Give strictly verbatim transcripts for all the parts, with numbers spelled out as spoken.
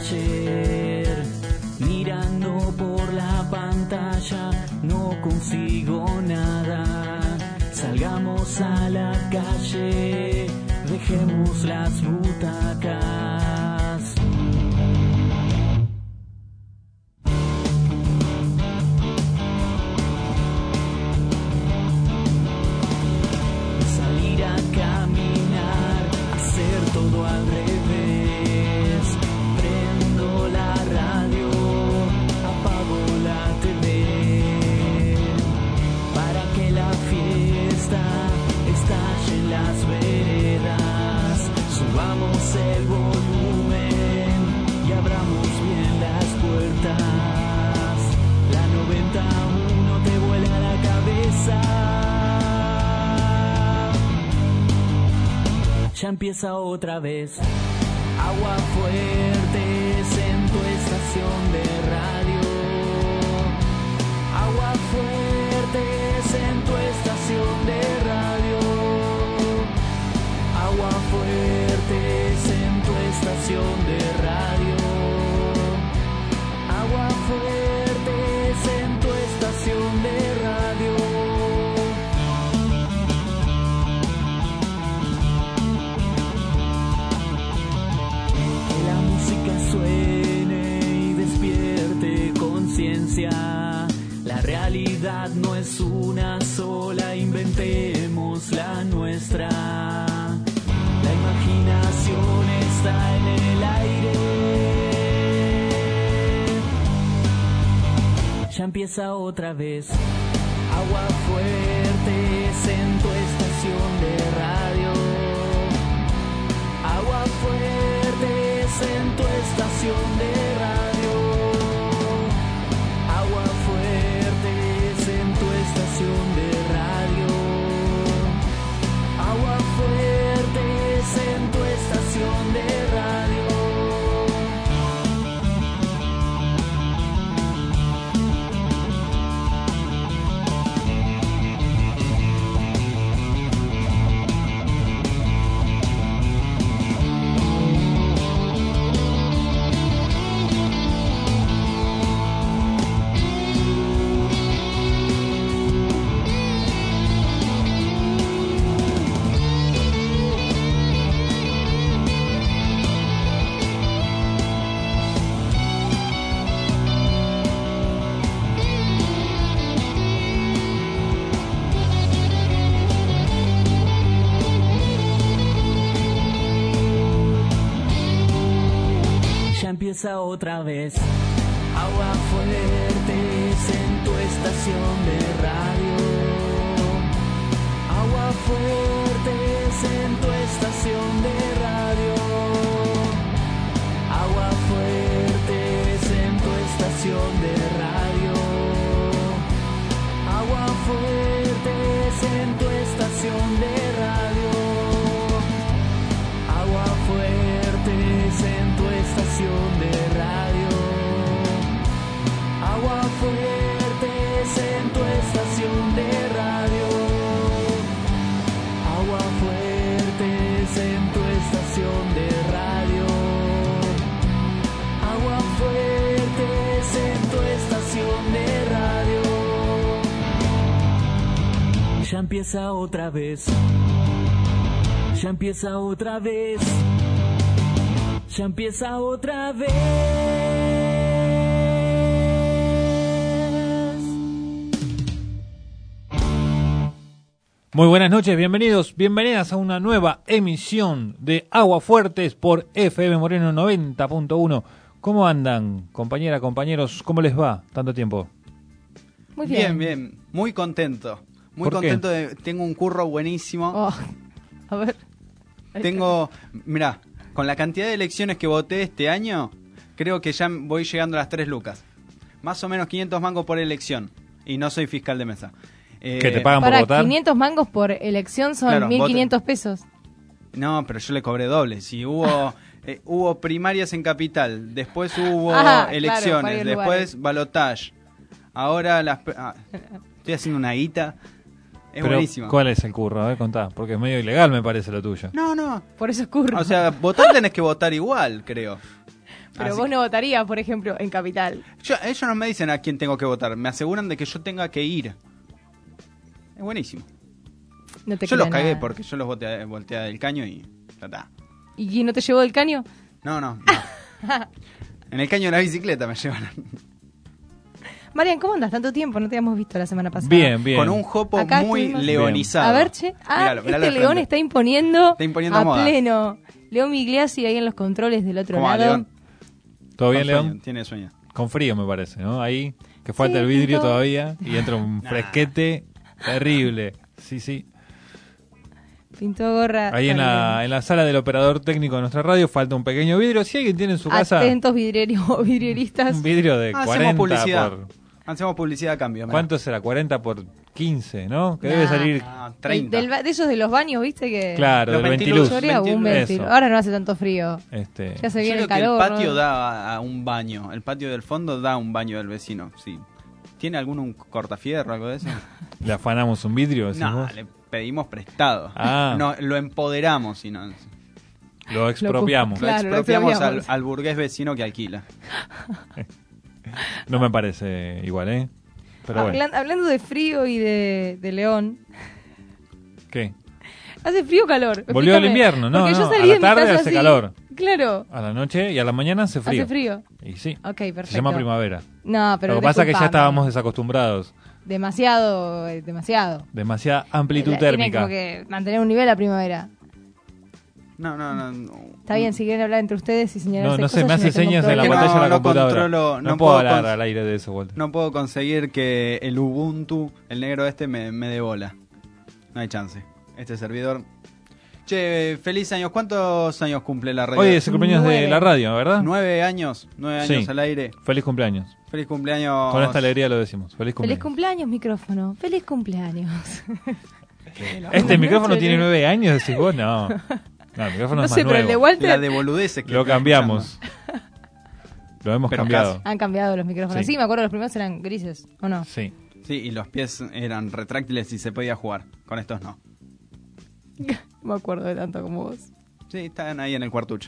ayer. Mirando por la pantalla no consigo nada. Salgamos a la calle, dejemos las butacas. Salir a caminar, hacer todo al revés. Prendo la radio, apago la T V, para que la fiesta estalle en las veredas. Subamos el volumen y abramos bien las puertas. La noventa y uno te vuela la cabeza. Ya empieza otra vez. Agua fuertes en tu estación de radio. Agua fuertes en tu estación de radio. Agua fuertes en tu estación de radio. Agua fuertes en tu estación de radio. Que la música suene y despierte conciencia. La realidad no es una sola, inventemos la nuestra. La imaginación está en el aire. Ya empieza otra vez. Agua fuertes en tu estación de radio. Agua fuertes en tu estación de radio. Agua fuertes en tu estación de radio. Agua fuertes en tu estación de radio. Empieza otra vez. Agua fuertes en tu estación de radio. Agua fuertes en tu estación de radio. Agua fuertes en tu estación de radio. Agua fuertes en tu estación de radio. Agua fuertes en tu estación de radio. Agua fuertes en tu estación de radio. Agua fuertes en tu estación de radio. Agua fuertes en tu estación de radio. Ya empieza otra vez. Ya empieza otra vez. Ya empieza otra vez. Muy buenas noches, bienvenidos, bienvenidas a una nueva emisión de Agua Fuertes por F M Moreno noventa punto uno. ¿Cómo andan, compañera, compañeros? ¿Cómo les va? Tanto tiempo. Muy bien. Bien, bien. Muy contento. Muy ¿Por qué? contento. De, tengo un curro buenísimo. Oh, a ver. Tengo, mirá, con la cantidad de elecciones que voté este año, creo que ya voy llegando a las tres lucas. Más o menos quinientos mangos por elección. Y no soy fiscal de mesa. Eh, ¿Que te pagan por Para votar? quinientos mangos por elección son Claro, mil quinientos pesos. No, pero yo le cobré doble. Si hubo eh, hubo primarias en Capital, después hubo Ah, claro, elecciones, varios después lugares. balotage. Ahora las... ah, estoy haciendo una guita. Es Pero, buenísimo. ¿cuál es el curro? A ver, contá. Porque es medio ilegal, me parece, lo tuyo. No, no. Por eso es curro. O sea, votar tenés que votar igual, creo. Pero Así vos que- no votarías, por ejemplo, en Capital. Yo- ellos no me dicen a quién tengo que votar, me aseguran de que yo tenga que ir. Es buenísimo. No te Yo creo los cagué nada. porque yo los volteé, volteé del caño y ya está. ¿Y quién no te llevó del caño? No, no, no. En el caño de la bicicleta me llevaron. Marian, ¿cómo andas? Tanto tiempo, no te habíamos visto la semana pasada. Bien, bien. Con un jopo Acá muy estuvimos- leonizado. A ver, che. Ah, Míralo, míralo este de león frente. está imponiendo, Está imponiendo a moda. pleno. León Migliasi ahí en los controles del otro ¿Cómo va, lado. León? ¿Todo bien, Con sueño, León? Tiene sueño. Con frío, me parece, ¿no? Ahí, que falta Sí, el vidrio pintó. todavía y entra un Nah. fresquete terrible. Sí, sí. Pintó gorra. Ahí en la, en la sala del operador técnico de nuestra radio falta un pequeño vidrio. Si alguien tiene en su casa Atentos vidrierio- vidrieristas. un vidrio de Ah, hacemos cuarenta publicidad. por... Hacemos publicidad a cambio. mirá. ¿Cuánto será? cuarenta por quince, ¿no? Que Nah. debe salir... Ah, Del- treinta. del ba- de esos de los baños, ¿viste? Que Claro, Los del ventilus. ventiluz. Yo haría un ventiluz. ventil- Eso. Ahora no hace tanto frío. Este, Ya se Yo viene creo el que calor. el patio ¿no? da a, a un baño. El patio del fondo da a un baño del vecino. Sí. ¿Tiene algún un cortafierro o algo de eso? ¿Le afanamos un vidrio? decís No, vos? le pedimos prestado. Ah. No, lo empoderamos, si no. Lo expropiamos. Lo- Claro, lo expropiamos al, expropiamos. al burgués vecino que alquila. No me parece igual, ¿eh? Pero bueno. Hablan- Hablando de frío y de, de León. ¿Qué? ¿Hace frío o calor? Volvió el Explícame. invierno, no, Porque yo no, salí a la de mi tarde casa hace así. calor. Claro, A la noche y a la mañana hace frío. hace frío. Y sí. Ok, perfecto. Se llama primavera. No, pero Lo que pasa es que ya disculpame. estábamos desacostumbrados. Demasiado, eh, demasiado. Demasiada amplitud La- tiene térmica. como que mantener un nivel la primavera. No, no, no. no. Está bien, si quieren hablar entre ustedes y señalarse No, no sé, cosas, me yo hace tengo señas de la Que no- problema. pantalla de la no computadora. controlo- no, no puedo puedo hablar cons- al aire de eso, Walter. No puedo conseguir que el Ubuntu, el negro este, me, me dé bola. No hay chance. Este servidor. Che, feliz años. ¿Cuántos años cumple la radio? Hoy es el cumpleaños de Nueve. la radio, ¿verdad? Nueve años. Nueve años Sí. al aire. Feliz cumpleaños. Feliz cumpleaños. Con esta alegría lo decimos. Feliz Feliz cumpleaños. cumpleaños, micrófono. Feliz cumpleaños. ¿Este micrófono tiene nueve años? Decís vos, no. No, el micrófono No es más sé, pero el de nuevo. Walter La de boludeces que Lo estoy cambiamos. Lo hemos Pero cambiado. han cambiado los micrófonos. Sí. Sí. me acuerdo, los primeros eran grises, ¿o no? Sí. escuchando. Sí, y los pies eran retráctiles y se podía jugar. Con estos no. No me acuerdo de tanto como vos. Sí, están ahí en el cuartucho.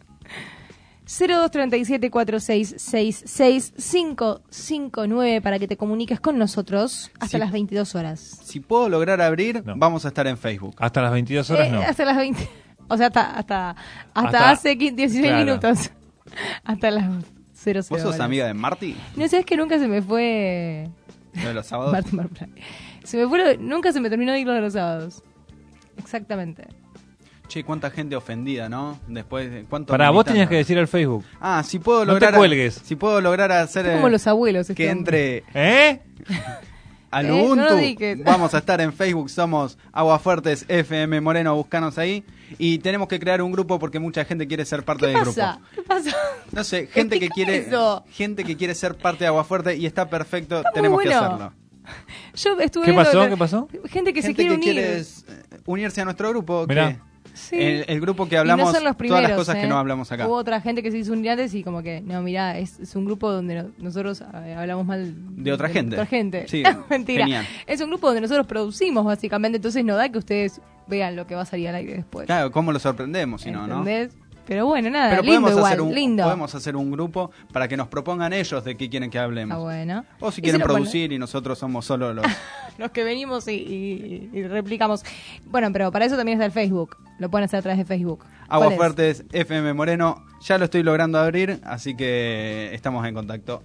cero dos tres siete cuatro seis seis seis cinco cinco nueve para que te comuniques con nosotros hasta Sí. las veintidós horas. Si puedo lograr abrir, No. vamos a estar en Facebook. Hasta las veintidós horas Eh, no. Hasta las veinte. O sea, hasta, hasta, hasta, Hasta- hace qui- dieciséis claro. minutos. Hasta las cero cero ¿Vos sos horas. amiga de Marty? No sabes que nunca se me fue. ¿Lo de los sábados? Martín Marplay. Se me fue. lo- Nunca se me terminó de ir lo de los sábados. Exactamente. Che, cuánta gente ofendida, ¿no? Después de cuánto Pará, vos militando. tenías que decir al Facebook. Ah, si puedo No te lograr cuelgues. si puedo lograr hacer Es eh, como los abuelos. este que hombre. entre ¿Eh? al Eh, no Ubuntu. lo digas. Vamos a estar en Facebook, somos Aguafuertes F M Moreno, buscanos ahí y tenemos que crear un grupo porque mucha gente quiere ser parte ¿Qué del pasa? grupo. ¿Qué pasa? No sé, gente que Explícame quiere eso. gente que quiere ser parte de Aguafuerte y está perfecto, Está muy tenemos que bueno. hacerlo. Yo estuve ¿Qué viendo pasó? lo- ¿Qué pasó? Gente que se gente quiere que unir. quiere eh, unirse a nuestro grupo, Mirá. que- Sí. el, el grupo que Y hablamos no son los primeros, todas las cosas ¿eh? que no hablamos acá. Hubo otra gente que se hizo unir antes y como que, no, mirá, es, es un grupo donde no- nosotros eh, hablamos mal De otra gente. otra gente. Sí, Mentira. genial. Es un grupo donde nosotros producimos básicamente, entonces no da que ustedes vean lo que va a salir al aire después. Claro, ¿cómo lo sorprendemos si no, no? ¿Entendés? Pero bueno, nada, Pero lindo podemos igual, hacer un lindo. podemos hacer un grupo para que nos propongan ellos de qué quieren que hablemos. Ah, bueno. O si Y quieren se lo- producir y nosotros somos solo los... bueno, los que venimos y, y- y replicamos. Bueno, pero para eso también está el Facebook. Lo pueden hacer a través de Facebook. ¿Cuál es? Aguafuertes F M Moreno. Ya lo estoy logrando abrir, así que estamos en contacto.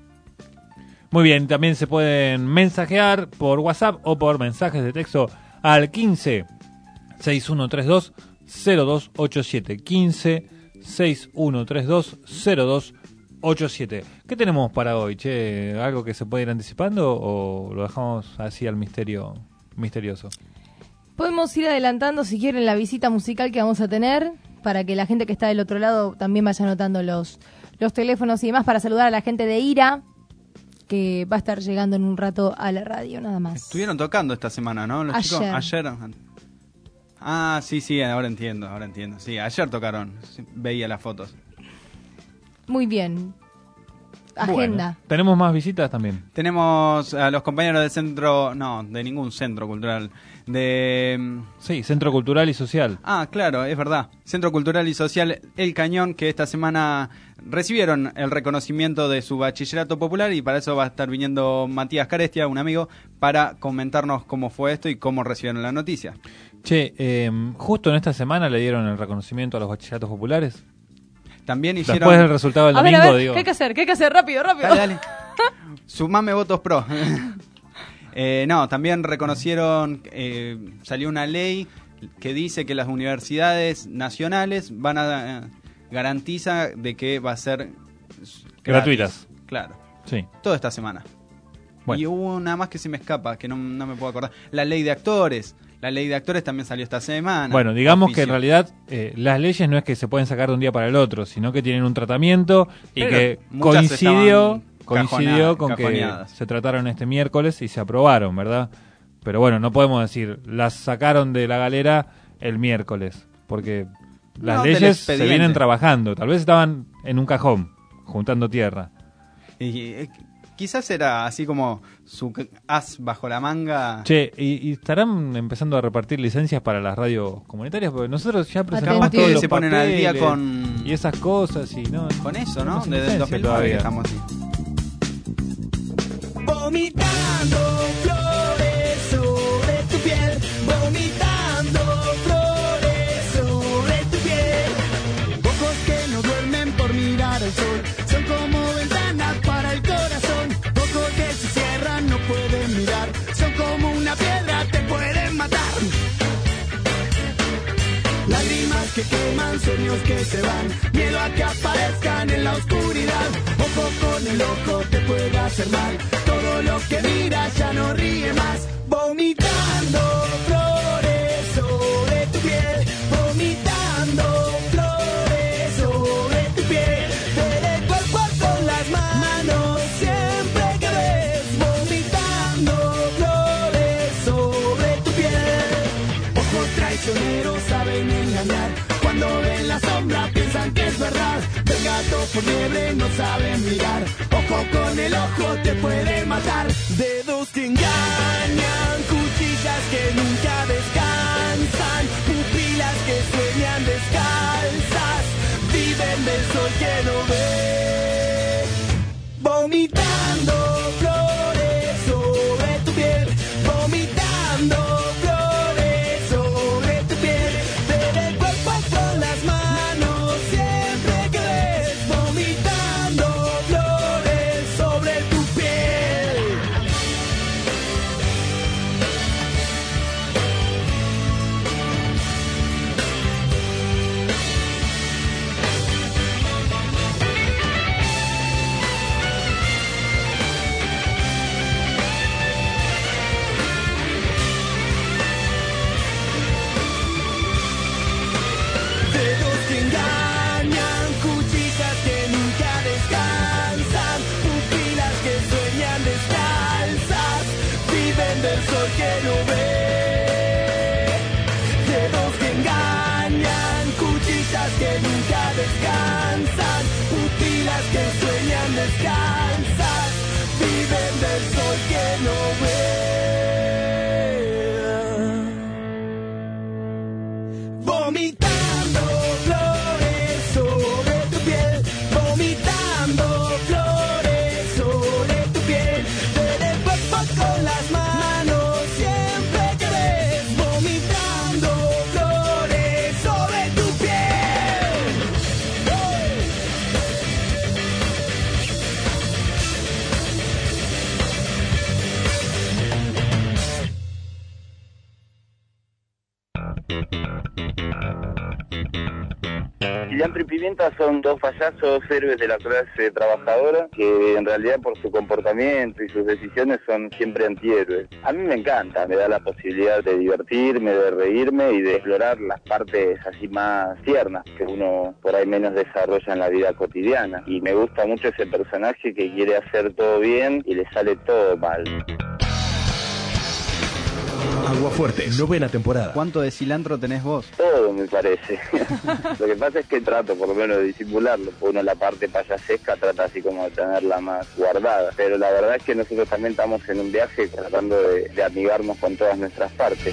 Muy bien, también se pueden mensajear por WhatsApp o por mensajes de texto al quince sesenta y uno treinta y dos cero dos ochenta y siete. quince sesenta y uno treinta y dos cero dos ochenta y siete. ¿Qué tenemos para hoy, che? ¿Algo que se puede ir anticipando o lo dejamos así al misterio misterioso? Podemos ir adelantando, si quieren, la visita musical que vamos a tener, para que la gente que está del otro lado también vaya anotando los, los teléfonos y demás, para saludar a la gente de Ira, que va a estar llegando en un rato a la radio, nada más. Estuvieron tocando esta semana, ¿no? Los chicos Ayer. ayer. Ah, sí, sí, ahora entiendo, ahora entiendo. Sí, ayer tocaron. Sí, veía las fotos. Muy bien. agenda. Bueno, tenemos más visitas también. Tenemos a los compañeros del centro, no, de ningún centro cultural, de... Sí, Centro Cultural y Social. Ah, claro, es verdad. Centro Cultural y Social El Cañón, que esta semana recibieron el reconocimiento de su bachillerato popular, y para eso va a estar viniendo Matías Carestia, un amigo, para comentarnos cómo fue esto y cómo recibieron la noticia. Che, eh, justo en esta semana le dieron el reconocimiento a los bachilleratos populares. También hicieron... Después del resultado del A ver, domingo, a ver, digo. ¿qué hay que hacer? ¿Qué hay que hacer? Rápido, rápido. Dale, dale. Sumame votos pro. eh, no, también reconocieron, eh, salió una ley que dice que las universidades nacionales van a... Eh, garantiza de que va a ser... Gratis. Gratuitas. Claro. Sí. Toda esta semana. Bueno. Y hubo una más que se me escapa, que no, no me puedo acordar. La ley de actores. La ley de actores también salió esta semana. Bueno, digamos Oficio. que en realidad eh, las leyes no es que se pueden sacar de un día para el otro, sino que tienen un tratamiento y Pero que muchas coincidió, estaban coincidió cajona- con que cajoneadas. se trataron este miércoles y se aprobaron, ¿verdad? Pero bueno, no podemos decir, las sacaron de la galera el miércoles, porque las No, del leyes se expediente. vienen trabajando, tal vez estaban en un cajón, juntando tierra. Y, eh, quizás era así como su c- as bajo la manga. Che, ¿y, y estarán empezando a repartir licencias para las radios comunitarias? Porque nosotros ya presentamos Capaz que todos los se ponen al día papeles con- y esas cosas y no Con eso, ¿no? tenemos Desde el licencia dos mil nueve todavía. que estamos así. Vomitando flores sobre tu piel, vomitando flores sobre tu piel. Ojos que no duermen por mirar al sol, son como ventanas para el corazón. Ojos que se cierran no pueden mirar, son como una piedra, te pueden matar. Lágrimas que queman, sueños que se van, miedo a que aparezcan en la oscuridad. Ojo con el ojo te puede hacer mal, todo lo que miras ya no ríe más. Vomitando flores sobre tu piel, vomitando flores sobre tu piel. Te cuerpo con las manos siempre que ves, vomitando flores sobre tu piel. Ojos traicioneros saben engañar, cuando ven la sombra piensan que es verdad. Del gato por liebre no saben mirar, ojo con el ojo te puede matar. Dedos que engañan, cuchillas que nunca descansan, pupilas que sueñan descalzas, viven del sol que no ve. Vomitando flores sobre tu piel, vomitando flores sobre tu piel. Te el cuerpo con las manos siempre que ves, vomitando flores sobre tu piel. Dedos que engañan, cuchillas que nunca descansan, pupilas que sueñan descalzas, viven del sol que no ve. Dedos que engañan, cuchillas que nunca descansan, pupilas que sueñan descalzas, viven del sol que no ve. Vomitando flores sobre tu piel, vomitando flores sobre tu piel. Te el cuerpo con las manos siempre que ves, vomitando flores sobre tu piel. Cilantro y Pimienta son dos payasos héroes de la clase trabajadora que en realidad por su comportamiento y sus decisiones son siempre antihéroes. A mí me encanta, me da la posibilidad de divertirme, de reírme y de explorar las partes así más tiernas que uno por ahí menos desarrolla en la vida cotidiana. Y me gusta mucho ese personaje que quiere hacer todo bien y le sale todo mal. Aguafuertes, novena temporada. ¿Cuánto de cilantro tenés vos? Todo me parece. Lo que pasa es que trato por lo menos de disimularlo, porque uno la parte payasesca trata así como de tenerla más guardada, pero la verdad es que nosotros también estamos en un viaje tratando de, de amigarnos con todas nuestras partes.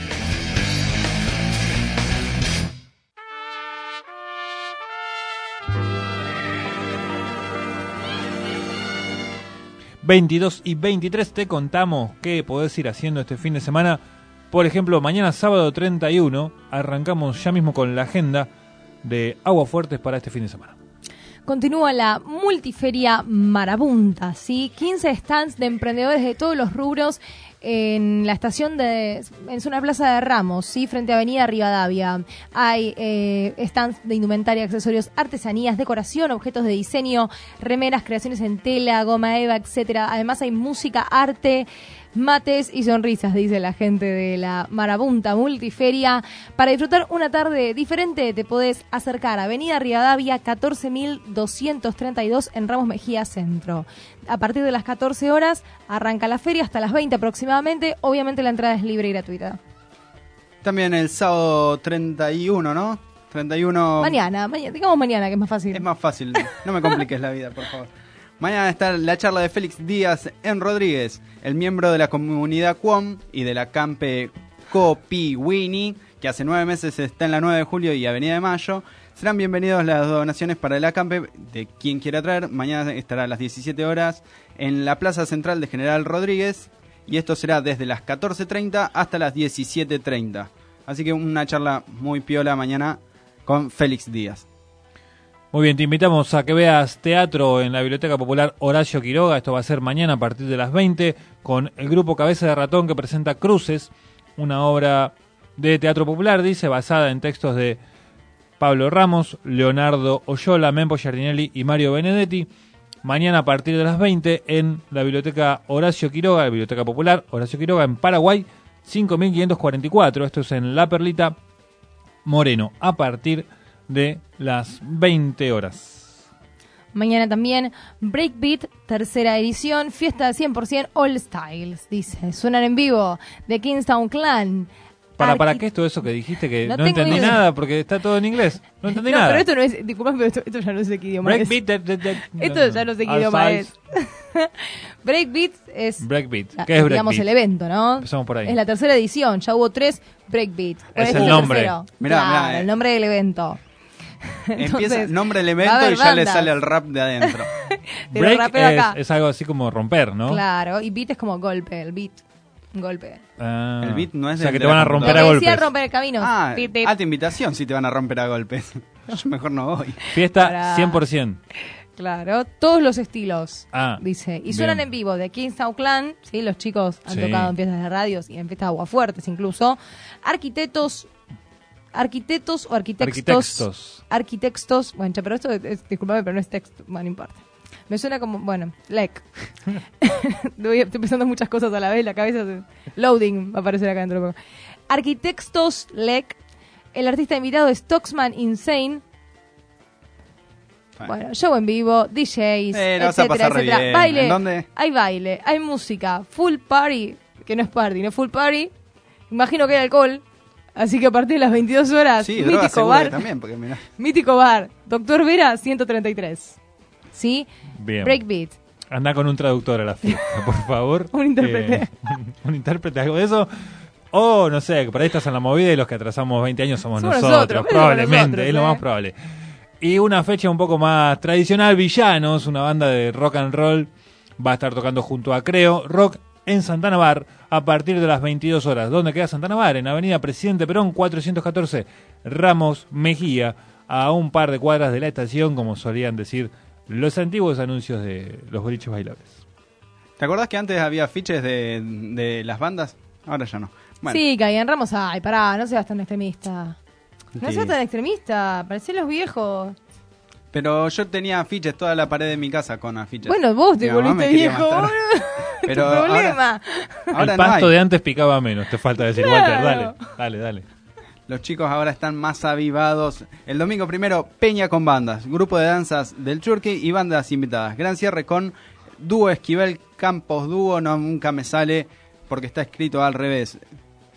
veintidós y veintitrés te contamos qué podés ir haciendo este fin de semana. Por ejemplo, mañana sábado treinta y uno arrancamos ya mismo con la agenda de Aguafuertes para este fin de semana. Continúa la multiferia Marabunta, ¿sí? quince stands de emprendedores de todos los rubros en la estación de... Es una plaza de Ramos, ¿sí? Frente a Avenida Rivadavia. Hay eh, stands de indumentaria, accesorios, artesanías, decoración, objetos de diseño, remeras, creaciones en tela, goma eva, etcétera. Además hay música, arte, mates y sonrisas, dice la gente de la Marabunta Multiferia. Para disfrutar una tarde diferente te podés acercar a Avenida Rivadavia catorce mil doscientos treinta y dos en Ramos Mejía Centro. A partir de las catorce horas arranca la feria hasta las veinte aproximadamente. Obviamente la entrada es libre y gratuita. También el sábado treinta y uno, ¿no? treinta y uno... Mañana, mañana, digamos mañana que es más fácil. Es más fácil, no me compliques la vida, por favor. Mañana está la charla de Félix Díaz en Rodríguez, el miembro de la comunidad Cuom y de la Campe Copi Winnie, que hace nueve meses está en la nueve de julio y Avenida de Mayo. Serán bienvenidos las donaciones para el acampe de quien quiera traer. Mañana estará a las diecisiete horas en la Plaza Central de General Rodríguez y esto será desde las catorce treinta hasta las diecisiete treinta. Así que una charla muy piola mañana con Félix Díaz. Muy bien, te invitamos a que veas teatro en la Biblioteca Popular Horacio Quiroga. Esto va a ser mañana a partir de las veinte con el grupo Cabeza de Ratón que presenta Cruces, una obra de teatro popular, dice, basada en textos de Pablo Ramos, Leonardo Oyola, Mempo Giardinelli y Mario Benedetti. Mañana a partir de las veinte en la Biblioteca Horacio Quiroga, la Biblioteca Popular Horacio Quiroga en Paraguay, cinco mil quinientos cuarenta y cuatro. Esto es en La Perlita, Moreno, a partir de las veinte horas. Mañana también Breakbeat, tercera edición, fiesta de cien por ciento All Styles, dice. Suenan en vivo de Kingstown Clan. Para, Arqui- ¿Para qué es todo eso que dijiste? Que No no, tengo entendí idea. nada porque está todo en inglés. No entendí no, nada. pero esto no es, disculpame, pero esto, esto ya no sé qué idioma es. Breakbeat. de- de- de- Esto ya no sé qué idioma All es. Styles. Breakbeat es, Breakbeat. la- ¿Qué es digamos, Breakbeat? el evento, ¿no? Empezamos por ahí. Es la tercera edición, ya hubo tres Breakbeat. Bueno, Es este el nombre. tercero. Mirá, claro, mirá, eh. el nombre del evento. Empieza, Entonces, nombre del va a evento haber y ya le bandas. sale el rap de adentro. Te lo Break rapeo es, acá. es algo así como romper, ¿no? Claro, y beat es como golpe, el beat. Golpe. Ah. El beat no es O sea, el que de te van la a Lo romper que a decía golpes. romper el camino. Ah, Beat, beat. alta invitación si te van a romper a golpes. Yo mejor no voy. Fiesta Para- cien por ciento. Claro, todos los estilos, Ah, dice. Y suenan bien. en vivo de Kingstown Clan, ¿sí? Los chicos han Sí. tocado en fiestas de radios y en fiestas de aguafuertes incluso. Arquitectos, arquitectos o arquitectos. Arquitectos. Arquitectos. Bueno, che, pero esto es, es- disculpame, pero no es texto. Bueno, no importa. Me suena como, bueno, lec. Estoy estoy pensando en muchas cosas a la vez, la cabeza se... Loading va a aparecer acá dentro de poco. Arquitectos lec. El artista invitado es Toxman Insane. Bueno, show en vivo, D Js, Eh, la vas a etcétera, pasar re etcétera. bien. Baile, ¿En dónde? hay baile, hay música, full party, que no es party, no es full party. Imagino que hay alcohol, así que a partir de las veintidós horas, Sí, droga mítico segura bar, también, porque mirá. mítico bar, Doctor Vera ciento treinta y tres. ¿Sí? Bien. Breakbeat. Anda con un traductor a la fiesta, por favor. Un intérprete. Eh, un, un intérprete, algo de eso. O, no sé, que por ahí estás en la movida y los que atrasamos veinte años somos, Somos nosotros, nosotros, pero probablemente, nosotros, es lo ¿eh? más probable. Y una fecha un poco más tradicional, Villanos, una banda de rock and roll, va a estar tocando junto a Creo, rock en Santana Bar, a partir de las veintidós horas. ¿Dónde queda Santana Bar? En Avenida Presidente Perón, cuatrocientos catorce, Ramos Mejía, a un par de cuadras de la estación, como solían decir los antiguos anuncios de los boliches bailables. ¿Te acordás que antes había afiches de, de las bandas? Ahora ya no. Bueno, Sí, que ahí en Ramos, ay, pará, no seas tan extremista. No sí. seas tan extremista, parecés los viejos. Pero yo tenía afiches, toda la pared de mi casa con afiches. Bueno, vos te Mi mamá volviste me quería viejo, matar. boludo. Pero ¿Tu ahora- problema? Ahora el no pasto hay. de antes picaba menos, te falta decir, Claro. Walter, dale, dale, dale. Los chicos ahora están más avivados. El domingo primero, Peña con bandas, grupo de danzas del Churqui y bandas invitadas. Gran cierre con Dúo Esquivel Campos Dúo, no, nunca me sale porque está escrito al revés.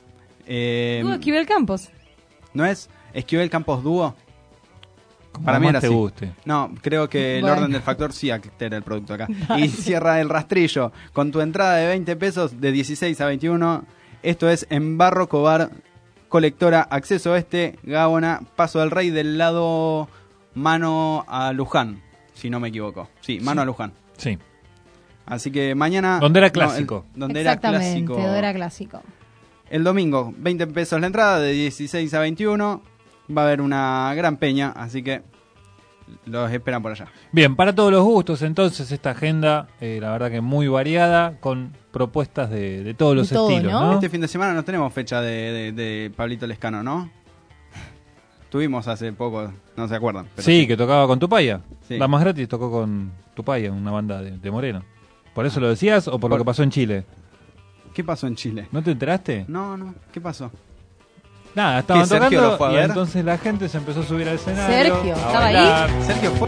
Eh, Dúo Esquivel Campos. ¿No es Esquivel Campos Dúo? Como Para mí más era te así. guste. No, creo que el Bueno. orden del factor sí altera el producto acá. Y cierra el rastrillo con tu entrada de veinte pesos de dieciséis a veintiuno. Esto es en Barro Cobar, colectora, acceso oeste, Gaona, Paso del Rey, del lado mano a Luján, si no me equivoco. Sí, mano Sí. a Luján. Sí. Así que mañana... Donde era no, el- clásico. donde era Exactamente, clásico. donde era clásico. El domingo, veinte pesos la entrada, de dieciséis a veintiuno. Va a haber una gran peña, así que los esperan por allá. Bien, para todos los gustos, entonces, esta agenda, eh, la verdad que muy variada, con propuestas de, de todos los De todo, estilos, ¿no? ¿no? Este fin de semana no tenemos fecha de, de, de Pablito Lescano, ¿no? Tuvimos hace poco, no se acuerdan. pero Sí, que tocaba con Tupaya. Sí. La más gratis tocó con Tupaya, una banda de, de Moreno. ¿Por eso lo decías o por lo Por- que pasó en Chile? ¿Qué pasó en Chile? ¿No te enteraste? No, no, ¿qué pasó? Nada, estaban Sergio tocando lo fue a y ver? entonces la gente se empezó a subir al escenario. Sergio, a ¿estaba ahí? bailar. Sergio fue...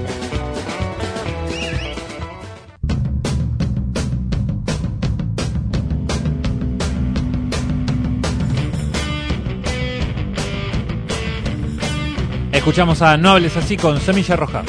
Escuchamos a No hables así con Semilla Roja.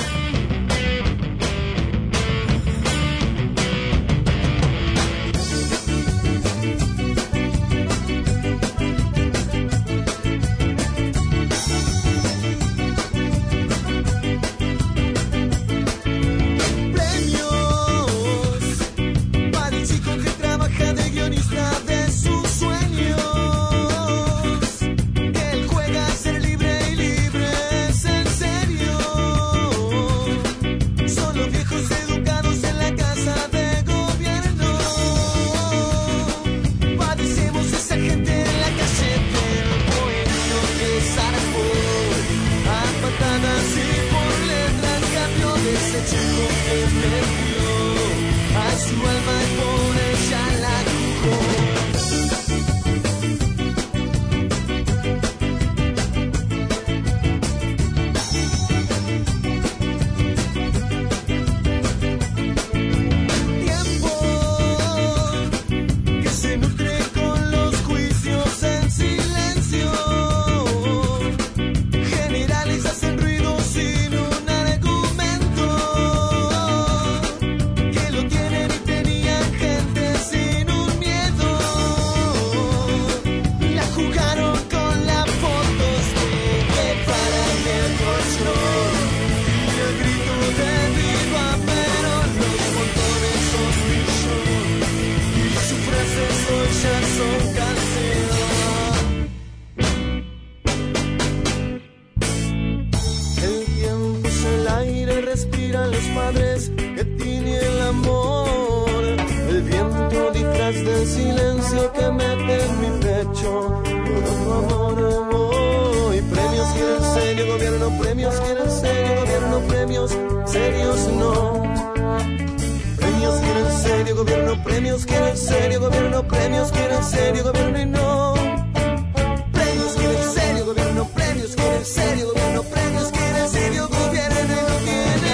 Premios para el chico que trabaja de guionista de sus sueños. Él juega a ser libre y libre es en serio. Son los viejos educados en la casa de gobierno. Padecemos esa gente en la calle del pueblo que zarpó a patadas y por letras cambió de ese chico que perdió a su alma y por ella la jugó. Tiempo que se nutre con los juicios en silencio. Generales hacen ruido sin un argumento. Que lo tienen y tenían gente sin un miedo. La jugaron con las fotos que paran el colchón. Y el grito de viva, pero los montones son millones. Y sus frases hoy ya son canción. El tiempo es el aire, respiran los padres que tiene el amor. El viento disfraz del silencio que mete en mi pecho. Todo tu amor, oh, y premios quieren serio gobierno, premios quieren serio gobierno, premios serios no. Premios quieren serio gobierno, premios quieren serio gobierno, premios quieren serio gobierno y no. Premios quieren serio gobierno, premios quieren serio gobierno, premios quieren serio gobierno y no tiene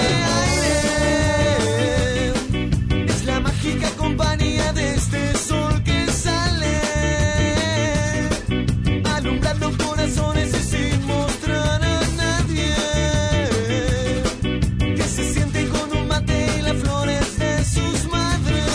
aire. Es la mágica compañía de este sol que sale, alumbrando corazones y sin mostrar a nadie. Que se sienten con un mate y las flores de sus madres,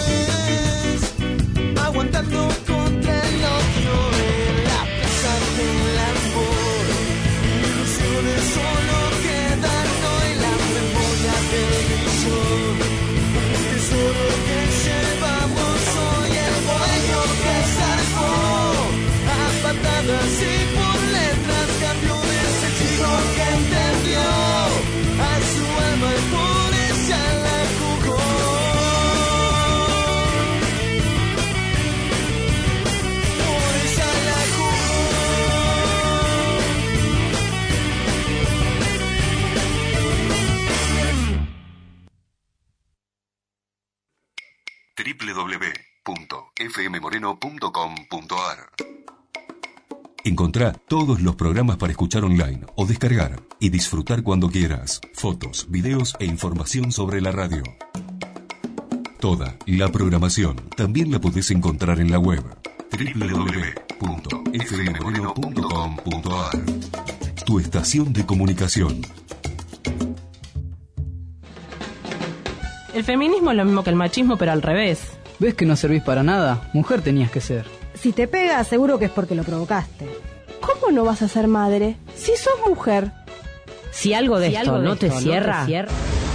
aguantando contra el odio en la plaza del amor. Ilusiones solo quedan hoy la memoria del millón. Un tesoro que llevamos hoy, el vuelo que zarpó a patadas y por letras cambió de ese chico que entendió a su alma y por ella la jugó. Por ella la jugó. doble u doble u doble u punto f m moreno punto com punto a r. Encontrá todos los programas para escuchar online o descargar y disfrutar cuando quieras. Fotos, videos e información sobre la radio. Toda la programación también la podés encontrar en la web doble u doble u doble u punto f m moreno punto com punto a r. Tu estación de comunicación. El feminismo es lo mismo que el machismo, pero al revés. ¿Ves que no servís para nada? Mujer tenías que ser. Si te pega, seguro que es porque lo provocaste. ¿Cómo no vas a ser madre si sos mujer? Si algo de si esto, algo no, de te esto cierra, no te cierra,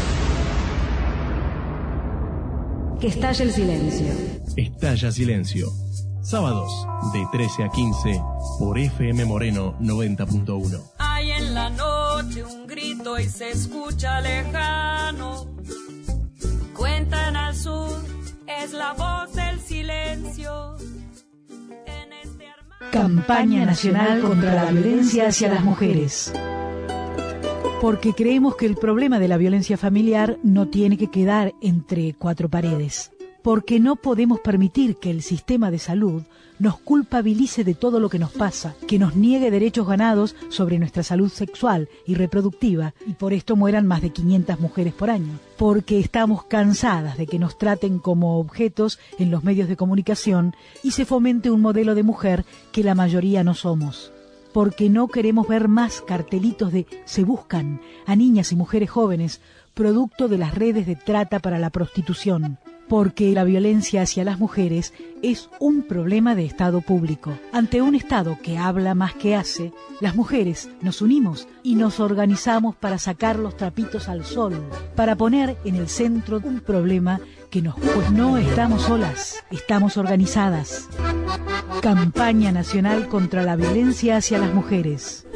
que estalle el silencio. Estalla Silencio. Sábados de trece a quince por F M Moreno noventa punto uno. Hay en la noche un grito y se escucha lejano. Cuentan al sur, es la voz del silencio. En este arma... Campaña Nacional contra la Violencia hacia las Mujeres. Porque creemos que el problema de la violencia familiar no tiene que quedar entre cuatro paredes. Porque no podemos permitir que el sistema de salud nos culpabilice de todo lo que nos pasa, que nos niegue derechos ganados sobre nuestra salud sexual y reproductiva, y por esto mueran más de quinientas mujeres por año. Porque estamos cansadas de que nos traten como objetos en los medios de comunicación y se fomente un modelo de mujer que la mayoría no somos. Porque no queremos ver más cartelitos de se buscan a niñas y mujeres jóvenes, producto de las redes de trata para la prostitución. Porque la violencia hacia las mujeres es un problema de Estado público. Ante un Estado que habla más que hace, las mujeres nos unimos y nos organizamos para sacar los trapitos al sol, para poner en el centro un problema que nos... Pues no estamos solas, estamos organizadas. Campaña Nacional contra la Violencia hacia las Mujeres.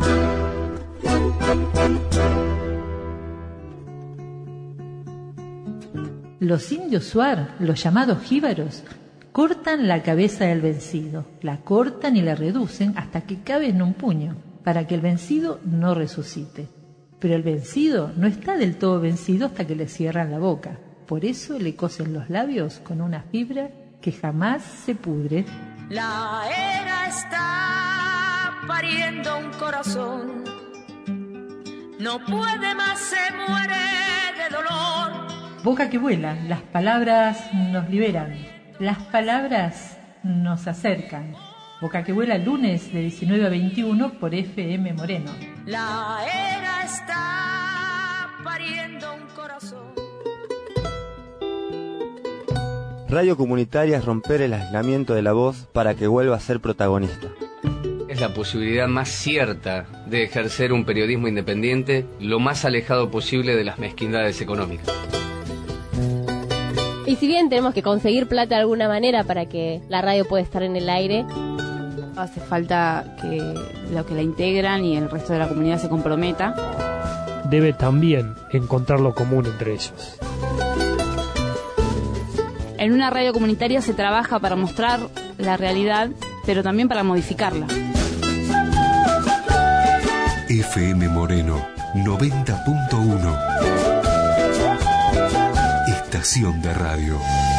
Los indios Shuar, los llamados jíbaros, cortan la cabeza del vencido, la cortan y la reducen hasta que cabe en un puño, para que el vencido no resucite. Pero el vencido no está del todo vencido hasta que le cierran la boca. Por eso le cosen los labios con una fibra que jamás se pudre. La era está pariendo un corazón, no puede más, se muere de dolor. Boca que vuela, las palabras nos liberan, las palabras nos acercan. Boca que vuela, lunes de diecinueve a veintiuno por F M Moreno. La era está pariendo un corazón. Radio comunitaria es romper el aislamiento de la voz para que vuelva a ser protagonista. Es la posibilidad más cierta de ejercer un periodismo independiente lo más alejado posible de las mezquindades económicas. Y si bien tenemos que conseguir plata de alguna manera para que la radio pueda estar en el aire, hace falta que los que la integran y el resto de la comunidad se comprometa. Debe también encontrar lo común entre ellos. En una radio comunitaria se trabaja para mostrar la realidad, pero también para modificarla. F M Moreno noventa punto uno. Estación de radio.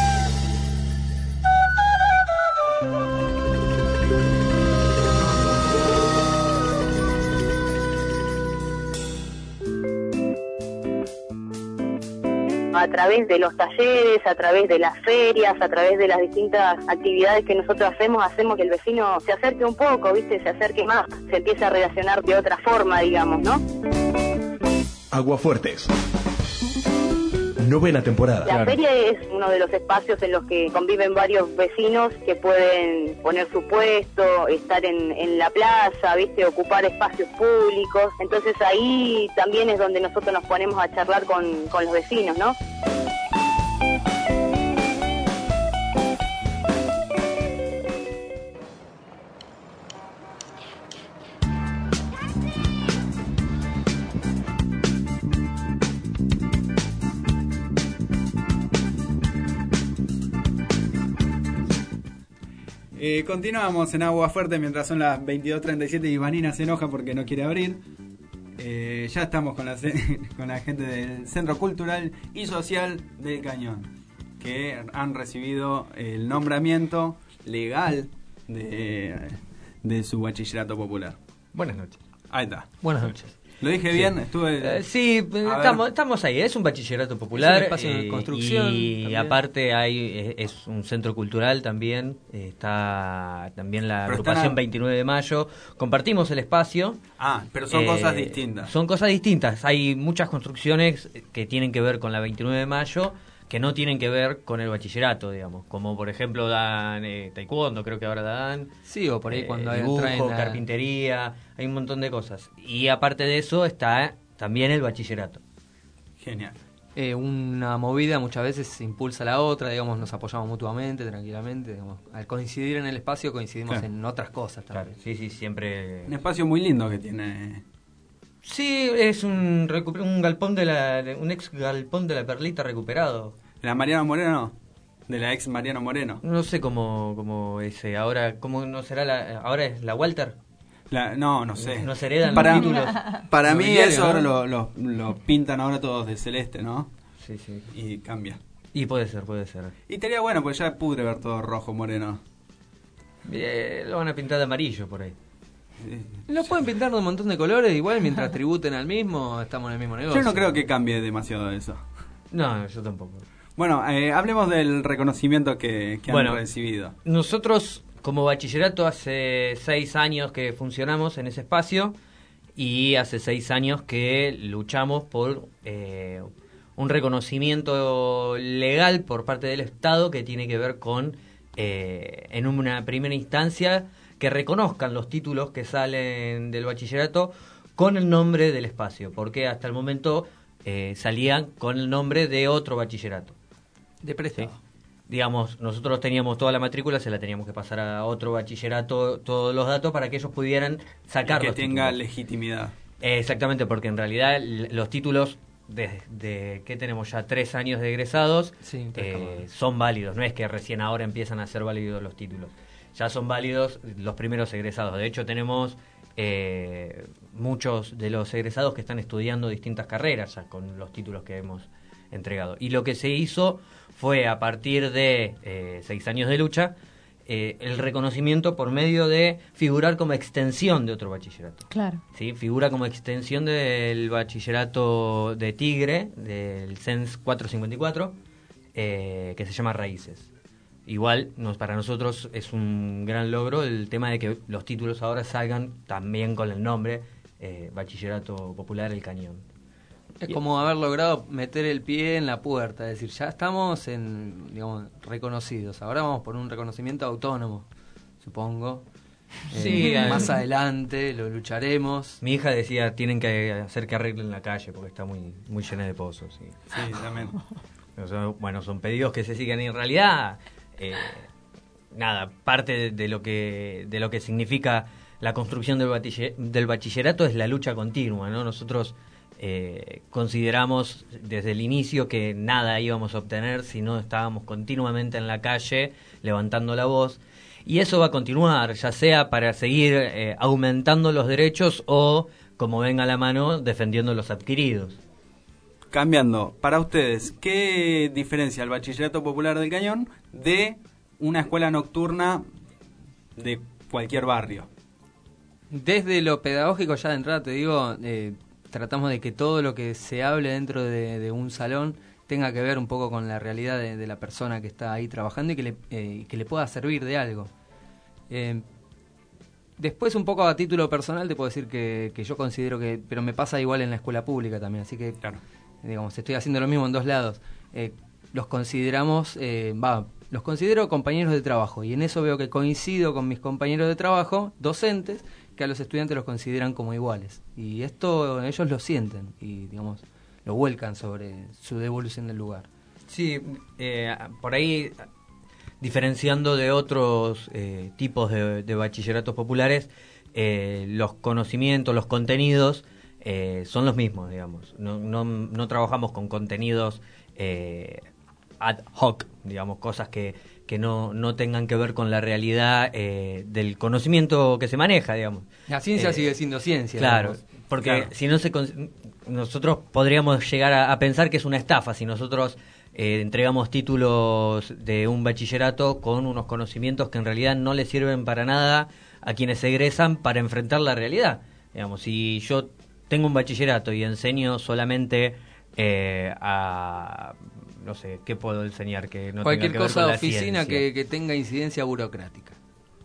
A través de los talleres, a través de las ferias, a través de las distintas actividades que nosotros hacemos, hacemos que el vecino se acerque un poco, ¿viste? Se acerque más, se empiece a relacionar de otra forma, digamos, ¿no? Aguafuertes. Novena temporada. La claro. feria es uno de los espacios en los que conviven varios vecinos que pueden poner su puesto, estar en, en la plaza, ¿viste? Ocupar espacios públicos. Entonces ahí también es donde nosotros nos ponemos a charlar con, con los vecinos, ¿no? Eh, continuamos en Agua Fuerte mientras son las veintidós treinta y siete y Vanina se enoja porque no quiere abrir. Eh, ya estamos con la, con la gente del Centro Cultural y Social del Cañón, que han recibido el nombramiento legal de, de su bachillerato popular. Buenas noches. Ahí está. Buenas noches. ¿Lo dije sí. bien? Estuve... Eh, sí, estamos, estamos ahí. Es un bachillerato popular. Es un espacio eh, de construcción. Y también. aparte hay es, es un centro cultural también. Eh, está también la pero agrupación a... veintinueve de mayo. Compartimos el espacio. Ah, pero son eh, cosas distintas. Son cosas distintas. Hay muchas construcciones que tienen que ver con la veintinueve de mayo, que no tienen que ver con el bachillerato, digamos. Como por ejemplo dan eh, taekwondo, creo que ahora dan. Sí, o por ahí eh, cuando dibujo, traen la... carpintería, hay un montón de cosas. Y aparte de eso está también el bachillerato. Genial. Eh, una movida muchas veces impulsa a la otra, digamos, nos apoyamos mutuamente, tranquilamente. Digamos. Al coincidir en el espacio coincidimos claro. en otras cosas también. Claro, sí, sí, siempre... Un espacio muy lindo que tiene... Sí, es un, recuper- un galpón de la... de- un ex galpón de la Perlita recuperado. ¿De la Mariano Moreno? ¿De la ex Mariano Moreno? No sé cómo, cómo ese, ahora, ¿cómo no será la... ahora es la Walter? La, no, no sé. ¿Nos heredan para, los títulos? Para mí Nobiliario, eso ¿no? ahora lo, lo, lo pintan ahora todos de celeste, ¿no? Sí, sí. Y cambia. Y puede ser, puede ser. Y estaría bueno, porque ya pudre ver todo rojo, moreno. Eh, lo van a pintar de amarillo por ahí. Lo pueden pintar de un montón de colores, igual mientras tributen al mismo, estamos en el mismo negocio. Yo no creo que cambie demasiado eso. No, yo tampoco. Bueno, eh, hablemos del reconocimiento que, que bueno, han recibido. Nosotros, como bachillerato, hace seis años que funcionamos en ese espacio y hace seis años que luchamos por eh, un reconocimiento legal por parte del Estado que tiene que ver con, eh, en una primera instancia, que reconozcan los títulos que salen del bachillerato con el nombre del espacio, porque hasta el momento eh, salían con el nombre de otro bachillerato. De préstamo. ¿Sí? Digamos, nosotros teníamos toda la matrícula, se la teníamos que pasar a otro bachillerato, todos los datos, para que ellos pudieran sacar que los tenga títulos. legitimidad. Eh, exactamente, porque en realidad l- los títulos de, de que tenemos ya tres años de egresados sí, eh, son válidos, no es que recién ahora empiezan a ser válidos los títulos, ya son válidos los primeros egresados. De hecho tenemos eh, muchos de los egresados que están estudiando distintas carreras ya con los títulos que hemos entregado. Y lo que se hizo fue, a partir de eh, seis años de lucha, eh, el reconocimiento por medio de figurar como extensión de otro bachillerato. Claro. ¿Sí? Figura como extensión del bachillerato de Tigre, del C E N S cuatrocientos cincuenta y cuatro, eh, que se llama Raíces. Igual, nos, para nosotros es un gran logro el tema de que los títulos ahora salgan también con el nombre eh, Bachillerato Popular El Cañón. Es como haber logrado meter el pie en la puerta, es decir, ya estamos en, digamos, reconocidos. Ahora vamos por un reconocimiento autónomo, supongo. Sí, eh, eh, más adelante lo lucharemos. Mi hija decía, tienen que hacer que arreglen la calle porque está muy muy llena de pozos. Sí, sí también. O sea, bueno, son pedidos que se siguen y en realidad, eh, nada, parte de, de lo que de lo que significa la construcción del, bachiller, del bachillerato es la lucha continua, ¿no? Nosotros eh, consideramos desde el inicio que nada íbamos a obtener si no estábamos continuamente en la calle levantando la voz. Y eso va a continuar, ya sea para seguir eh, aumentando los derechos o, como venga a la mano, defendiendo los adquiridos. Cambiando, para ustedes, ¿qué diferencia el Bachillerato Popular del Cañón de una escuela nocturna de cualquier barrio? Desde lo pedagógico, ya de entrada te digo, eh, tratamos de que todo lo que se hable dentro de, de un salón tenga que ver un poco con la realidad de, de la persona que está ahí trabajando y que le, eh, que le pueda servir de algo. Eh, después, un poco a título personal, te puedo decir que, que yo considero que, pero me pasa igual en la escuela pública también, así que, claro, digamos, estoy haciendo lo mismo en dos lados. Eh, los consideramos, eh, va, los considero compañeros de trabajo, y en eso veo que coincido con mis compañeros de trabajo, docentes, que a los estudiantes los consideran como iguales. Y esto ellos lo sienten y, digamos, lo vuelcan sobre su devolución del lugar. Sí, eh, por ahí, diferenciando de otros eh, tipos de, de bachilleratos populares, eh, los conocimientos, los contenidos eh, son los mismos, digamos. No, no, no trabajamos con contenidos eh, ad hoc, digamos, cosas que, que no, no tengan que ver con la realidad eh, del conocimiento que se maneja, digamos. La ciencia eh, sigue siendo ciencia. Claro, digamos. porque Claro. si no se... Con- nosotros podríamos llegar a, a pensar que es una estafa si nosotros eh, entregamos títulos de un bachillerato con unos conocimientos que en realidad no les sirven para nada a quienes egresan para enfrentar la realidad. Digamos, si yo tengo un bachillerato y enseño solamente eh, a... no sé, ¿qué puedo enseñar? Que no Cualquier tenga que cosa ver con de la oficina ciencia. que, que tenga incidencia burocrática.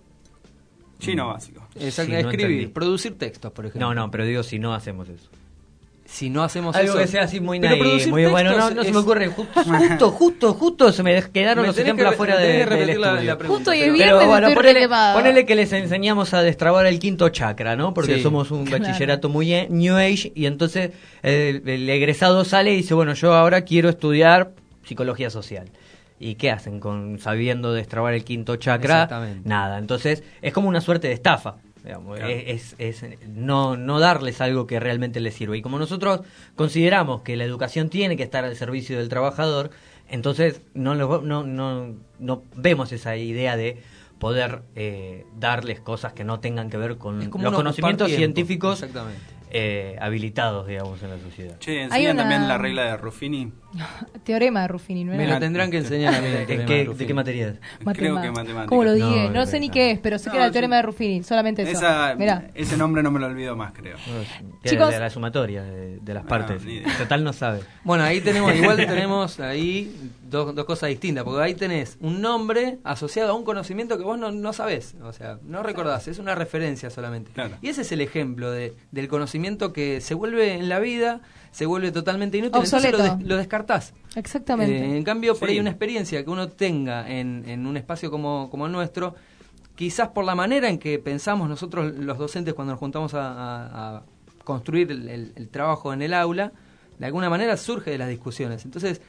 Chino básico. Exacto, Sí, no escribir, entendí. producir textos, por ejemplo. No, no, pero digo si no hacemos eso. Si no hacemos Algo eso... que sea así muy Pero naive, producir muy bueno, no, textos no se es- me ocurre. Justo, justo, justo, justo se me quedaron Me los tenés ejemplos que- afuera me de, tenés que del repetir la- estudio. la pregunta. Justo y es Pero- viernes, Pero bueno, estoy ponele, relevada. ponele que les enseñamos a destrabar el quinto chakra, ¿no? Porque Sí. somos un Claro. bachillerato muy e- New Age y entonces el, el egresado sale y dice, bueno, yo ahora quiero estudiar psicología social. ¿Y qué hacen con sabiendo destrabar el quinto chakra? Exactamente. Nada. Entonces es como una suerte de estafa. Digamos, Claro. es, es, es no, no darles algo que realmente les sirva. Y como nosotros consideramos que la educación tiene que estar al servicio del trabajador, entonces no, lo- no, no, no vemos esa idea de poder eh, darles cosas que no tengan que ver con Es como los un conocimientos ocupar tiempo. científicos Exactamente. eh, habilitados, digamos, en la sociedad. Che, Hay ¿enseñan una- también la regla de Ruffini? Teorema de Ruffini, ¿no Me era? lo tendrán que enseñar a mí. el ¿En teorema qué- de ¿De Ruffini. qué materia es? Creo que Matemática. matemática. ¿Cómo lo dije? No, No, no sé ni sé. qué es, pero sé que No, era el sí. teorema de Ruffini, solamente eso. Esa, Mirá. ese nombre no me lo olvido más, creo. Que Chicos- de la sumatoria de, de las No, partes. ni idea. Total no sabe. Bueno, ahí tenemos, igual tenemos ahí dos, dos cosas distintas, porque ahí tenés un nombre asociado a un conocimiento que vos no, no sabés, o sea, no recordás, es una referencia solamente. Claro. Y ese es el ejemplo de, del conocimiento que se vuelve en la vida, se vuelve totalmente inútil, Obsoleto. entonces lo, des- lo descartás. Exactamente. Eh, en cambio, por Sí. ahí una experiencia que uno tenga en, en un espacio como, como el nuestro, quizás por la manera en que pensamos nosotros los docentes cuando nos juntamos a, a- a construir el, el- el trabajo en el aula, de alguna manera surge de las discusiones. Entonces,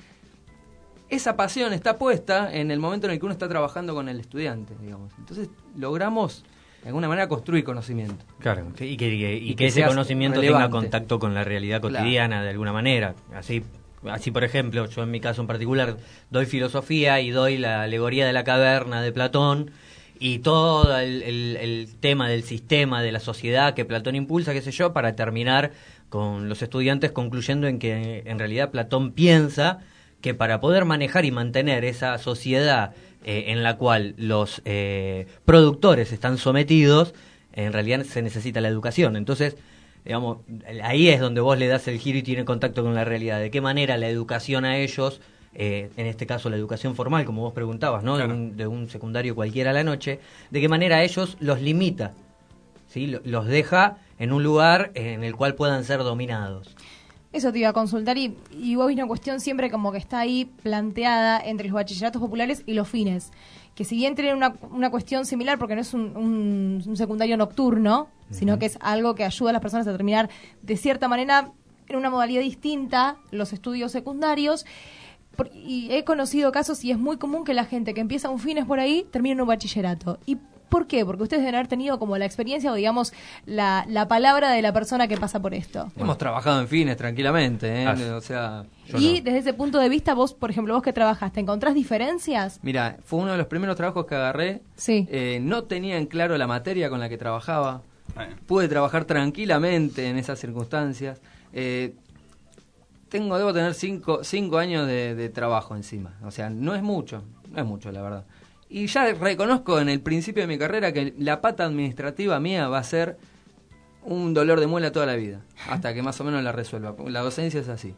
esa pasión está puesta en el momento en el que uno está trabajando con el estudiante, digamos. Entonces, logramos de alguna manera construir conocimiento. Claro, y que, y que- y Y que que ese seas conocimiento relevante. tenga contacto con la realidad Claro. cotidiana de alguna manera. Así, así, por ejemplo, yo en mi caso en particular doy filosofía y doy la alegoría de la caverna de Platón y todo el, el- el tema del sistema, de la sociedad que Platón impulsa, qué sé yo, para terminar con los estudiantes concluyendo en que en realidad Platón piensa que para poder manejar y mantener esa sociedad eh, en la cual los eh, productores están sometidos, en realidad se necesita la educación. Entonces, digamos, ahí es donde vos le das el giro y tiene contacto con la realidad. ¿De qué manera la educación a ellos, eh, en este caso la educación formal, como vos preguntabas, ¿no? Claro. De, un, de un secundario cualquiera a la noche, de qué manera a ellos los limita, ¿sí? Lo- Los deja en un lugar en el cual puedan ser dominados. Eso te iba a consultar y, y vos viste una cuestión siempre como que está ahí planteada entre los bachilleratos populares y los fines, que si bien tienen una, una cuestión similar porque no es un, un- un secundario nocturno, sino que es algo que ayuda a las personas a terminar de cierta manera en una modalidad distinta los estudios secundarios. Por- y he conocido casos y es muy común que la gente que empieza un fines por ahí termine en un bachillerato. ¿Y por qué? Porque ustedes deben haber tenido como la experiencia o digamos la, la palabra de la persona que pasa por esto. Hemos trabajado en fines tranquilamente, ¿eh? Ah. O sea, Y desde ese punto de vista, vos, por ejemplo, vos que trabajaste, ¿encontrás diferencias? mira, fue uno de los primeros trabajos que agarré. Sí. Eh, no tenía en claro la materia con la que trabajaba. Bueno. Pude trabajar tranquilamente en esas circunstancias. Eh, tengo, debo tener cinco, cinco años de, de trabajo encima. O sea, no es mucho, no es mucho, la verdad. Y ya reconozco en el principio de mi carrera que la pata administrativa mía va a ser un dolor de muela toda la vida, hasta que más o menos la resuelva. La docencia es así.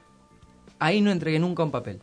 Ahí no entregué nunca un papel.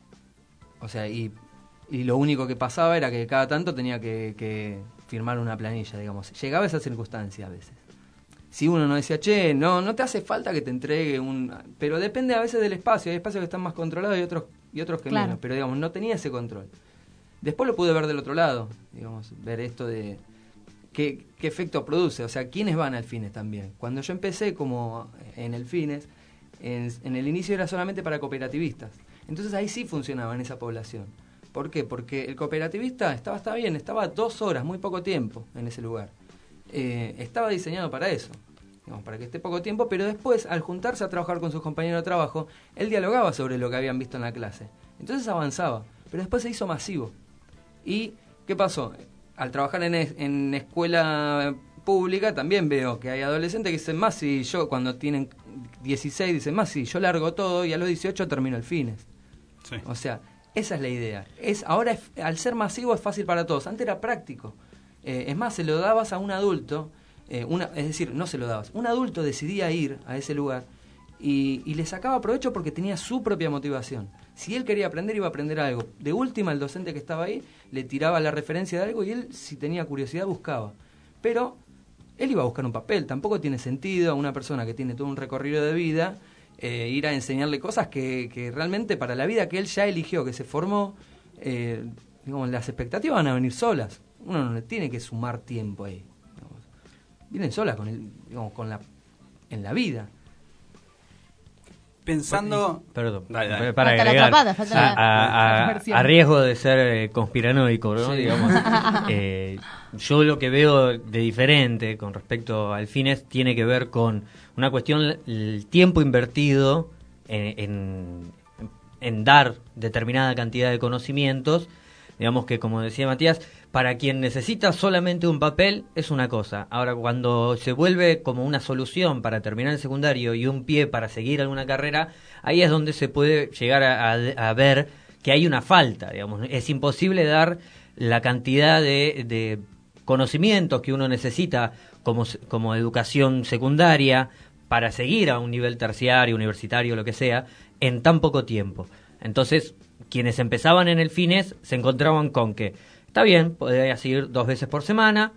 O sea, y, y lo único que pasaba era que cada tanto tenía que, que firmar una planilla, digamos. Llegaba a esa circunstancia a veces. Si uno no decía, che, no, no te hace falta que te entregue un... Pero depende a veces del espacio. Hay espacios que están más controlados y otros, y otros que Claro. menos. Pero, digamos, no tenía ese control. Después lo pude ver del otro lado, digamos, ver esto de qué, qué efecto produce, o sea, quiénes van al Fines también. Cuando yo empecé como en el Fines, en, en el inicio era solamente para cooperativistas. Entonces ahí sí funcionaba en esa población. ¿Por qué? Porque el cooperativista estaba, estaba bien, estaba dos horas, muy poco tiempo en ese lugar. Eh, estaba diseñado para eso, digamos, para que esté poco tiempo, pero después, al juntarse a trabajar con sus compañeros de trabajo, él dialogaba sobre lo que habían visto en la clase. Entonces avanzaba, pero después se hizo masivo. ¿Y qué pasó? Al trabajar en, es- en escuela pública también veo que hay adolescentes que dicen, más si yo, cuando tienen dieciséis, dicen, más si yo largo todo y a los dieciocho termino el Fines. Sí. O sea, esa es la idea. Es, ahora, es- al ser masivo, es fácil para todos. Antes era práctico. Eh, es más, se lo dabas a un adulto eh, una, es decir, no se lo dabas. Un adulto decidía ir a ese lugar y, y le sacaba provecho porque tenía su propia motivación. Si él quería aprender, iba a aprender algo. De última, el docente que estaba ahí le tiraba la referencia de algo y él, si tenía curiosidad, buscaba. Pero él iba a buscar un papel. Tampoco tiene sentido a una persona que tiene todo un recorrido de vida eh, ir a enseñarle cosas que, que realmente para la vida que él ya eligió, que se formó, eh, digamos, las expectativas van a venir solas. Uno no le tiene que sumar tiempo ahí. Digamos. Vienen solas con el, digamos, con la, en la vida. Pensando... Perdón, dale, dale. para Falta agregar, la tapada, falta a, la- a- la a- versión. a riesgo de ser eh, conspiranoico, ¿no? Sí. Digamos, eh, yo lo que veo de diferente con respecto al Fines tiene que ver con una cuestión, el tiempo invertido en, en, en dar determinada cantidad de conocimientos, digamos que, como decía Matías, para quien necesita solamente un papel es una cosa. Ahora, cuando se vuelve como una solución para terminar el secundario y un pie para seguir alguna carrera, ahí es donde se puede llegar a, a- a ver que hay una falta, digamos. Es imposible dar la cantidad de, de conocimientos que uno necesita como, se- como educación secundaria para seguir a un nivel terciario, universitario, lo que sea, en tan poco tiempo. Entonces, quienes empezaban en el Fines se encontraban con que está bien, podías ir dos veces por semana,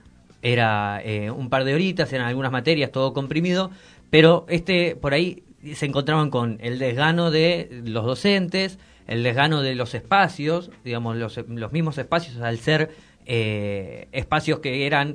era eh, un par de horitas, eran algunas materias, todo comprimido, pero este por ahí se encontraban con el desgano de los docentes, el desgano de los espacios, digamos, los, los mismos espacios al ser eh, espacios que eran...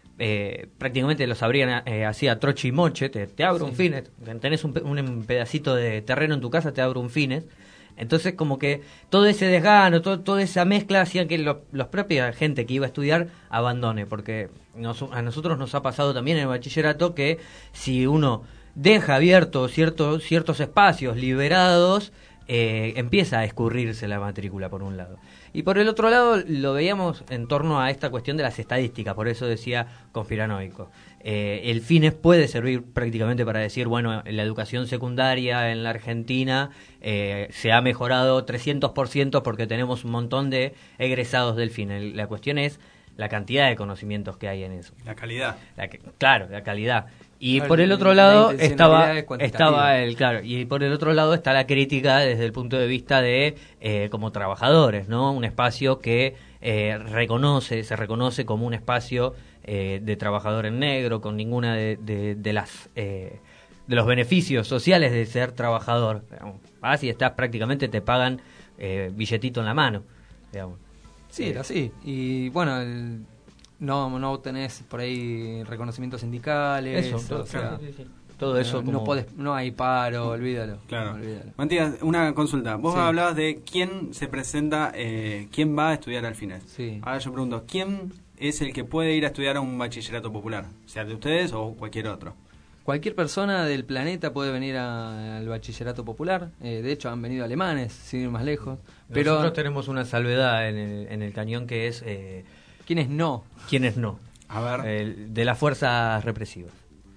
Eh, prácticamente los abrían eh, así a troche y moche, te, te abro Sí. un Fines, tenés un, pe- un pedacito de terreno en tu casa, te abro un Fines. Entonces, como que todo ese desgano, todo, toda esa mezcla hacía que lo- los propios gente que iba a estudiar abandone, porque nos- a nosotros nos ha pasado también en el bachillerato que si uno deja abiertos ciertos, ciertos espacios liberados, eh, empieza a escurrirse la matrícula por un lado. Y por el otro lado lo veíamos en torno a esta cuestión de las estadísticas, por eso decía conspiranoico. Eh, el Fines puede servir prácticamente para decir, bueno, la educación secundaria en la Argentina eh, se ha mejorado trescientos por ciento porque tenemos un montón de egresados del Fines. La cuestión es la cantidad de conocimientos que hay en eso. La calidad. La que- claro, la calidad. Y Claro, por el la- otro la lado intencionalidad estaba es cuantitativa. estaba el claro y por el otro lado está la crítica desde el punto de vista de eh, como trabajadores, ¿no? Un espacio que eh, reconoce se reconoce como un espacio eh, de trabajador en negro con ninguna de, de, de las eh, de los beneficios sociales de ser trabajador. Digamos, vas y estás prácticamente te pagan eh, billetito en la mano, digamos. Sí, Eh, era así. Y bueno, el- no no tenés por ahí reconocimientos sindicales. Eso, o todo, sea, claro, sí, sí. Todo eso no, como- podés- no hay paro, olvídalo. Claro. olvídalo. Matías, una consulta. Vos Sí. hablabas de quién se presenta, eh, quién va a estudiar al Fines. Sí. Ahora yo pregunto, ¿quién es el que puede ir a estudiar a un bachillerato popular? Sea de ustedes o cualquier otro. Cualquier persona del planeta puede venir a- al bachillerato popular. Eh, de hecho, han venido alemanes, sin ir más lejos. Pero Nosotros tenemos una salvedad en el, en el cañón que es... Eh, ¿quiénes no? ¿Quiénes no? A ver. El- de las fuerzas represivas.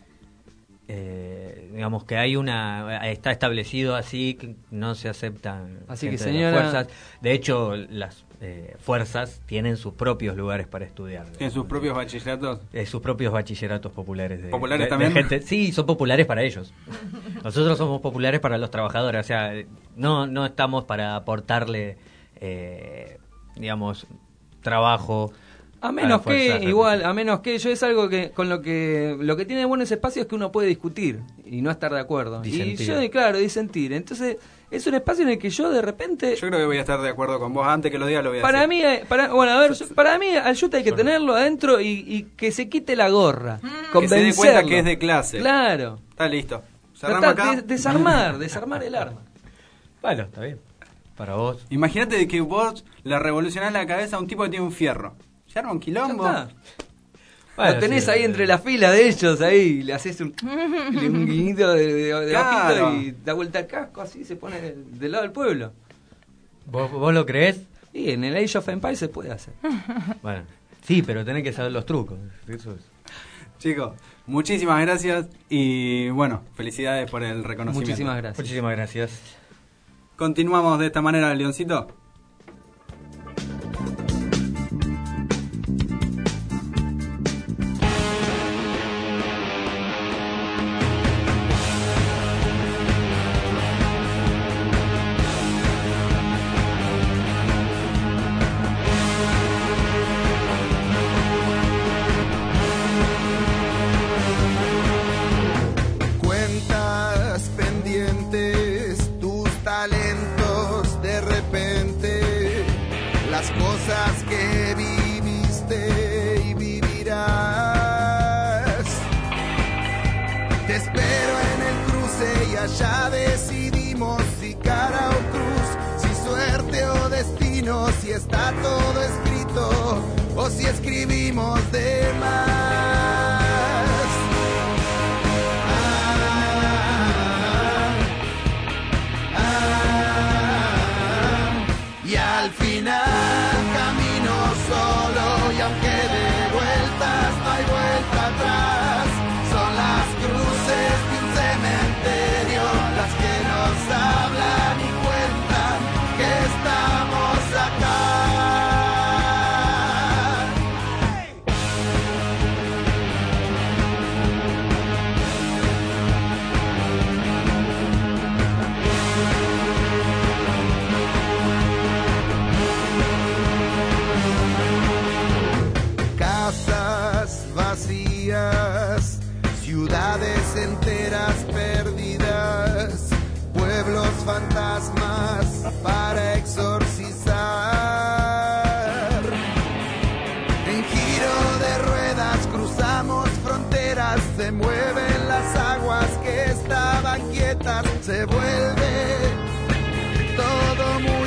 Eh, digamos que hay una... Está establecido así que no se aceptan Así gente que, de las señora- fuerzas. De hecho, las eh, fuerzas tienen sus propios lugares para estudiar. ¿En sus propios bachilleratos? Eh, sus propios bachilleratos populares. De, ¿Populares de- de también? gente- sí, son populares para ellos. Nosotros somos populares para los trabajadores. O sea, no, no estamos para aportarle, eh, digamos, trabajo. A a menos las que, fuerzas igual, a menos que yo es algo que con lo que lo que tiene de bueno ese espacio es que uno puede discutir y no estar de acuerdo. Disentir. Y yo, claro, disentir. Entonces, es un espacio en el que yo de repente... Yo creo que voy a estar de acuerdo con vos. Antes que lo diga lo voy a Para decir. mí, eh, para, bueno, a ver, yo- para mí al Yuta hay que tenerlo adentro y, y que se quite la gorra. Que se dé Convencerlo. cuenta que es de clase. Claro. Está listo. Ya Cerramos está, acá. des- desarmar, desarmar el arma. Bueno, está bien. Para vos. Imagínate de que vos le revolucionás la cabeza a un tipo que tiene un fierro. Se arma un quilombo. Ya está. Bueno, Lo tenés sí, ahí eh. entre la fila de ellos, ahí le haces un, un guiñito de, de, de Claro. ojito y da vuelta al casco, así se pone del lado del pueblo. ¿Vos, vos lo creés? Y en el Age of Empires se puede hacer. Bueno, sí, pero tenés que saber los trucos. Eso es. Chicos, muchísimas gracias y bueno, felicidades por el reconocimiento. Muchísimas gracias. Muchísimas gracias. Continuamos de esta manera, Leoncito. las cosas que viviste y vivirás. Te espero en el cruce y allá decidimos si cara o cruz, si suerte o destino, si está todo escrito o si escribimos de más. Y al final camino solo y aunque de vueltas no hay vuelta atrás, son las cruces de un cementerio las que nos hablan y cuentan que estamos acá. Casas vacías, ciudades enteras perdidas, pueblos fantasmas para exorcizar. En giro de ruedas cruzamos fronteras, se mueven las aguas que estaban quietas, se vuelve todo muy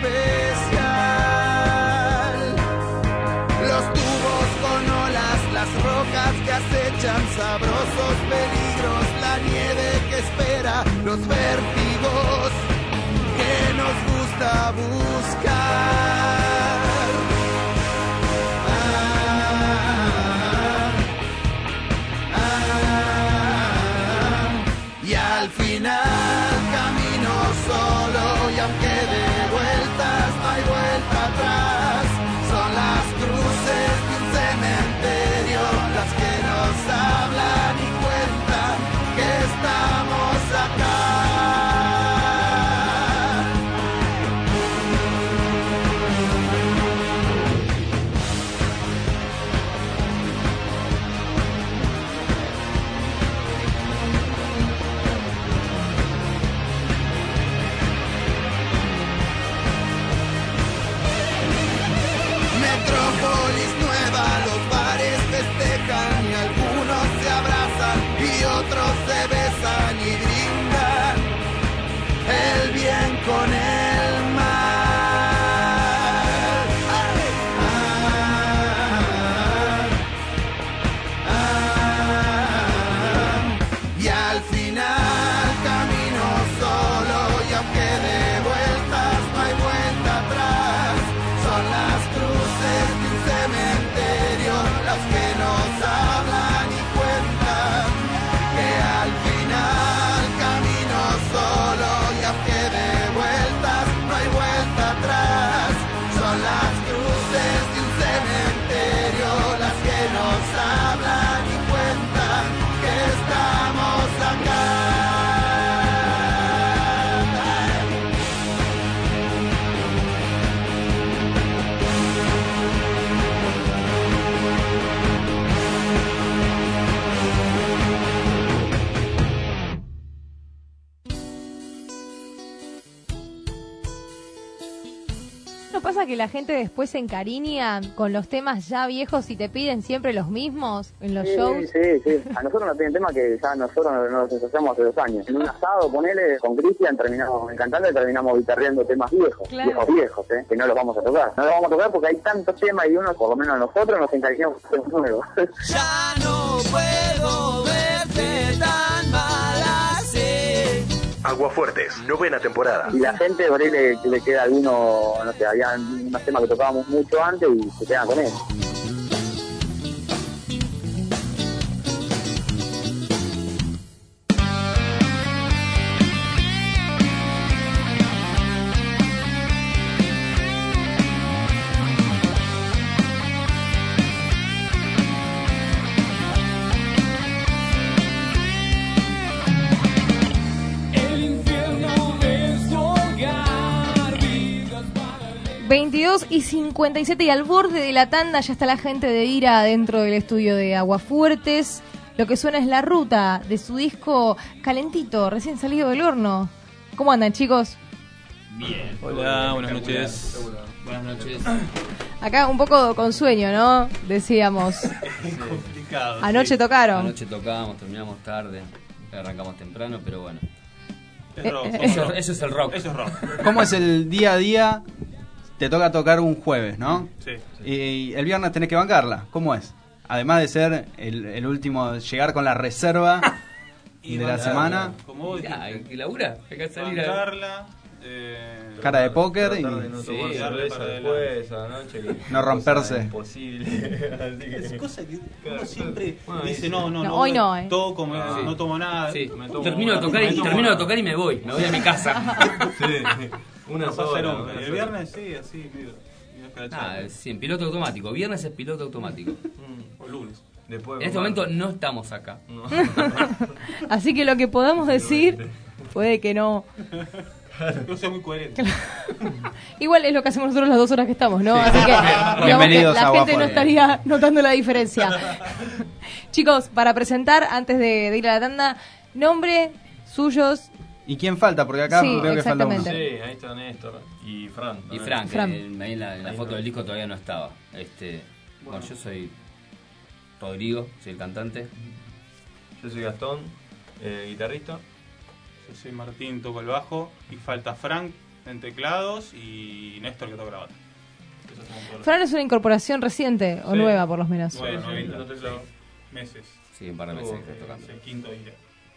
especial. Los tubos con olas, las rocas que acechan, sabrosos peligros, la nieve que espera, los vértigos que nos gusta buscar. Ah, ah, y al final camino solo y aunque de vueltas no hay vuelta atrás, son las cruces de un cementerio las que nos hablan y cuentan que estamos acá. Metrópolis nueva, los bares festejan y algunos se abrazan y otros se besan y brindan el bien con el mal. Ah, ah, ah, y al final camino solo y aunque de vueltas no hay vuelta atrás, son las cruces de un cementerio las que nos hablan y cuentan que al final camino solo y aunque de vueltas no hay vuelta atrás, son las cruces de un cementerio las que nos hablan y cuentan que estamos acá. ¿No pasa que la gente después se encariña con los temas ya viejos y te piden siempre los mismos en los sí, shows? Sí, sí, a nosotros nos piden temas que ya nosotros no nos asociamos hace dos años. En un asado, ponele, con Cristian terminamos cantando y terminamos guitarreando temas viejos, claro. viejos viejos, ¿eh? Que no los vamos a tocar. No los vamos a tocar porque hay tantos temas y uno, por lo menos nosotros, nos encariñamos con temas nuevos. Ya no puedo verte tan mal así. Aguafuertes, novena temporada. Y la gente por ahí le, le queda alguno, no sé, había unos temas que tocábamos mucho antes y se quedan con él. veintidós y cincuenta y siete y al borde de la tanda ya está la gente de Ira dentro del estudio de Aguafuertes. Lo que suena es La Ruta de su disco calentito, recién salido del horno. ¿Cómo andan, chicos? Bien. Hola, buenas noches. Buenas noches. Acá un poco con sueño, ¿no? Decíamos. Es complicado. Anoche sí. tocaron. Anoche tocábamos, terminamos tarde, arrancamos temprano, pero bueno. Es rock, Eso, eso es el rock. Eso es rock. ¿Cómo es el día a día? Te toca tocar un jueves, ¿no? Sí. Y el viernes tenés que bancarla. ¿Cómo es? Además de ser el, el último, llegar con la reserva Y de la bancarla, semana. Como vos Ya, dijiste. ¿y labura? Hay que salir a... Bancarla, eh, Cara de póker y Tratar de no Sí, tomar darle cerveza para después a la noche. que No es romperse. cosa imposible. Así que- Es cosa que uno Claro, siempre bueno, dice, sí. no, no, No, no. hoy no, eh. Toco, me- Sí. no tomo nada. Sí, me tomo termino de una- tocar y me tomo termino de una- tocar y me voy, me voy a mi casa. Sí, una No pasa sola. nunca. una Y el sola. viernes sí, así, medio, medio escrachado. Ah, sí, en piloto automático. Viernes es piloto automático. O lunes. Después En este momento no estamos acá. No. Así que lo que podamos decir puede que no. No sea muy coherente. Igual es lo que hacemos nosotros las dos horas que estamos, ¿no? Así que digamos que Bienvenidos la a gente no Guapo. estaría notando la diferencia. Chicos, para presentar, antes de, de ir a la tanda, nombre, suyos. ¿Y quién falta? Porque acá Sí, veo que falta uno. exactamente. Sí, ahí está Néstor y Fran. Y también. Frank, Fran. eh, ahí en la, en la Ahí foto no. del disco todavía no estaba. Este, bueno, yo soy Rodrigo, soy el cantante. Yo soy Gastón, eh, guitarrista. Yo soy Martín, toco el bajo. Y falta Frank en teclados y Néstor que toca la bata. Eso somos todos los- Fran es una incorporación reciente o Sí. nueva, por lo menos. Nueve, Sí, noventa, sí, sí, meses. Sí, un par de meses que estoy Eh, tocando. es el quinto día.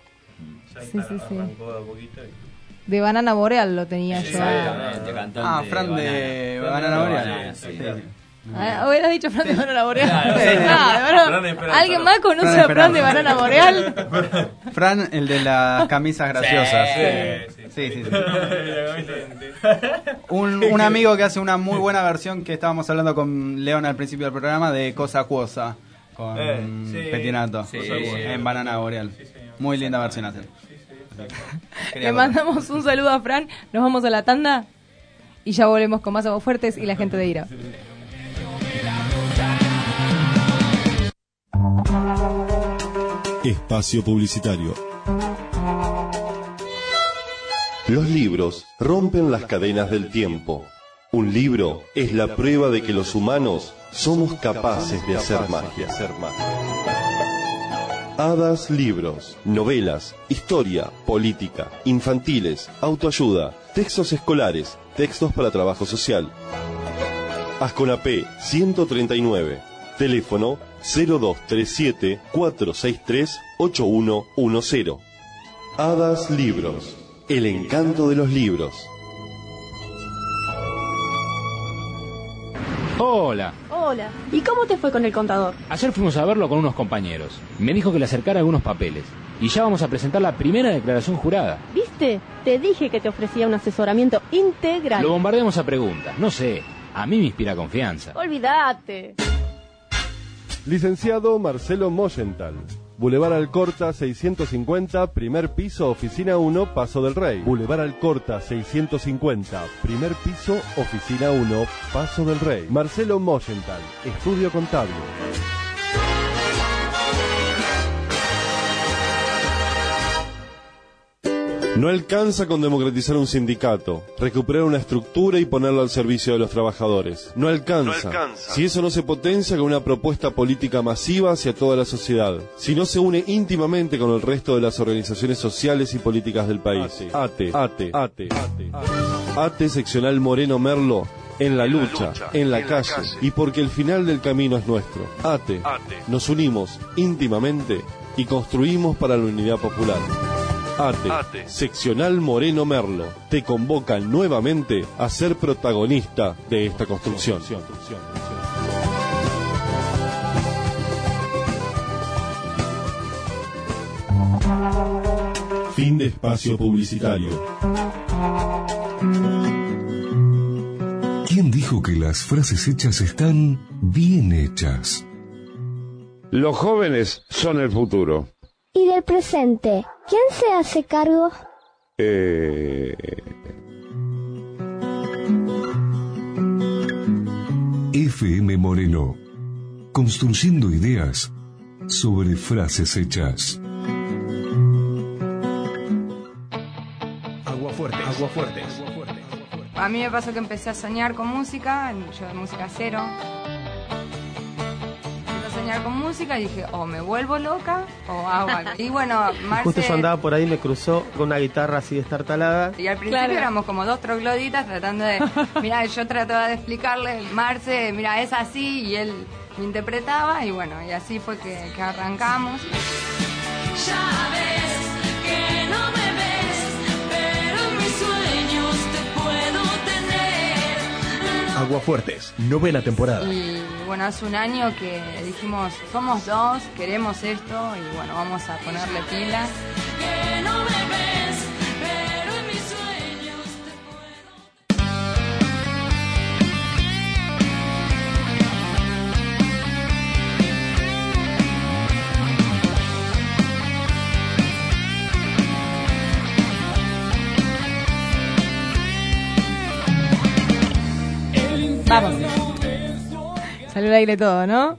Ya Sí, está, sí, sí. Arrancó de a poquito y... De Banana Boreal lo tenía Sí, yo. Exactamente, cantante Ah, Fran de Banana Boreal. sí. Ah, hubieras dicho Fran de Banana Boreal. Claro, Ah, sí. de Banana- Fran Esperanza. ¿Alguien más conoce Fran a Fran de Esperanza. Banana Boreal? Fran, el de las camisas graciosas. Sí, sí, Sí, sí, sí. Excelente. Un, un amigo que hace una muy buena versión que estábamos hablando con León al principio del programa de Cosa Acuosa con Eh, sí. Petinato Sí, Cosa Acuosa. en Banana Boreal. Muy linda versión hace. Le mandamos un saludo a Fran, nos vamos a la tanda y ya volvemos con más Aguas Fuertes y la gente de Ira. Espacio publicitario. Los libros rompen las cadenas del tiempo. Un libro es la prueba de que los humanos somos capaces de hacer magia. Hadas Libros, novelas, historia, política, infantiles, autoayuda, textos escolares, textos para trabajo social. Asconapé ciento treinta y nueve, teléfono cero dos tres siete, cuatro seis tres, ocho uno uno cero. Hadas Libros, el encanto de los libros. Hola. Hola. ¿Y cómo te fue con el contador? Ayer fuimos a verlo con unos compañeros. Me dijo que le acercara algunos papeles. Y ya vamos a presentar la primera declaración jurada. ¿Viste? Te dije que te ofrecía un asesoramiento integral. Lo bombardeamos a preguntas. No sé. A mí me inspira confianza. Olvídate. Licenciado Marcelo Moyental. Boulevard Alcorta seiscientos cincuenta, primer piso, oficina uno, Paso del Rey. Boulevard Alcorta seiscientos cincuenta, primer piso, oficina uno, Paso del Rey. Marcelo Moyental, estudio contable. No alcanza con democratizar un sindicato, recuperar una estructura y ponerlo al servicio de los trabajadores. No alcanza. No alcanza. Si eso no se potencia con una propuesta política masiva hacia toda la sociedad. Si no se une íntimamente con el resto de las organizaciones sociales y políticas del país. ATE, ATE, ATE, ATE. ATE seccional Moreno Merlo. En la lucha, en la calle, y porque el final del camino es nuestro. ATE. Nos unimos íntimamente y construimos para la unidad popular. ATE, ATE, seccional Moreno Merlo, te convocan nuevamente a ser protagonista de esta construcción. Fin de espacio publicitario. ¿Quién dijo que las frases hechas están bien hechas? Los jóvenes son el futuro. ¿Y del presente? ¿Quién se hace cargo? Eh... F M Moreno, construyendo ideas sobre frases hechas. Agua fuerte, agua fuerte. a mí me pasó que empecé a soñar con música, yo de música cero. Empecé a soñar con música y dije, o me vuelvo loca o hago algo. Y bueno, Marce... Justo yo andaba por ahí, me cruzó con una guitarra así destartalada. Y al principio claro. éramos como dos trogloditas tratando de... Mirá, yo trataba de explicarle, Marce, mira, es así, y él me interpretaba, y bueno, y así fue que, que arrancamos. Ya ves que no me ves, pero en mis sueños te puedo tener. Aguafuertes, novena temporada. Y bueno, hace un año que dijimos, somos dos, queremos esto, y bueno, vamos a ponerle pilas. Que no me ves, pero en mis sueños te puedo. Vamos. Salió al aire todo, ¿no?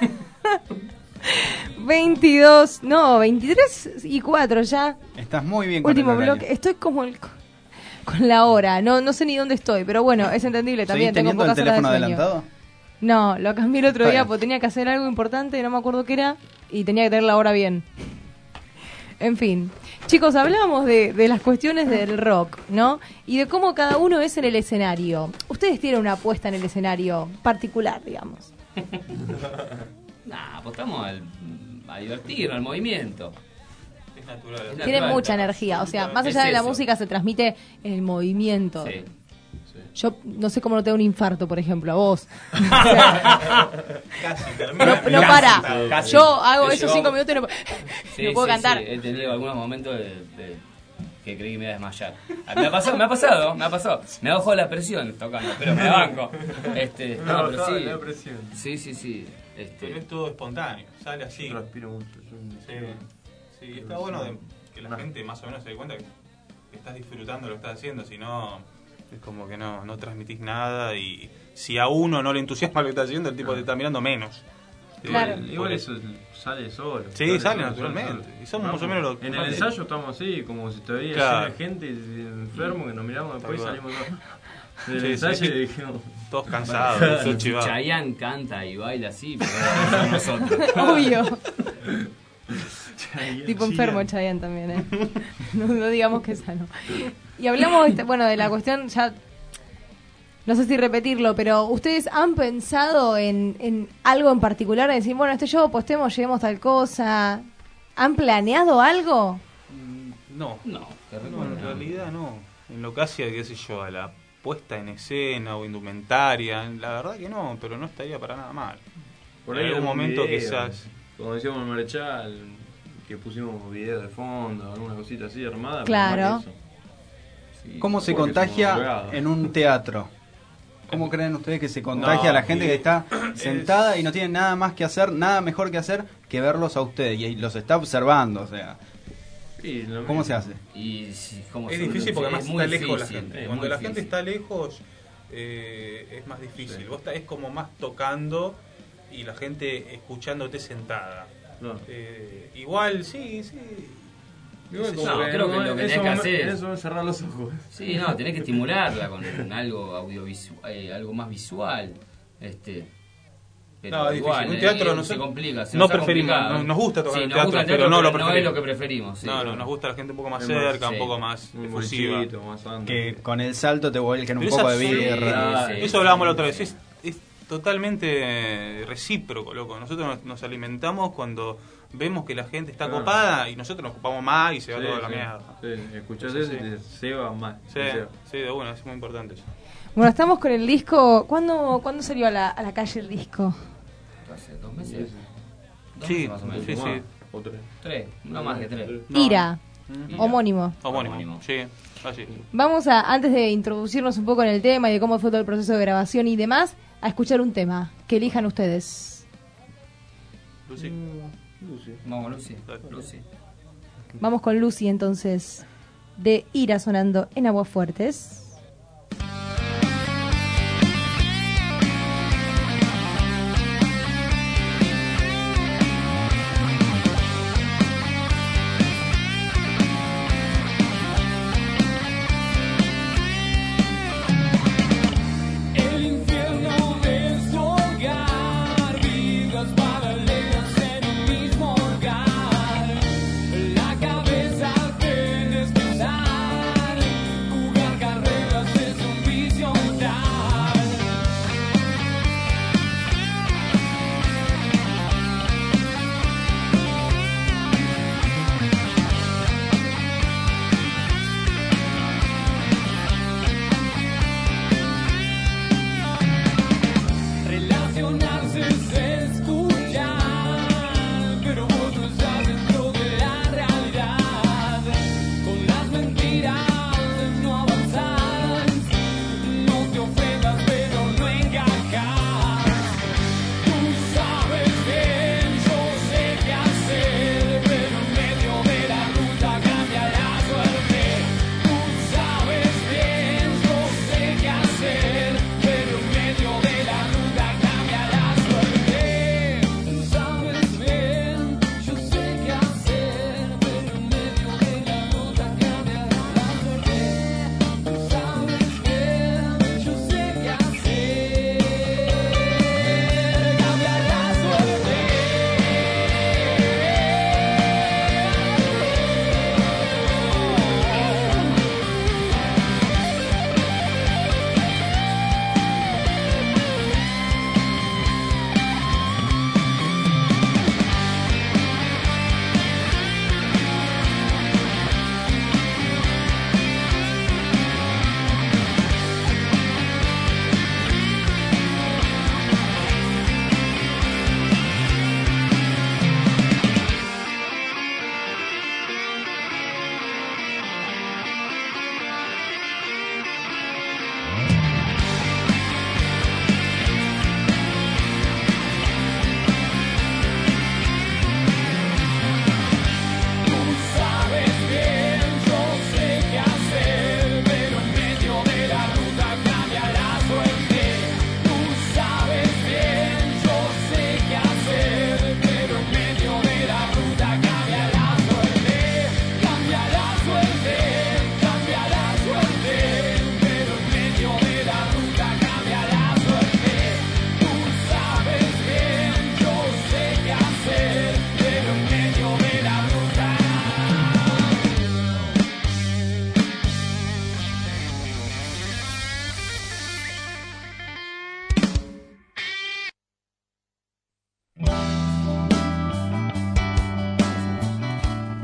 veintidós, no, veintitrés y cuatro ya. Estás muy bien con Último el horario. bloque. Estoy como el, con la hora. No, no sé ni dónde estoy, pero bueno, es entendible también. ¿Seguís Tengo teniendo pocas el teléfono horas de sueño. adelantado? No, lo cambié el otro día Bueno. porque tenía que hacer algo importante, no me acuerdo qué era, y tenía que tener la hora bien. En fin. Chicos, hablamos de, de las cuestiones del rock, ¿no? Y de cómo cada uno es en el escenario. Ustedes tienen una apuesta en el escenario particular, digamos. Nah, apostamos al, a divertirnos, al movimiento. Es natural. Es Tienen natural. mucha energía, o sea, más allá Es de la eso. música se transmite en el movimiento. Sí. Yo no sé cómo no te da un infarto, por ejemplo, a vos. O sea, Casi, no, no casi, para. casi. Yo hago Yo esos llevo- cinco minutos y no, Sí, no puedo sí, cantar. sí, he tenido algunos momentos de, de- que creí que me iba a desmayar. Ah, Me ha pasado, me ha pasado, me ha pasado. Me ha bajado la presión tocando, pero me la banco. Este, no, No, pero no, sí. la presión. Sí, sí, sí. Este, Pero es todo espontáneo, sale así. Yo respiro mucho. Yo Sí, sí, está bueno de que la gente más o menos se dé cuenta que, que estás disfrutando lo que estás haciendo, si no es como que no, no transmitís nada y si a uno no le entusiasma lo que está haciendo, el tipo te está mirando menos. Claro. Igual, igual eso sale solo. Sí, sale solo, naturalmente. solo, solo. Y somos más o menos los- En el ensayo estamos así, como si todavía Claro. llena de gente enfermo que nos miramos después y Tal salimos cual. todos. Del Sí, ensayo sí. y dijimos. Todos cansados, Claro. todos chivados. Chayanne canta y baila así, pero somos nosotros. Obvio. Chayanne. Tipo enfermo Chayanne también, ¿eh? No, no digamos que sano. Y hablamos, este, bueno, de la cuestión, ya no sé si repetirlo, pero ¿ustedes han pensado en, en algo en particular? En decir, bueno, este show postemos, llevemos tal cosa. ¿Han planeado algo? No, No, te no, recuerdo. en realidad no. En lo que hace, qué sé yo, a la puesta en escena o indumentaria, la verdad que no, pero no estaría para nada mal. Por En ahí algún algún momento video, quizás. Como decíamos en Marechal, que pusimos videos de fondo, alguna cosita así armada. pero Claro. más que eso. Sí, ¿Cómo se porque somos contagia drogados. en un teatro? ¿Cómo creen ustedes que se contagia No, a la gente y- que está es- sentada y no tiene nada más que hacer, nada mejor que hacer que verlos a ustedes y los está observando? O sea, Sí, lo ¿cómo mismo. se hace? Y sí, ¿cómo Es se- difícil porque es además muy está lejos la difícil, gente. es Cuando muy la gente difícil. está lejos eh, es más difícil. Sí. Vos está- es como más tocando y la gente escuchándote sentada. No. Eh, igual, sí, sí. Igual No, como No, creo que en lo que eso tenés que momen- hacer En es- eso es cerrar los ojos. Sí, no, tenés que estimularla con algo audiovisual, eh, algo más visual. Este, pero No, es igual, difícil. Un eh, teatro no se se- complica. Se no nos ha preferimos, complicado. no- nos gusta tocar Sí, el nos teatro, gusta el pero no lo No es preferimos. lo que preferimos. sí. No, no, nos gusta la gente un poco más Es cerca, más, un sí. poco más Un efusiva. bolichito, más antes. Que con el salto te vuelquen un Pero poco esa- de sí, birra. sí, Eso hablábamos la otra vez. Es, es totalmente recíproco, loco. Nosotros nos, nos alimentamos cuando vemos que la gente está Claro. copada y nosotros nos ocupamos más y se va Sí, toda la sí, mierda. sí, escuchás Sí, eso sí. y te ceba más. Sí, te ceba. sí, de una, es muy importante eso. Bueno, estamos con el disco. ¿Cuándo, ¿cuándo salió a la, a la calle el disco? Hace dos meses. Dos Sí, meses más o menos. sí, sí. O tres. Tres, no más que tres. No. Ira, Mm. homónimo. Homónimo, Homónimo. sí, así. Vamos a, antes de introducirnos un poco en el tema y de cómo fue todo el proceso de grabación y demás, a escuchar un tema que elijan ustedes. Lucy. Vamos, Lucy. Lucy. Vamos con Lucy entonces, de Ira sonando en Aguafuertes.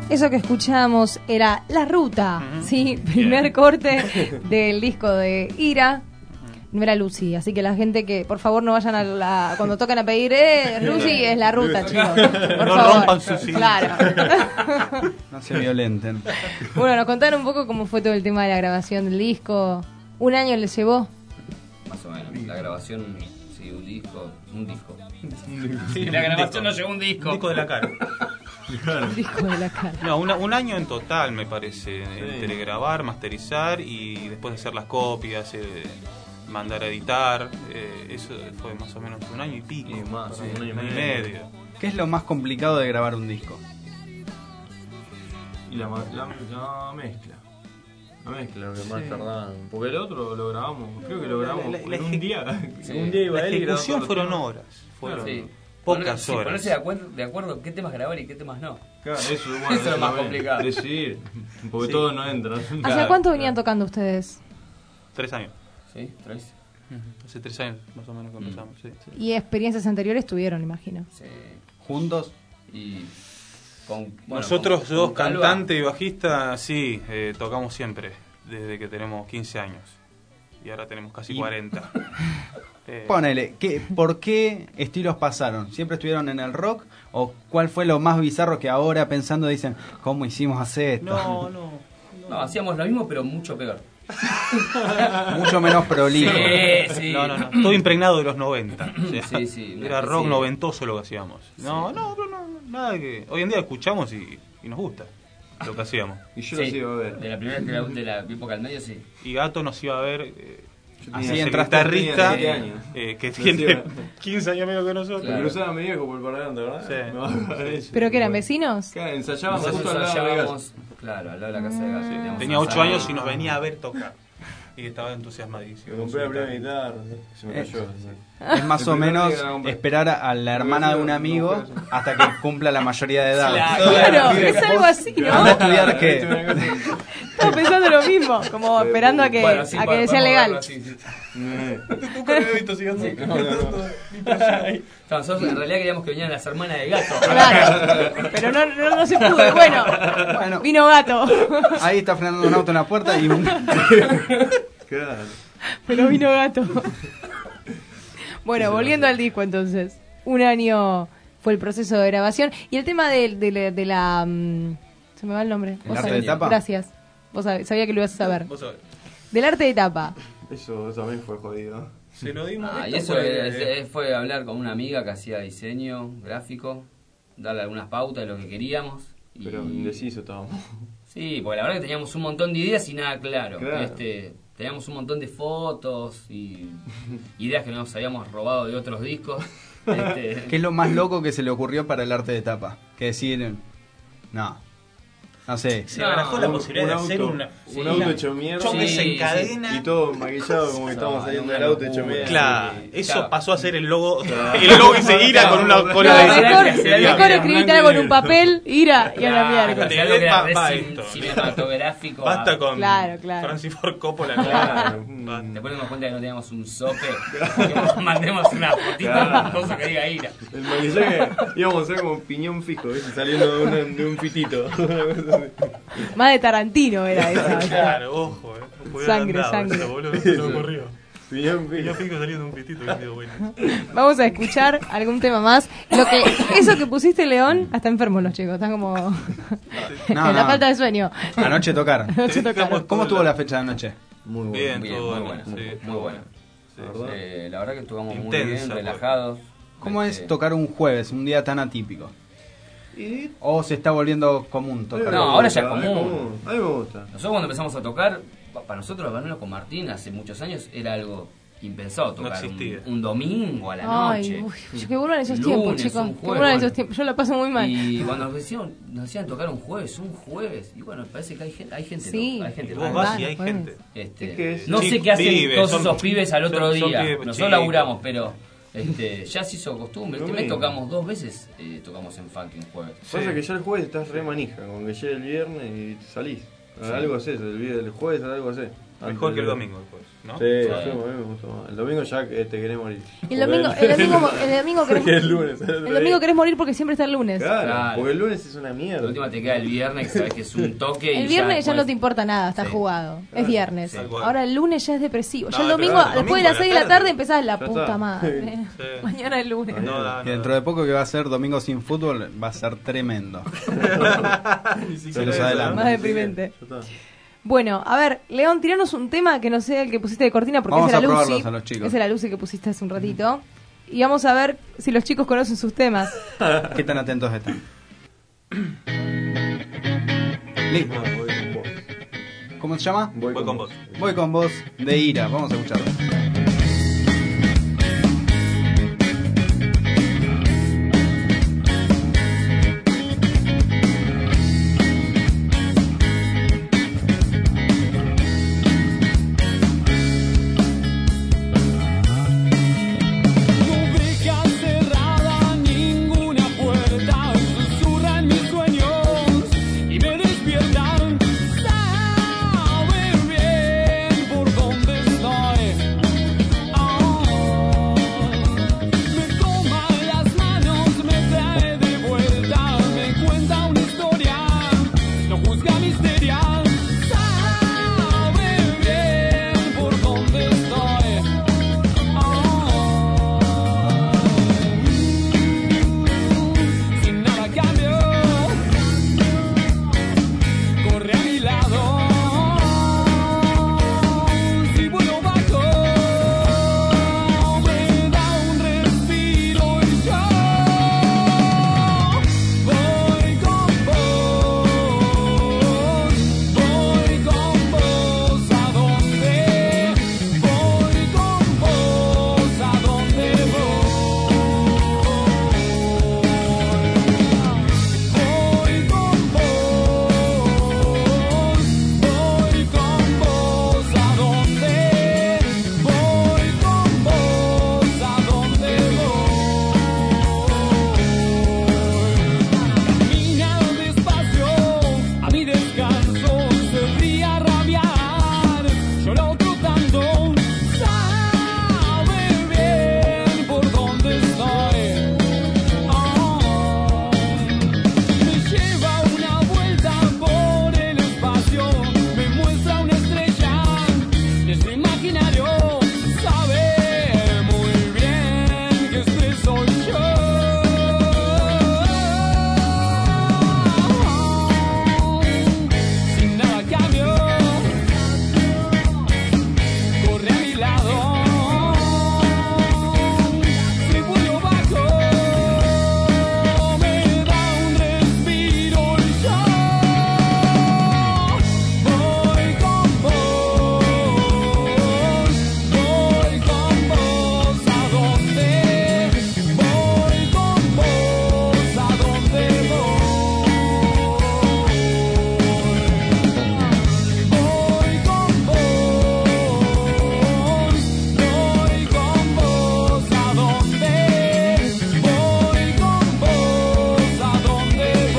Eso que escuchamos era La Ruta, ¿sí? Primer corte del disco de Ira. No era Lucy, así que la gente que, por favor, no vayan a la... Cuando tocan a pedir, eh, Lucy es La Ruta, chicos. Por no favor. rompan sus Claro. No se violenten. Bueno, nos contaron un poco cómo fue todo el tema de la grabación del disco. ¿Un año les llevó? Más o menos. La grabación, sí, un disco. Un disco. Sí, la un grabación disco. no llegó un disco. Un disco de la cara. Un disco de la cara. No, una- un año en total, me parece. Entre grabar, masterizar y después hacer las copias, eh, mandar a editar. eh, eso fue más o menos un año y pico. Y más, sí, un año y un año y medio. medio. ¿Qué es lo más complicado de grabar un disco? Y la, ma- la, la mezcla. La mezcla, lo que más Sí. tardan. Porque el otro lo grabamos, creo que lo grabamos La- la- la en un eje- día. Sí. Un día iba La él y grababa ejecución todos los fueron temas. horas, fueron Sí. pocas Poner- sí, horas. ponerse de acuerdo, de acuerdo qué temas grabar y qué temas no. Claro, eso, bueno, Eso es lo más también. complicado. Decidir, porque Sí. todo no entra. ¿Hace cuánto venían tocando ustedes? Tres años. Sí, tres. Hace tres años más o menos que empezamos, sí. sí. Y experiencias anteriores tuvieron, imagino. Sí. ¿Juntos? Y con, bueno, Nosotros con- dos, con Calva, cantante y bajista, sí, eh, tocamos siempre, desde que tenemos quince años. Y ahora tenemos casi Y- cuarenta. Eh, Ponele, ¿qué, ¿por qué estilos pasaron? ¿Siempre estuvieron en el rock? ¿O cuál fue lo más bizarro que ahora pensando dicen, ¿cómo hicimos hacer esto? No, no. No, hacíamos lo mismo, pero mucho peor. Mucho menos prolijo. Sí, sí. No, no, no. Todo impregnado de los noventa. O sea, Sí, sí, una Era especie rock de- noventoso lo que hacíamos. No, Sí. no, no, no, nada que... Hoy en día escuchamos y, y nos gusta lo que hacíamos. Y yo Sí, lo sigo a ver. de la primera de la, de la época del medio, sí. Y Gato nos iba a ver... Eh, Yo así tenía- entraste guitarrista, tenía siete años. eh, que Lo tiene sigo. quince años menos que nosotros. Me cruzaba mi viejo por el parlante, ¿verdad? Sí. Me bajaba de eso. ¿Pero que eran vecinos? Claro, ensayábamos Nosotros justo al lado de la ensayábamos, casa. claro, al lado de la casa de Gato. Teníamos Tenía un ocho asado. años y nos venía a ver tocar. Y estaba entusiasmadísimo. Me compré la primera guitarra, se me Eh, cayó. Es más El o primer menos día que la compré. esperar a la hermana de un amigo hasta que cumpla la mayoría de edad. Claro, es algo así, ¿no? ¿Anda a estudiar qué? Estaba pensando lo mismo, como esperando a que, Bueno, sí, a que podemos sea legal. verlo así, sí. Nunca lo había visto siguiendo. Sí, no, no, no. Nosotros en realidad queríamos que vinieran las hermanas de Gato. Claro, pero no, no, no se pudo. y Bueno, Bueno. vino Gato. Ahí está frenando un auto en la puerta y un... Claro. Pero vino Gato. Bueno, volviendo al disco entonces. Un año fue el proceso de grabación. Y el tema de, de, la- de la... mm, se me va el nombre. ¿El Vos arte sabés. de tapa? Gracias. Vos sabés, sabía que lo ibas a saber. Vos sabés. Del arte de tapa. Eso también fue jodido. Se lo dimos. Ah, y esto eso fue- es- es- fue hablar con una amiga que hacía diseño gráfico, darle algunas pautas de lo que queríamos. Y... Pero indeciso estábamos. Sí, porque la verdad que teníamos un montón de ideas y nada claro. Claro. Este, teníamos un montón de fotos y ideas que nos habíamos robado de otros discos. Este, ¿Qué es lo más loco que se le ocurrió para el arte de tapa? Que decir, no, no sé. Se barajó la posibilidad de hacer una- un sí, auto una- hecho mierda. choque se encadena. Y todo maquillado como que estábamos No, saliendo una del auto locura. hecho mierda. Claro, eso Claro. pasó a ser el logo. Claro. El logo y se ira con una cola No, de mejor, sería mejor bien, escribirte algo en un papel, ira y a la Claro, mierda. si algo que era Va- re va cin- esto. cinematográfico. Basta a- con Claro, claro. Francis Ford Coppola. Claro. Basta. Después nos dimos cuenta que no teníamos un sope. Que mandemos una fotito, Claro. una cosa que diga ira. El maquillaje íbamos a hacer como un piñón fijo, ¿viste? Saliendo de, una- de un pitito. Una cosa así. Más de Tarantino era esa. o sea. Claro, ojo, eh. No podía Sangre, haber andado sangre. eso, boludo, no se me ocurrió. Piñón Y yo fijo. fijo saliendo de un pitito que digo, bueno. Vamos a escuchar algún tema más. Lo que eso que pusiste, León, hasta enfermos los chicos, están como No, en la no. falta de sueño. Anoche tocar. Anoche tocaron. ¿Cómo estuvo la fecha de anoche? Muy bueno. Bien, Bien, todo muy bueno, bueno, sí. muy bueno. Sí, ¿verdad? Eh, la verdad que estuvimos muy Intensa, bien, fue. relajados. ¿Cómo es Este, tocar un jueves, un día tan atípico? ¿O se está volviendo común tocar? No, ahora ya es A mí me común. gusta, A mí me gusta. Nosotros cuando empezamos a tocar, pa- para nosotros Banano con Martín hace muchos años era algo impensado tocar un, existía. un domingo a la Ay, noche. uy, que vuelvan esos Lunes, tiempos, chicos. un Que jueves, vuelvan bueno. esos tiempos. Yo la paso muy mal. Y cuando nos decían, nos decían tocar un jueves, un jueves, y bueno, parece que hay gente, hay gente, Sí. loca, hay gente Y vos loca. vas y hay Jueves. gente. Este, Es que es- no Sí, sé qué hacen pibes, todos son- esos pibes al otro son- son día. pibes Nosotros chicos. laburamos, pero este, ya se hizo costumbre. Este mes Domingo. tocamos dos veces, eh, tocamos en funk un jueves. Pasa que ya el jueves estás re manija, con que llegue el viernes y salís. Sí. Algo haces, el, vi- el jueves algo haces. Mejor que el domingo después, ¿no? Sí, Sí. a mí me gustó más. El domingo ya que te querés morir. El domingo, el domingo, el domingo querés, Porque el lunes. el domingo querés morir porque siempre está el lunes. Claro, Claro. porque el lunes es una mierda. La última te queda el viernes, que sabes que es un toque. El y viernes ya, ya no te importa nada, está Sí. jugado. Es viernes. Sí. Ahora el lunes ya es depresivo. Ya No, el domingo, claro, el después de domingo las a seis la de la tarde tarde. empezás la Ya puta está. madre. Sí. Mañana es lunes. No, da, Y no dentro da. de poco que va a ser domingo sin fútbol, va a ser tremendo. Ni Se siquiera los eso, adelanto. Más deprimente. Ya está. Bueno, a ver, León, tiranos un tema que no sea el que pusiste de cortina porque Vamos es a la Lucy. probarlos a los chicos. Es la Lucy que pusiste hace un ratito. Y vamos a ver si los chicos conocen sus temas. ¿Qué tan atentos están? Listo. Voy con vos. ¿Cómo se llama? Voy Voy con vos. Voy con vos de Ira. Vamos a escucharlo. No deja cerrada ninguna puerta, susurra en mis sueños y me despiertan. Saber bien por dónde estoy. Ah, me toma las manos, me trae de vuelta, me cuenta una historia, no juzga misteria. Saber bien por dónde estoy. Sin nada cambio, corre a mi lado. Si vuelo bajo, me da un respiro y yo voy con vos, voy con vos a donde, voy con vos a donde voy. Voy con vos, voy con vos a donde, voy con vos a donde voy. Camina despacio, a mi descanso, se ríe a rabiar, llora otro tanto, sabe bien por dónde estoy. Me lleva una vuelta por el espacio, me muestra una estrella de su imaginario, sabe muy bien que este soy yo. Sin nada a cambio, corre a mi lado. Si vuelo bajo, me da un respiro y yo voy con vos, voy con vos a donde, voy con vos a donde voy. Voy con vos, voy con vos a donde, voy con vos a donde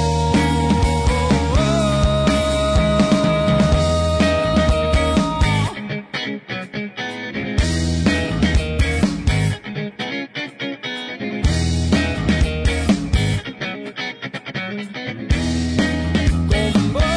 voy. Con vos.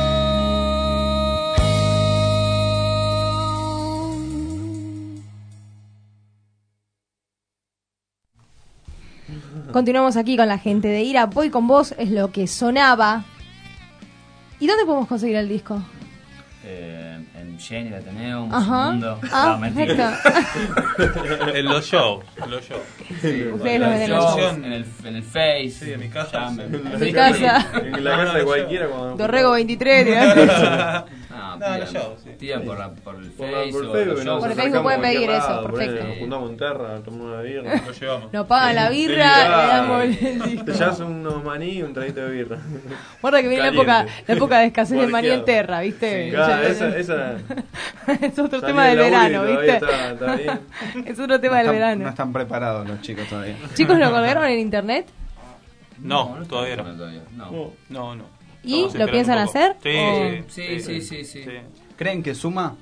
Continuamos aquí con la gente de Ira. Voy con vos, es lo que sonaba. ¿Y dónde podemos conseguir el disco? Eh, en Jenny, el Ateneo, Ajá. Mundo. Ah, No, mentira. En los shows, en los shows. Sí, Ustedes en lo ven en los los shows, en el, en el Face. Sí, en mi casa. Llame. En mi casa. En la casa de cualquiera cuando... Dorrego veintitrés. digamos. No, No, en los pidan, shows, sí. pidan por, la, por el Por, Face. por o Facebook, los nos shows. Por el acercamos Facebook pueden a cualquier pedir eso, lado, ponele, perfecto. Nos juntamos en terra, tomamos una birra. Lo llevamos. Nos pagan la birra, le damos el disco. Te llevas unos maní y un traguito de birra. Guarda que viene la Caliente. época, la época de escasez de maní en Marqueado. terra, ¿viste? Sí, claro, Ya- esa, esa es otro salí tema del del laburo y verano, todavía ¿viste? está- está bien. Es otro tema no del están, verano. No están preparados los chicos todavía. Chicos, ¿lo colgaron en internet? No, todavía no. todavía, no. No, no. ¿Y Estamos lo piensan esperando un hacer? poco. ¿O- Sí, Sí, sí, sí, sí. ¿Creen que suma?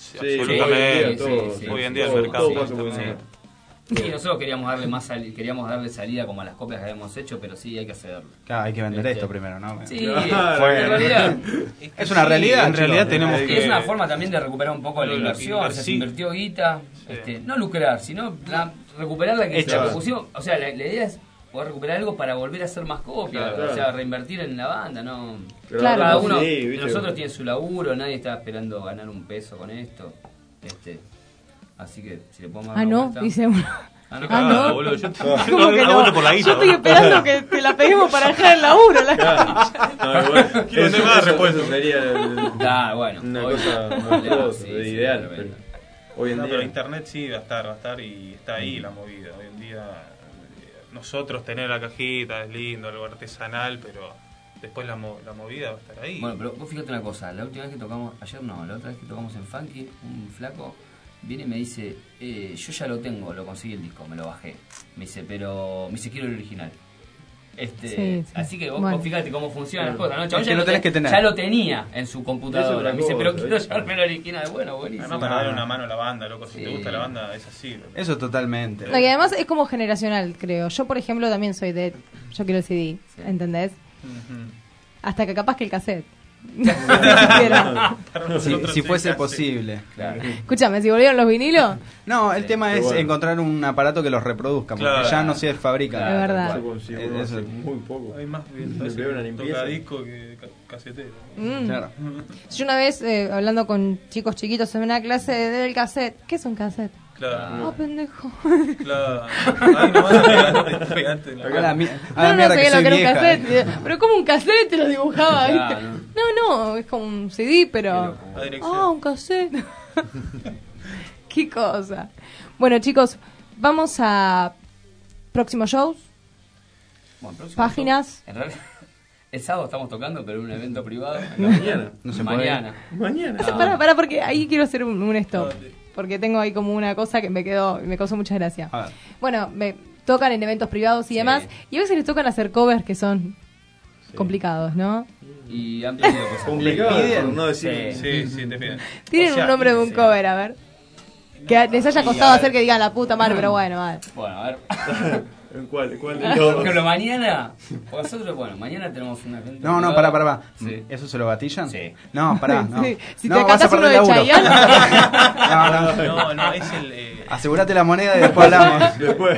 Sí, absolutamente. Sí, sí, sí, hoy en día sí, el mercado sí, pasa sí. también. Sí, nosotros queríamos darle más sali- queríamos darle salida como a las copias que habíamos hecho, pero sí hay que hacerlo. Claro, hay que vender Este, esto primero, ¿no? Sí, Claro. en realidad Es una realidad. En realidad chicos. tenemos Sí, que... es una forma también de recuperar un poco la La inversión, o sea, se inversi- invirtió guita, este, no lucrar, sino la- recuperar la que Hecha. se pusimos, o sea, la, la idea es poder recuperar algo para volver a hacer más copias, Claro. o sea, reinvertir en la banda, ¿no? Claro. Cada uno Sí, de viste. nosotros tiene su laburo, nadie está esperando ganar un peso con esto, este, así que si le podemos dar Ah, una no, vuelta. dice uno. Ah, no, Ah, no. boludo, yo te- ¿Cómo no, que no, no? voto por la guita, Yo estoy boludo. esperando que te la peguemos para dejar el laburo. La No, bueno, Quiero eso, tener más eso- respuesta. eso sería el- Ah, bueno, una hoy- cosa hoy- monstruosa, sí, de sí, ideal. de pero repente. hoy en No, día. pero internet sí va a estar, va a estar y está ahí la movida. Hoy en día eh, nosotros tener la cajita es lindo, algo artesanal, pero después la, mo- la movida va a estar ahí. Bueno, pero vos fíjate una cosa, la última vez que tocamos, ayer no, la otra vez que tocamos en Funky, un flaco viene y me dice, eh, yo ya lo tengo, lo conseguí el disco, me lo bajé. Me dice, pero, me dice, quiero el original. Este, Sí, sí. Así que vos, Bueno. vos fíjate cómo funcionan las Claro. cosas, ¿no? Chabón Es ya que lo te- tenés que tener. ya lo tenía en su Eso es computadora. otra Me dice, pero cosa, quiero ¿viste? llevarme el original. Bueno, buenísimo. Además para darle una mano a la banda, loco, si Sí. te gusta la banda es así. loco. Eso totalmente. No, y además es como generacional, creo. Yo, por ejemplo, también soy de... Yo quiero el C D, Sí. ¿entendés? Ujú. Hasta que capaz que el cassette. Ni siquiera. Si, si fuese posible. Claro. Escúchame, si volvieron los vinilos, No, el tema Pero es bueno. encontrar un aparato que los reproduzca, porque Claro. ya no se fabrica. es verdad. Yo consigo Eh, uno eso- hace muy poco. Hay más bien, Me pegó una toca limpieza. disco que ca- casetero. Mm. Claro. Yo una vez, eh, hablando con chicos chiquitos en una clase del cassette, ¿qué es un cassette? Claro, Ah, pendejo. claro. Ay, no vas a pegarte, pegarte la A la, mi- a la No, no mierda sabía que lo soy que era un vieja. cassette. Pero como un cassette te lo dibujaba, ¿viste? Claro. No, no, es como un C D, pero... La dirección. Ah, un cassette. Qué cosa. Bueno, chicos, vamos a próximos shows. Bueno, próximo Páginas. show. En realidad, el sábado estamos tocando, pero en un evento privado. Mañana. No se puede. Mañana. Mañana. Ah. Pará, pará, porque ahí quiero hacer un, un stop. Porque tengo ahí como una cosa que me quedó, me causó mucha gracia. A ver. Bueno, me tocan en eventos privados y demás, y a veces les tocan hacer covers que son complicados, ¿no? Y han pedido cosas. Complicado, Les piden. por no decir. Sí, sí, te piden. Tienen O sea, un nombre de un sí. cover, a ver. Que les haya costado hacer que digan la puta madre, pero bueno, vale. Bueno, a ver. ¿Cuál, cuál de Por todos? ejemplo, mañana, por nosotros, bueno, mañana tenemos un evento. No, no, privado. pará, pará, pará. Sí. ¿Eso se lo gatillan? Sí. No, pará, no. Sí. Si no, te vas a cantás uno perder de laburo. Chayanne. No, no. No, no, es el. Eh, Asegúrate la moneda y después hablamos. Después.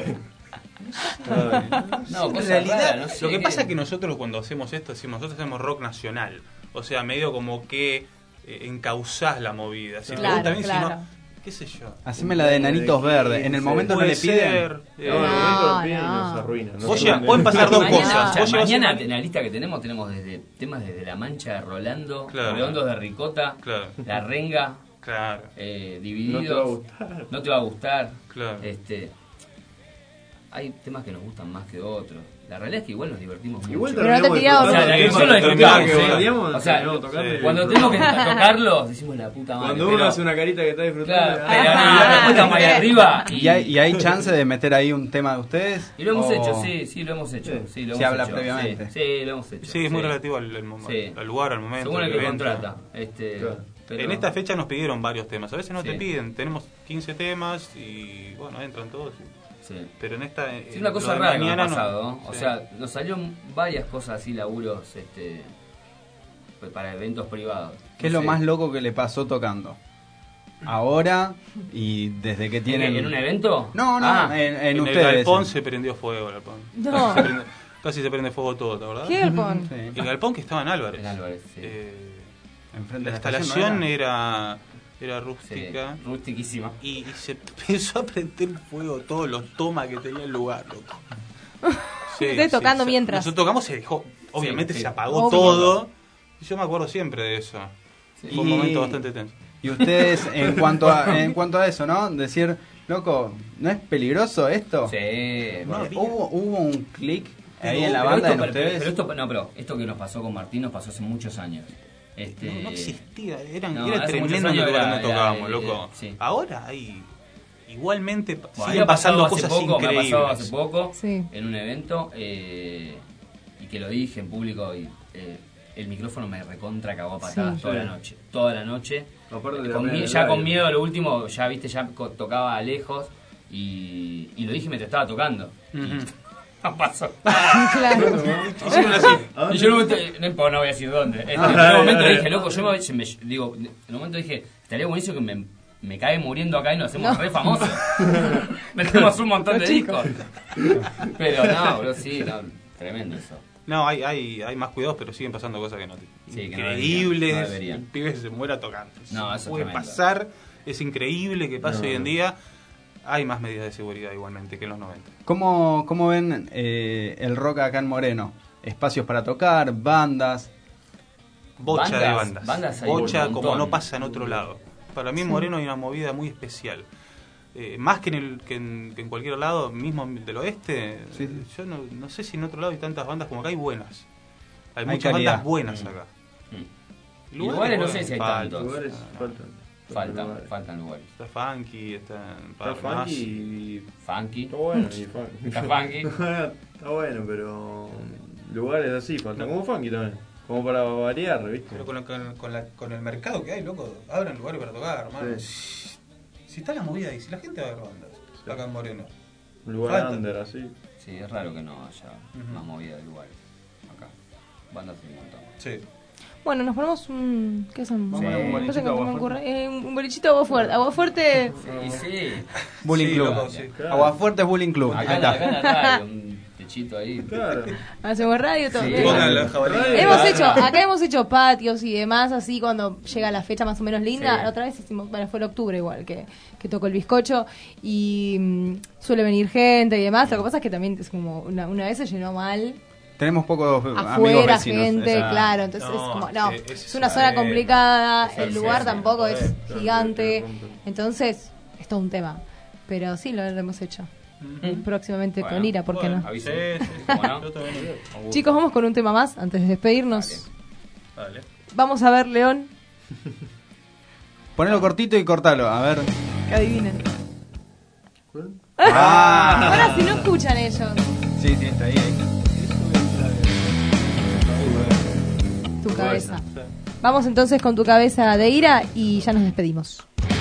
No, en cosas realidad, raras, no sé lo que qué- pasa es que nosotros cuando hacemos esto, decimos, nosotros hacemos rock nacional. O sea, medio como que eh, encauzás la movida. Si Claro, te gusta bien, claro. si no, qué sé yo. Haceme la de nanitos verdes. En el momento no Puede le piden. ser, eh, No, en el momento lo piden y no. nos arruinan. nos Vos ya- arruinan. pueden pasar dos Mañana, cosas. o sea, Vos llevas mañana un- en la lista que tenemos tenemos desde temas desde La Mancha de Rolando, Claro. Redondos de Ricota, Claro. La Renga, Claro, eh, No Divididos, te va a gustar. No te va a gustar. claro. Este, hay temas que nos gustan más que otros. La realidad es que igual nos divertimos mucho. Igual Pero no te terminamos de tiraba O sea, tocar la el canción tema, lo terminamos disfrutamos, que ¿sí? odiamos, O sea, terminamos de tocarlo y- cuando tenemos que tocarlos, decimos la puta madre. Cuando pero- uno hace una carita que está disfrutando. Claro, pero la respuesta estamos ahí arriba. Y, ¿Y hay, ¿Y hay chance de meter ahí un tema de ustedes? y lo hemos O- hecho, sí, sí, lo hemos hecho. Sí, lo Se hemos habla hecho, previamente. Sí, sí, lo hemos hecho. Sí, es muy relativo al, al mom- Sí. al lugar, al momento. Según el al que evento. contrata. Este, Claro. pero- En esta fecha nos pidieron varios temas. A veces no Sí. te piden. Tenemos quince temas y bueno, entran todos. y- Sí. Pero en esta. Sí, eh, una lo cosa de rara que me ha mañana no- pasado, ¿no? O sí. sea, nos salieron varias cosas así, laburos, este, pues, para eventos privados. ¿Qué es No lo sé. más loco que le pasó tocando? Ahora y desde que tienen... ¿En un evento? No, no, Ah, en, en En el ustedes. galpón se prendió fuego. El galpón. No. Se prende- casi se prende fuego todo, ¿la verdad? ¿Qué galpón? Sí. El galpón que estaba en Álvarez. En Álvarez, sí. Eh, Enfrente la de la estación, instalación ¿no era, era Sí, rústica. rustiquísima. Y, y se empezó a prender fuego todos los tomas que tenía el lugar, loco. Sí, Ustedes tocando se- mientras. Nosotros tocamos, se dejó, obviamente Sí, sí. se apagó Obvio. todo. Y yo me acuerdo siempre de eso. Sí. Fue un Y- momento bastante tenso. Y ustedes, en cuanto a, en cuanto a eso, ¿no? Decir, loco, ¿no es peligroso esto? Sí, No, porque- ¿Hubo, hubo un clic ahí Pero- en la pero banda esto, de pero- ustedes? pero esto, no, pero esto que nos pasó con Martín nos pasó hace muchos años. Este, No, no existía, eran, no, era hace muchos tremendo años el lugar era- donde era, tocábamos, eh, loco. sí. Ahora hay. Igualmente pa- Bueno, a mí siguen me ha pasado pasando hace cosas poco, me ha increíbles. pasado hace poco Sí. en un evento eh, y que lo dije en público y eh, el micrófono me recontra cagó a patadas Sí. toda Sí. la noche. Toda la noche. Aparte de la Con media mi- del ya con radio. miedo a lo último, ya viste, ya co- tocaba lejos y, y lo dije mientras estaba tocando. No pasó. Claro. Hicieron así. Y yo en un momento, no, importa, no voy a decir dónde. Este, en un momento dije, loco, yo me, me- digo, en un momento dije, estaría buenísimo que me, me cae muriendo acá y nos hacemos No. re famosos. Metemos un montón de Los chicos. discos. Pero no, bro, sí, no, tremendo eso. No, hay, hay, hay más cuidados, pero siguen pasando cosas que no. Sí, que no increíbles. deberían, no deberían. El pibe se muera tocando. No, eso es puede tremendo. pasar. Es increíble que pase No. hoy en día. Hay más medidas de seguridad igualmente que en los noventa. ¿Cómo, cómo ven eh, el rock acá en Moreno? Espacios para tocar, bandas. Bocha Bandas, de bandas. bandas hay Bocha un como montón. no pasa en otro lado. Para mí en Sí. Moreno hay una movida muy especial. Eh, más que en, el, que, en, que en cualquier lado, mismo del oeste, eh, yo no, no sé si en otro lado hay tantas bandas como acá. Hay buenas. Hay, Hay muchas calidad. bandas buenas Mm. acá. Y lugares no sé bueno, si hay faltan. tantos. Lugares faltan. Faltan, Lugares. faltan lugares. Está funky, está, Está funky y... Funky. Está bueno. Y fun- Está funky. Está bueno, pero lugares así faltan. Como funky también. Como para variar, ¿viste? Pero con, la- con, con la- con el mercado que hay, loco, abran lugares para tocar, hermano. Sí. Si está la movida ahí, si la gente va a ver bandas acá en Moreno. Un lugar Faltan. under así. Sí, es raro que no haya Ujú. más movida de lugares. Acá. Bandas hay un montón. Sí. Bueno, nos ponemos un... ¿Qué hacemos? Sí. Eh, Un bolichito no sé cómo agua me fuerte. ocurre. Eh, un bolichito agua fuerte. Agua fuerte... Y sí. Bullying Sí, Club. loco, sí. Aguafuertes Bullying Club. Acá, Ahí en- está. acá en la radio, un techito ahí. Claro. Hacemos radio, todo Sí. bien. Pongan la jabalina. Hemos hecho, acá hemos hecho patios y demás, así cuando llega la fecha más o menos linda. Sí. La otra vez hicimos, bueno, fue en octubre igual, que, que tocó el bizcocho y mm, suele venir gente y demás. Lo que pasa es que también es como una, una vez se llenó mal. Tenemos pocos amigos Afuera, vecinos. gente, esa- claro. Entonces No, es como, no, sí, es, es una una zona arena. complicada, Sí, el sí, lugar sí, tampoco sí, es sí, gigante. sí, sí. Entonces, es todo un tema. Pero sí, lo, lo hemos hecho. Ujú. Próximamente Bueno, con Ira, ¿por qué bueno, no? Avisen. Sí, sí, sí. ¿Cómo no? Yo también. Chicos, vamos con un tema más antes de despedirnos. Dale. Vamos a ver, León, Ponelo cortito y cortalo, a ver. que adivinen. Ah. Ahora si no escuchan ellos. Sí, sí, está ahí. ahí. Tu cabeza. Vamos entonces con tu cabeza de Ira y ya nos despedimos.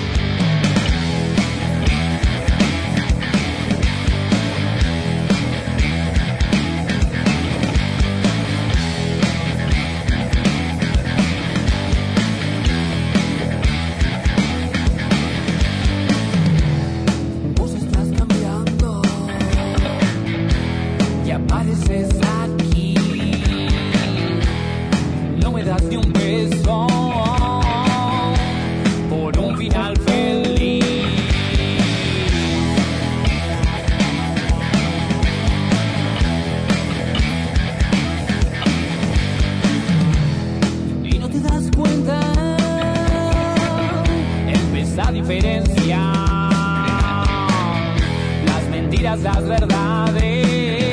Vos estás cambiando y apareces aquí. No me das ni un beso por un final feliz. Y no te das cuenta, empieza a diferenciar las mentiras, las verdades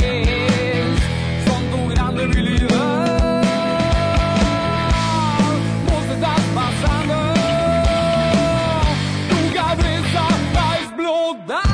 son tu gran debilidad. Vos te estás pasando, tu cabeza va a explotar.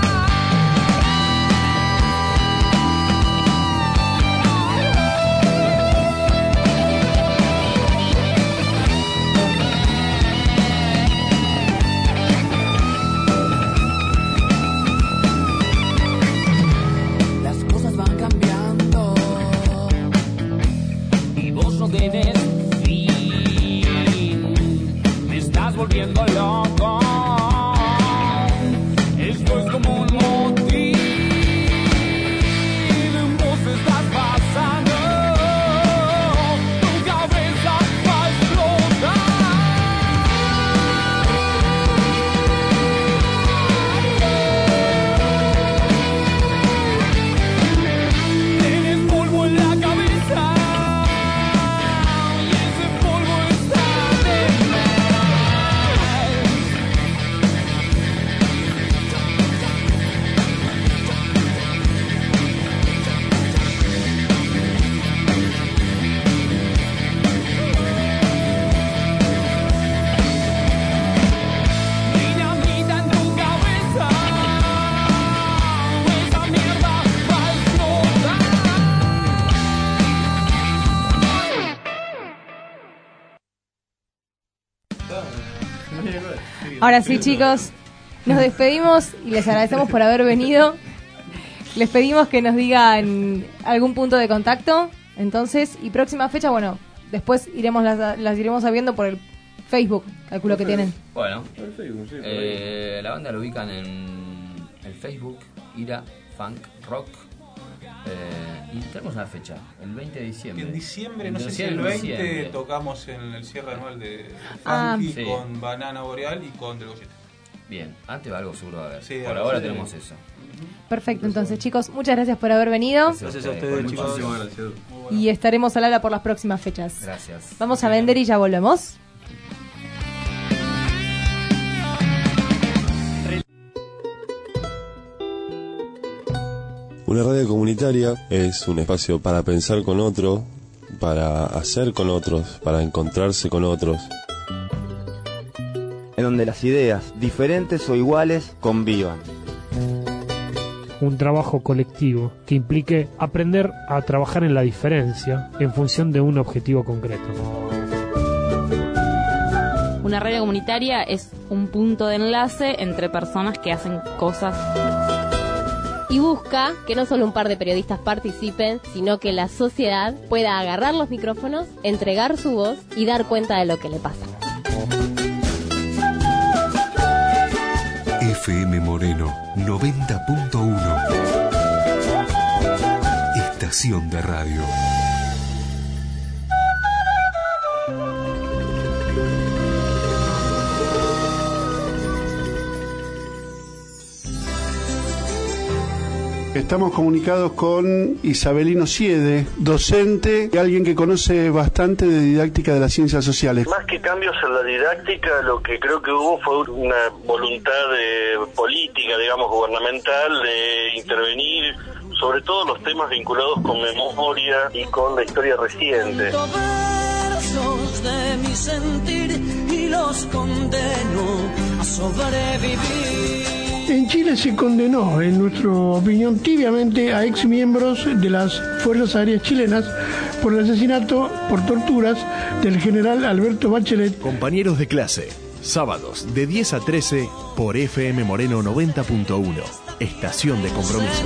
Ahora sí, chicos, nos despedimos y les agradecemos por haber venido. Les pedimos que nos digan algún punto de contacto, entonces, y próxima fecha, bueno, después iremos las, las iremos sabiendo por el Facebook, calculo que tienen. Bueno, El Facebook, sí, eh, la banda lo ubican en el Facebook, Ira Funk Rock. Eh, y tenemos una fecha, el veinte de diciembre. En diciembre, no El sé si el veinte diciembre. tocamos en el cierre anual de Ah. Funky Sí. con Banana Boreal y con Del Goyete. Bien, antes algo seguro va a haber. Sí, por algo ahora sí. tenemos eso. Perfecto, entonces, chicos, muchas gracias por haber venido. Gracias a ustedes, chicos. Muchísimas gracias. Y estaremos al habla por las próximas fechas. Gracias. Vamos a vender y ya volvemos. Una radio comunitaria es un espacio para pensar con otro, para hacer con otros, para encontrarse con otros. En donde las ideas, diferentes o iguales, convivan. Un trabajo colectivo que implique aprender a trabajar en la diferencia en función de un objetivo concreto. Una radio comunitaria es un punto de enlace entre personas que hacen cosas. Y busca que no solo un par de periodistas participen, sino que la sociedad pueda agarrar los micrófonos, entregar su voz y dar cuenta de lo que le pasa. F M Moreno noventa punto uno. Estación de radio. Estamos comunicados con Isabelino Siede, docente y alguien que conoce bastante de didáctica de las ciencias sociales. Más que cambios en la didáctica, lo que creo que hubo fue una voluntad de política, digamos, gubernamental, de intervenir sobre todo los temas vinculados con memoria y con la historia reciente. Versos de mi sentir y los condeno a sobrevivir. En Chile se condenó, en nuestra opinión, tibiamente a exmiembros de las Fuerzas Aéreas chilenas por el asesinato por torturas del general Alberto Bachelet. Compañeros de clase, sábados de diez a trece por F M Moreno noventa punto uno, estación de compromiso.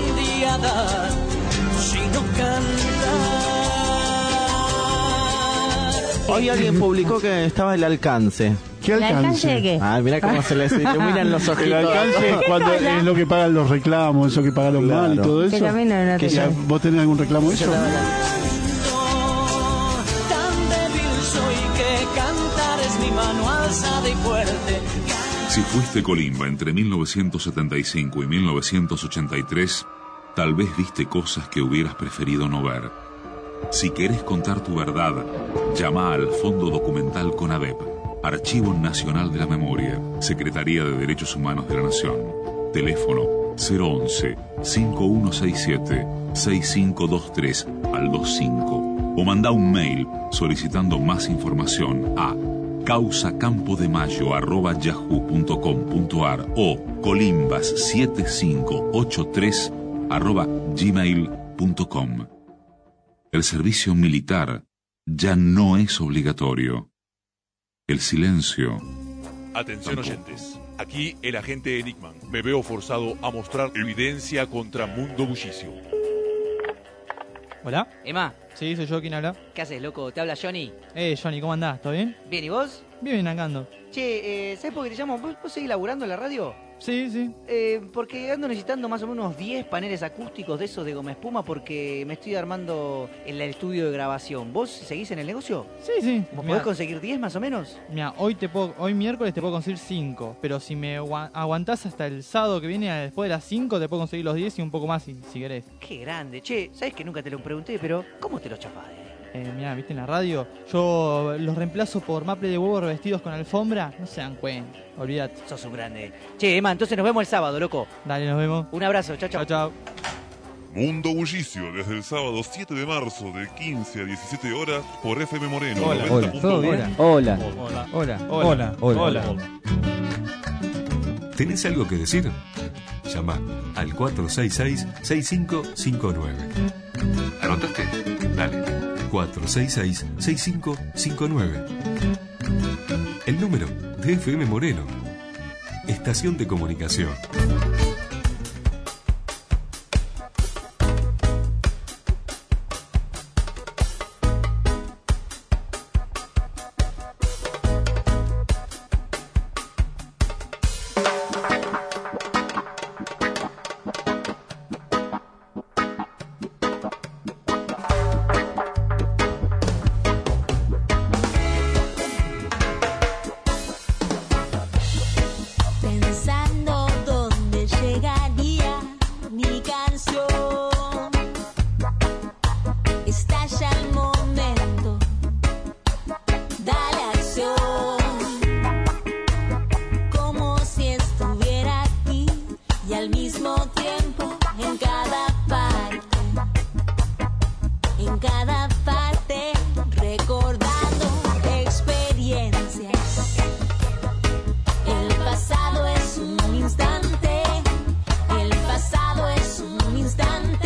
Hoy alguien publicó que estaba el alcance. ¿Qué alcance? ¿El alcance de qué? Ah, mirá cómo se les iluminan los ojitos. El alcance es cuando es lo que pagan los reclamos, eso que pagan los Claro. mal y todo eso. Que también no, no Que te ya- llamo. ¿Vos tenés algún reclamo de eso? Tan débil soy que cantar es mi mano alzada y fuerte. Si fuiste colimba entre mil novecientos setenta y cinco y mil novecientos ochenta y tres, tal vez viste cosas que hubieras preferido no ver. Si querés contar tu verdad, llama al Fondo Documental CONADEP, Archivo Nacional de la Memoria, Secretaría de Derechos Humanos de la Nación. Teléfono cero once, cinco uno seis siete, seis cinco dos tres al veinticinco o manda un mail solicitando más información a causacampo de mayo arroba yahoo punto com punto ar o colimbas siete cinco ocho tres arroba gmail punto com. El servicio militar ya no es obligatorio. El silencio. Atención oyentes, aquí el agente Enigman. Me veo forzado a mostrar evidencia contra Mundo Bullicio. ¿Hola? Emma. Sí, soy yo, ¿quién habla? ¿Qué haces, loco? ¿Te habla Johnny? Eh, Johnny, ¿cómo andás? ¿Todo bien? Bien, ¿y vos? Bien, bien, acá ando. Che, eh, ¿sabes por qué te llamo? ¿Vos, vos seguís laburando en la radio? Sí, sí. Eh, porque ando necesitando más o menos unos diez paneles acústicos de esos de goma espuma porque me estoy armando el estudio de grabación. ¿Vos seguís en el negocio? Sí, sí. ¿Vos Mirá, podés conseguir diez más o menos? Mira, hoy te puedo, hoy miércoles te puedo conseguir cinco, pero si me agua- aguantás hasta el sábado que viene después de las cinco te puedo conseguir los diez y un poco más si, si querés. Qué grande. Che, ¿sabes que nunca te lo pregunté, pero ¿cómo te lo chapás? Eh, mira, viste en la radio, yo los reemplazo por maple de huevo revestidos con alfombra, no se dan cuenta, olvídate. Sos un grande. Che, Emma, entonces nos vemos el sábado, loco. Dale, nos vemos. Un abrazo, chao, chao. Chao, chao. Mundo Bullicio, desde el sábado siete de marzo de quince a diecisiete horas por F M Moreno. Hola, noventa punto uno. hola. Hola. Hola. Hola. Hola. Hola. ¿Tenés algo que decir? Llama al cuatro seis seis, seis cinco cinco nueve. ¿Anotaste? Dale. cuatro seis seis, seis cinco cinco nueve. El número de F M Moreno. Estación de comunicación. Pensando dónde llegaría mi canción. Estalla el momento, dale acción. Como si estuviera aquí y al mismo tiempo en cada parte, en cada parte recordando experiencias. El pasado es un instante, el pasado es un instante.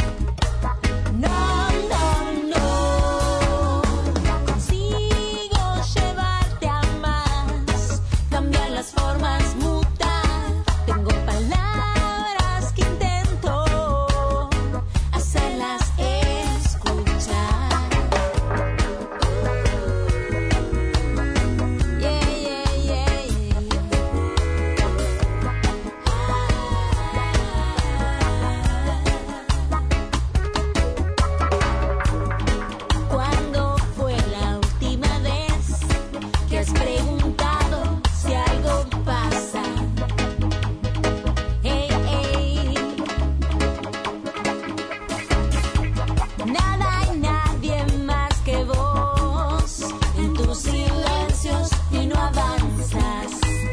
No, no, no, consigo llevarte a más, cambiar las formas, mutar. Tengo palabras que intento hacerlas escuchar. Yeah, yeah, yeah, yeah. ¿Cuándo fue la última vez que has preguntado si algo pasa? Hey, hey. Nada y nadie más que vos en tus silencios y no avanzas.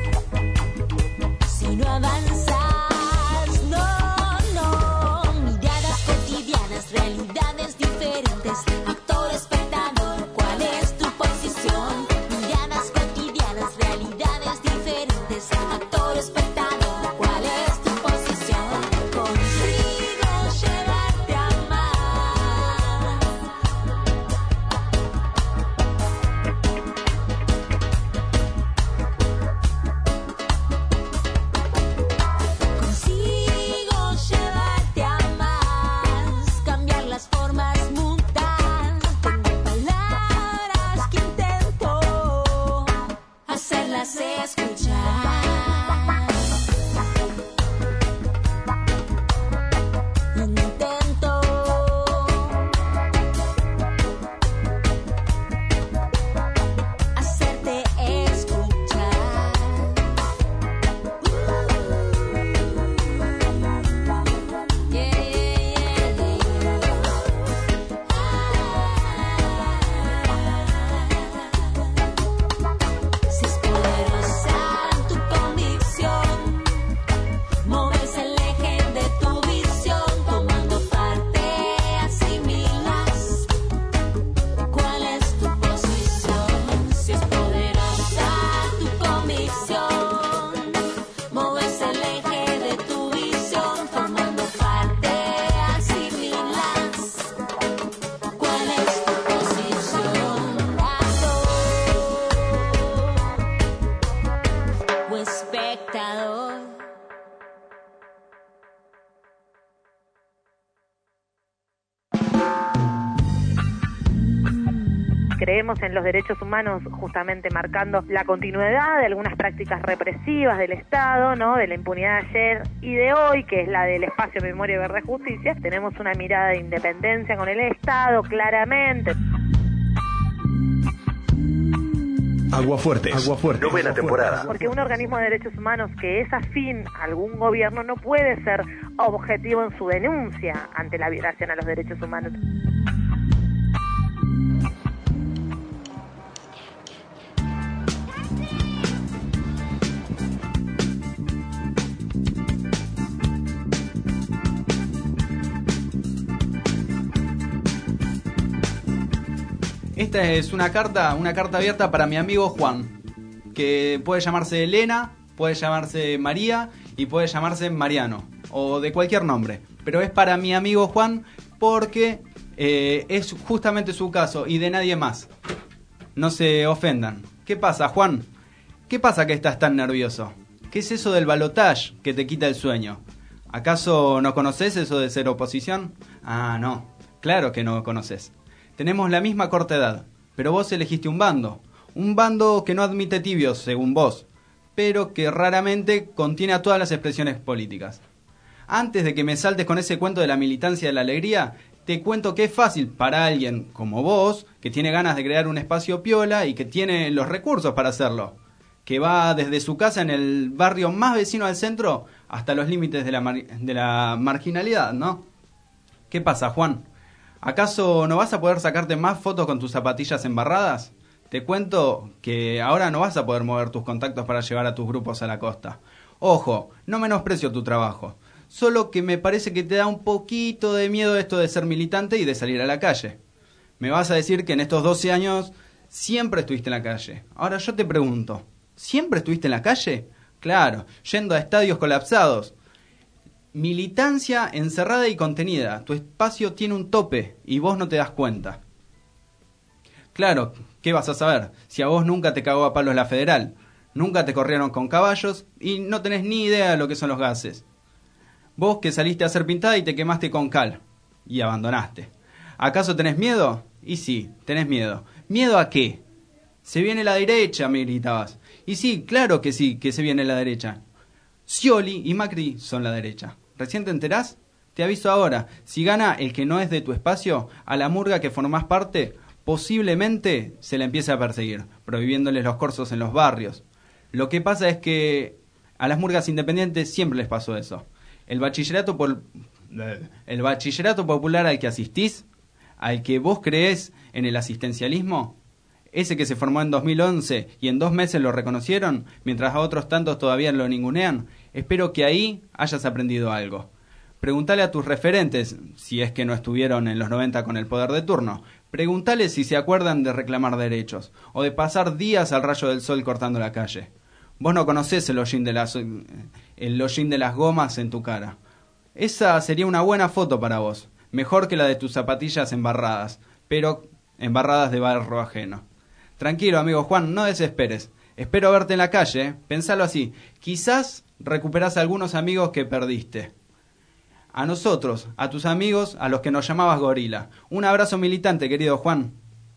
Si no avanzas, no, no. Miradas cotidianas, realidades diferentes. Actor, espectador, ¿cuál es tu posición? Miradas cotidianas, realidades diferentes. Actor, espectador, ¿cuál es tu posición? Consigo llevarte a más. Consigo llevarte a más, cambiar las formas, mutar. Tengo palabras que intento hacerlas escuchar. Intento hacerte escuchar. Yeah, yeah, yeah, yeah. Si es poderosa tu convicción, moves el eje de tu visión, tomando parte, asimilas. ¿Cuál es tu posición? Si es poderosa tu convicción, moves el eje de tu visión, tomando parte, asimilas. ¿Cuál es tu posición? Actor o espectador. Creemos en los derechos humanos justamente marcando la continuidad de algunas prácticas represivas del Estado, ¿no? De la impunidad de ayer y de hoy, que es la del espacio Memoria, Verdad y Justicia. Tenemos una mirada de independencia con el Estado, claramente. Aguafuertes. Aguafuertes. Novena temporada. Porque un organismo de derechos humanos que es afín a algún gobierno no puede ser objetivo en su denuncia ante la violación a los derechos humanos. Esta es una carta, una carta abierta para mi amigo Juan, que puede llamarse Elena, puede llamarse María y puede llamarse Mariano, o de cualquier nombre. Pero es para mi amigo Juan porque eh, es justamente su caso y de nadie más. No se ofendan. ¿Qué pasa, Juan? ¿Qué pasa que estás tan nervioso? ¿Qué es eso del balotage que te quita el sueño? ¿Acaso no conoces eso de ser oposición? Ah, no, claro que no conoces. Tenemos la misma corta edad, pero vos elegiste un bando. Un bando que no admite tibios, según vos, pero que raramente contiene a todas las expresiones políticas. Antes de que me saltes con ese cuento de la militancia de la alegría, te cuento que es fácil para alguien como vos, que tiene ganas de crear un espacio piola y que tiene los recursos para hacerlo, que va desde su casa en el barrio más vecino al centro hasta los límites de la, mar- de la marginalidad, ¿no? ¿Qué pasa, Juan? ¿Acaso no vas a poder sacarte más fotos con tus zapatillas embarradas? Te cuento que ahora no vas a poder mover tus contactos para llevar a tus grupos a la costa. Ojo, no menosprecio tu trabajo, solo que me parece que te da un poquito de miedo esto de ser militante y de salir a la calle. Me vas a decir que en estos doce años siempre estuviste en la calle. Ahora yo te pregunto, ¿siempre estuviste en la calle? Claro, yendo a estadios colapsados. Militancia encerrada y contenida. Tu espacio tiene un tope y vos no te das cuenta. Claro, ¿qué vas a saber? Si a vos nunca te cagó a palos la federal, nunca te corrieron con caballos y no tenés ni idea de lo que son los gases. Vos que saliste a hacer pintada y te quemaste con cal y abandonaste. ¿Acaso tenés miedo? Y sí, tenés miedo. ¿Miedo a qué? Se viene la derecha, me gritabas. Y sí, claro que sí, que se viene la derecha. Scioli y Macri son la derecha. ¿Recién te enterás? Te aviso ahora, si gana el que no es de tu espacio, a la murga que formás parte, posiblemente se la empiece a perseguir, prohibiéndoles los cursos en los barrios. Lo que pasa es que a las murgas independientes siempre les pasó eso. El bachillerato, por... el bachillerato popular al que asistís, al que vos creés en el asistencialismo, ese que se formó en dos mil once y en dos meses lo reconocieron, mientras a otros tantos todavía lo ningunean, espero que ahí hayas aprendido algo. Preguntale a tus referentes, si es que no estuvieron en los noventa con el poder de turno, preguntale si se acuerdan de reclamar derechos, o de pasar días al rayo del sol cortando la calle. Vos no conocés el hollín de las, el hollín de las gomas en tu cara. Esa sería una buena foto para vos, mejor que la de tus zapatillas embarradas, pero embarradas de barro ajeno. Tranquilo, amigo Juan, no desesperes. Espero verte en la calle, ¿eh? Pensalo así. Quizás recuperás a algunos amigos que perdiste. A nosotros, a tus amigos, a los que nos llamabas gorila. Un abrazo militante, querido Juan.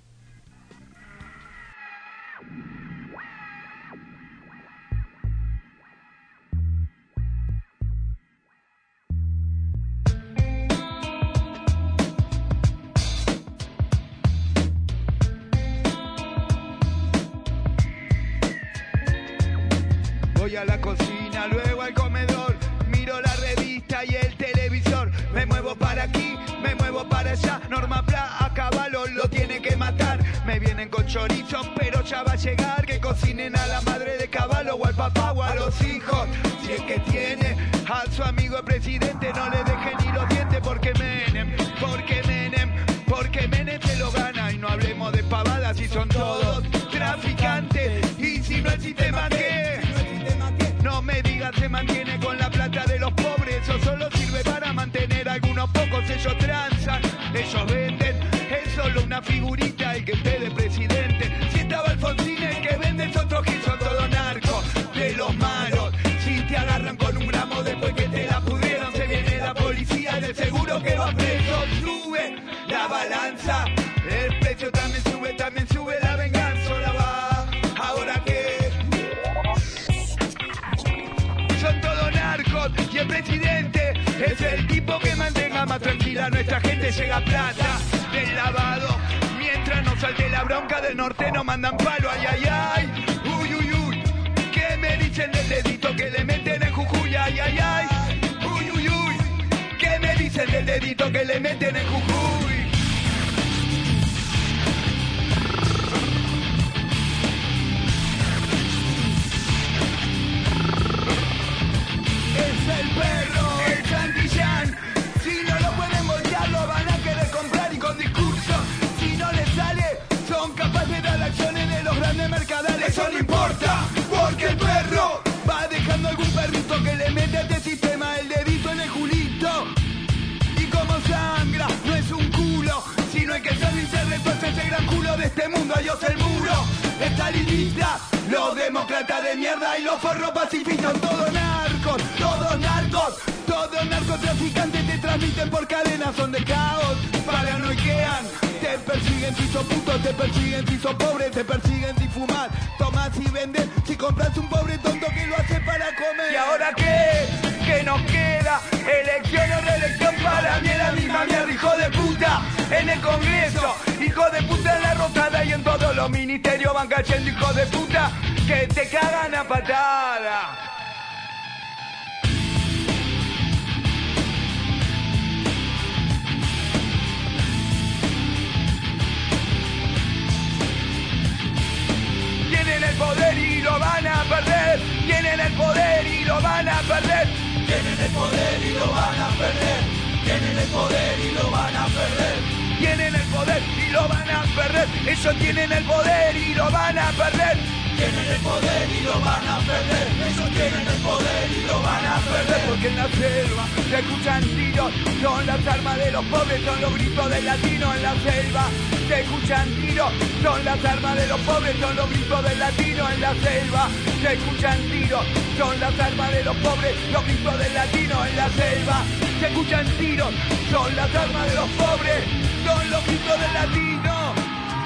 Voy a la cocina, luego al comedor, miro la revista y el televisor. Me muevo para aquí, me muevo para allá. Norma Pla a caballo lo tiene que matar. Me vienen con chorizo, pero ya va a llegar. Que cocinen a la madre de caballo o al papá o a los hijos. Si es que tiene a su amigo el presidente, no le deje ni los dientes. Porque Menem, porque Menem, porque Menem se lo gana. Y no hablemos de pavadas si son todos traficantes. Y si no el sistema que... No me digas se mantiene con la plata de los pobres. Eso solo sirve para mantener a algunos pocos. Ellos transan, ellos venden. Es solo una figurita el que esté de presidente. Si estaba Alfonsín el que vende es otro que son todo narcos de los malos. Si te agarran con un gramo después que te la pudrieron, se viene la policía del seguro que va preso. Sube la balanza, el precio también sube, también sube la venganza. La va, ahora que son todos narcos y el presidente es el tipo que mantenga más tranquila a nuestra gente. Llega plata del lavado, mientras no salte la bronca del norte no mandan palo. Ay, ay, ay, uy, uy, uy, ¿qué me dicen del dedito que le meten en Jujuy? Ay, ay, ay, uy, uy, uy, ¿qué me dicen del dedito que le meten en Jujuy? Es el perro, el Santillán. Si no lo pueden voltear, lo van a querer comprar y con discurso. Si no les sale, son capaces de dar acciones de los grandes mercadales. Eso no importa, porque el perro va dejando algún perrito que le mete a este sistema el dedito en el culito. Y como sangra, no es un culo, sino el que sale y se retuerce ese gran culo de este mundo. Adiós el muro, esta linita Los demócratas de mierda y los forros pacifistas, todos narcos, todos narcos, todos narcotraficantes te transmiten por cadenas, son de caos, paranoiquean, te persiguen si sos puto, te persiguen si sos pobre, te persiguen si fumas, tomas y vendes, si compras un pobre tonto que lo hace para comer. ¿Y ahora qué? ¿Qué nos queda? Elección o reelección, para mí es la misma mierda, hijo de puta, en el Congreso, hijo de puta en la rotada y en todos los ministerios van cayendo hijos de puta que te cagan a patada. Tienen el poder y lo van a perder. Tienen el poder y lo van a perder. Tienen el poder y lo van a perder. Tienen el poder y lo van a perder. Tienen el poder y lo van a perder. Ellos tienen el poder y lo van a perder. Tienen el poder y lo van a perder. Ellos tienen el poder y lo van a perder. Porque en la selva se escuchan tiros. Son las armas de los pobres, son los gritos del latino en la selva. Se escuchan tiros. Son las armas de los pobres, son los gritos del latino en la selva. Se escuchan tiros. Son las armas de los pobres, los gritos del latino en la selva. Se escuchan tiros. Son las armas de los pobres, son los gritos del latino.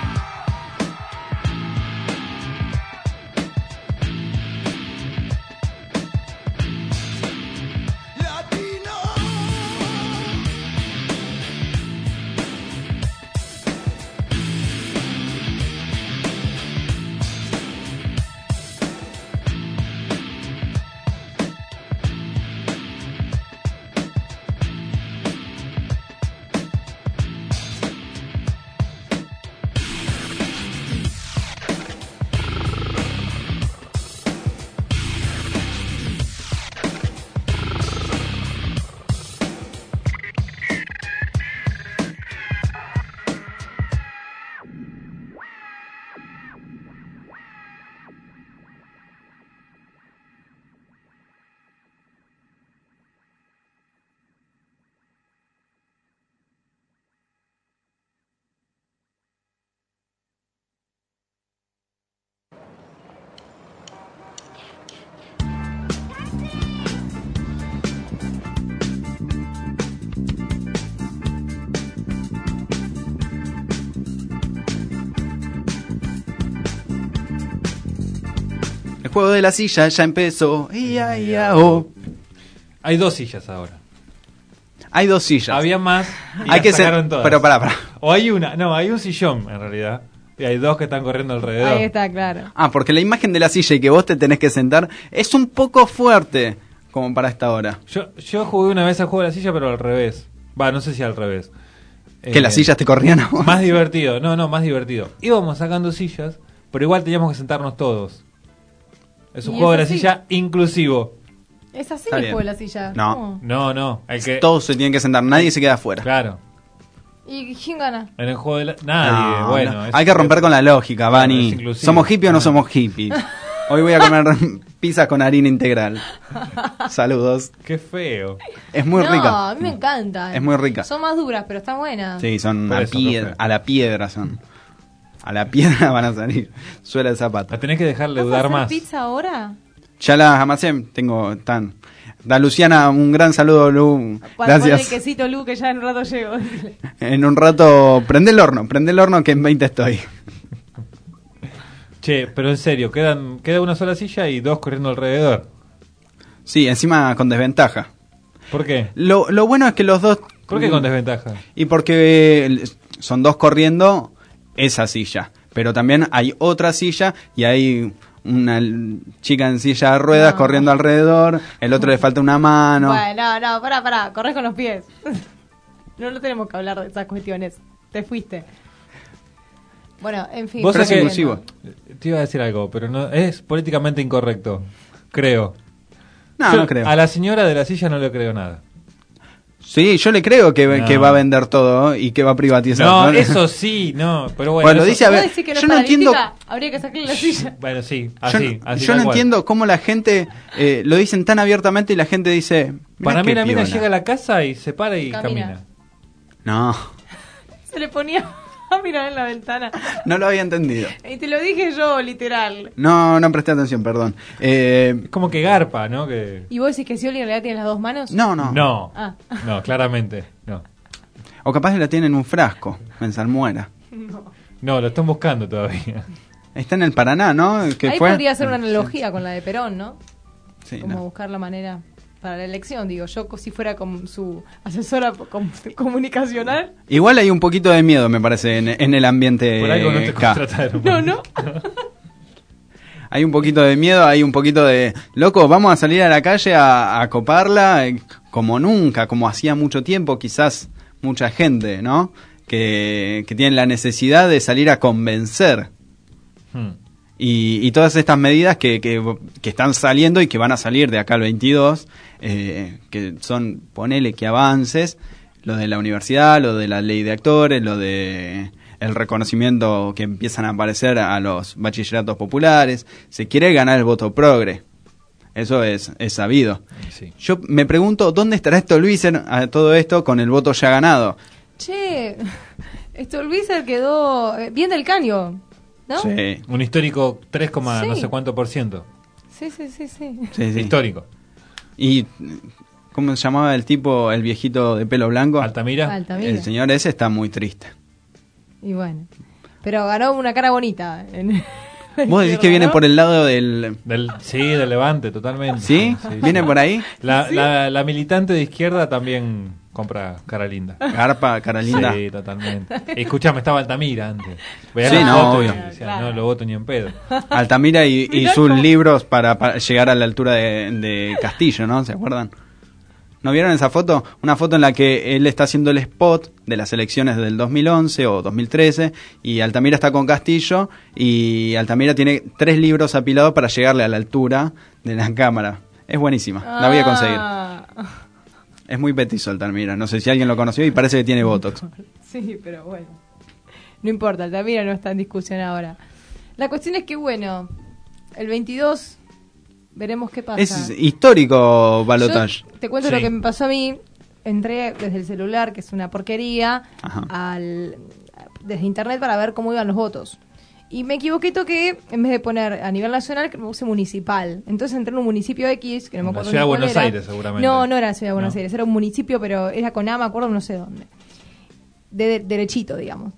El juego de la silla ya empezó. Ia, ia, oh. Hay dos sillas ahora. Hay dos sillas. Había más y hay las que sacaron ser... todas. Pero pará, pará. O hay una, no, hay un sillón en realidad. Y hay dos que están corriendo alrededor. Ahí está, claro. Ah, porque la imagen de la silla y que vos te tenés que sentar es un poco fuerte como para esta hora. Yo, yo jugué una vez al juego de la silla, pero al revés. Va, no sé si al revés. ¿Que Eh, las sillas te corrían a vos? Más divertido, no, no, más divertido. Íbamos sacando sillas, pero igual teníamos que sentarnos todos. Es un ¿Y juego de es la así? silla inclusivo. Es así Está el bien. juego de la silla. No. ¿Cómo? No, no. Hay que... Todos se tienen que sentar, nadie se queda afuera. Claro. ¿Y quién gana? En el juego de la... Nadie, No, bueno. no. es- Hay que romper con la lógica, Claro, Vani. es inclusivo. ¿Somos hippies o no somos hippies? Hoy voy a comer pizza con harina integral. Saludos. Qué feo. Es muy no, rica. a mí me encantan. Es muy rica. Son más duras, pero están buenas. Sí, son Por a, eso, piedra, profe. a la piedra son. A la piedra van a salir. Suela de zapato. La tenés que dejarle ¿Vas a dudar hacer más. pizza ahora? Ya las amasé, tengo tan. Da Luciana, un gran saludo, Lu. Para poner el Gracias. quesito, Lu, que ya en un rato llego. En un rato, prende el horno, prende el horno que en veinte estoy. Che, pero en serio, quedan queda una sola silla y dos corriendo alrededor. Sí, encima con desventaja. ¿Por qué? Lo, lo bueno es que los dos... ¿Por qué con desventaja? Y porque eh, son dos corriendo esa silla. Pero también hay otra silla y hay una l- chica en silla de ruedas No. corriendo alrededor. El otro le falta una mano. Bueno, no, no, pará, pará, corres con los pies. No, no tenemos que hablar de esas cuestiones. Te fuiste. Bueno, en fin. Vos Pero es sabés que- inclusivo. Te iba a decir algo, pero no es políticamente incorrecto. Creo. No, Yo no creo. A la señora de la silla no le creo nada. Sí, yo le creo que, No. que va a vender todo y que va a privatizar. No, eso sí, no. Pero bueno, Bueno, eso- dice, a ¿Vos ver, decís que no yo es no entiendo... paralítica? Habría que sacarle la silla. Bueno, sí, Yo, así. no- así yo tal no cual. entiendo cómo la gente eh, lo dicen tan abiertamente y la gente dice... "Mirá Para mí qué la mina piola". llega a la casa y se para y Camina. camina. No. Se le ponía... Mira en la ventana. No lo había entendido. Y te lo dije yo, literal. No, no presté atención, perdón. Eh, Como que garpa, ¿no? Que... ¿Y vos decís que Scioli en realidad tiene las dos manos? no, no. No, Ah. no, claramente, no. O capaz la tiene en un frasco, en salmuera. No. No, lo están buscando todavía. Está en el Paraná, ¿no? ¿Qué Ahí fue? podría ser una analogía con la de Perón, ¿no? Sí, Como no. buscar la manera para la elección, digo, yo si fuera como su asesora com- comunicacional. Igual hay un poquito de miedo, me parece, en, en el ambiente Por algo no te K. contrataron. No, no. Hay un poquito de miedo, hay un poquito de... Loco, vamos a salir a la calle a, a coparla eh, como nunca, como hacía mucho tiempo, quizás mucha gente, ¿no? Que, que tienen la necesidad de salir a convencer. Hmm. Y, y todas estas medidas que, que, que están saliendo y que van a salir de acá al veintidós, eh, que son, ponele que avances, lo de la universidad, lo de la ley de actores, lo de el reconocimiento que empiezan a aparecer a los bachilleratos populares. Se quiere ganar el voto progre. Eso es, es sabido. Sí. Yo me pregunto, ¿dónde estará Stolbizer a todo esto con el voto ya ganado? Che, Stolbizer quedó eh, bien del caño, ¿no? Sí. Un histórico tres, Sí. no sé cuánto por ciento. Sí, sí, sí, sí. Sí, sí. Histórico. ¿Y cómo se llamaba el tipo, el viejito de pelo blanco? Altamira. Altamira. El señor ese está muy triste. Y bueno, pero ganó una cara bonita. En... ¿Vos decís que viene por el lado del... Del, sí, del Levante, totalmente. ¿Sí? ¿Viene por ahí? La, la, la militante de izquierda también compra cara linda. Garpa, cara linda. Sí, totalmente. Escuchame, estaba Altamira antes. Veía Sí, la no, foto y obvio. decía, no lo voto ni en pedo. Altamira y, y Mirá sus cómo- libros para, para llegar a la altura de, de Castillo, ¿no? ¿Se acuerdan? ¿No vieron esa foto? Una foto en la que él está haciendo el spot de las elecciones del dos mil once o dos mil trece y Altamira está con Castillo y Altamira tiene tres libros apilados para llegarle a la altura de la cámara. Es buenísima, la voy a conseguir. Ah, Es muy petizo Altamira, no sé si alguien lo conoció y parece que tiene Botox. sí, pero bueno. No importa, Altamira no está en discusión ahora. La cuestión es que, bueno, el veintidós veremos qué pasa. Es histórico balotage. Yo te cuento Sí. lo que me pasó a mí. Entré desde el celular, que es una porquería, Ajá. al desde internet para ver cómo iban los votos. Y me equivoqué, toqué, en vez de poner a nivel nacional, que me puse municipal. Entonces entré en un municipio X, que no me En la acuerdo ciudad ni de cuál Buenos era. Aires, seguramente. No, no era la ciudad de Buenos No. Aires, era un municipio, pero era con A, me acuerdo, no sé dónde. De, de- derechito, digamos.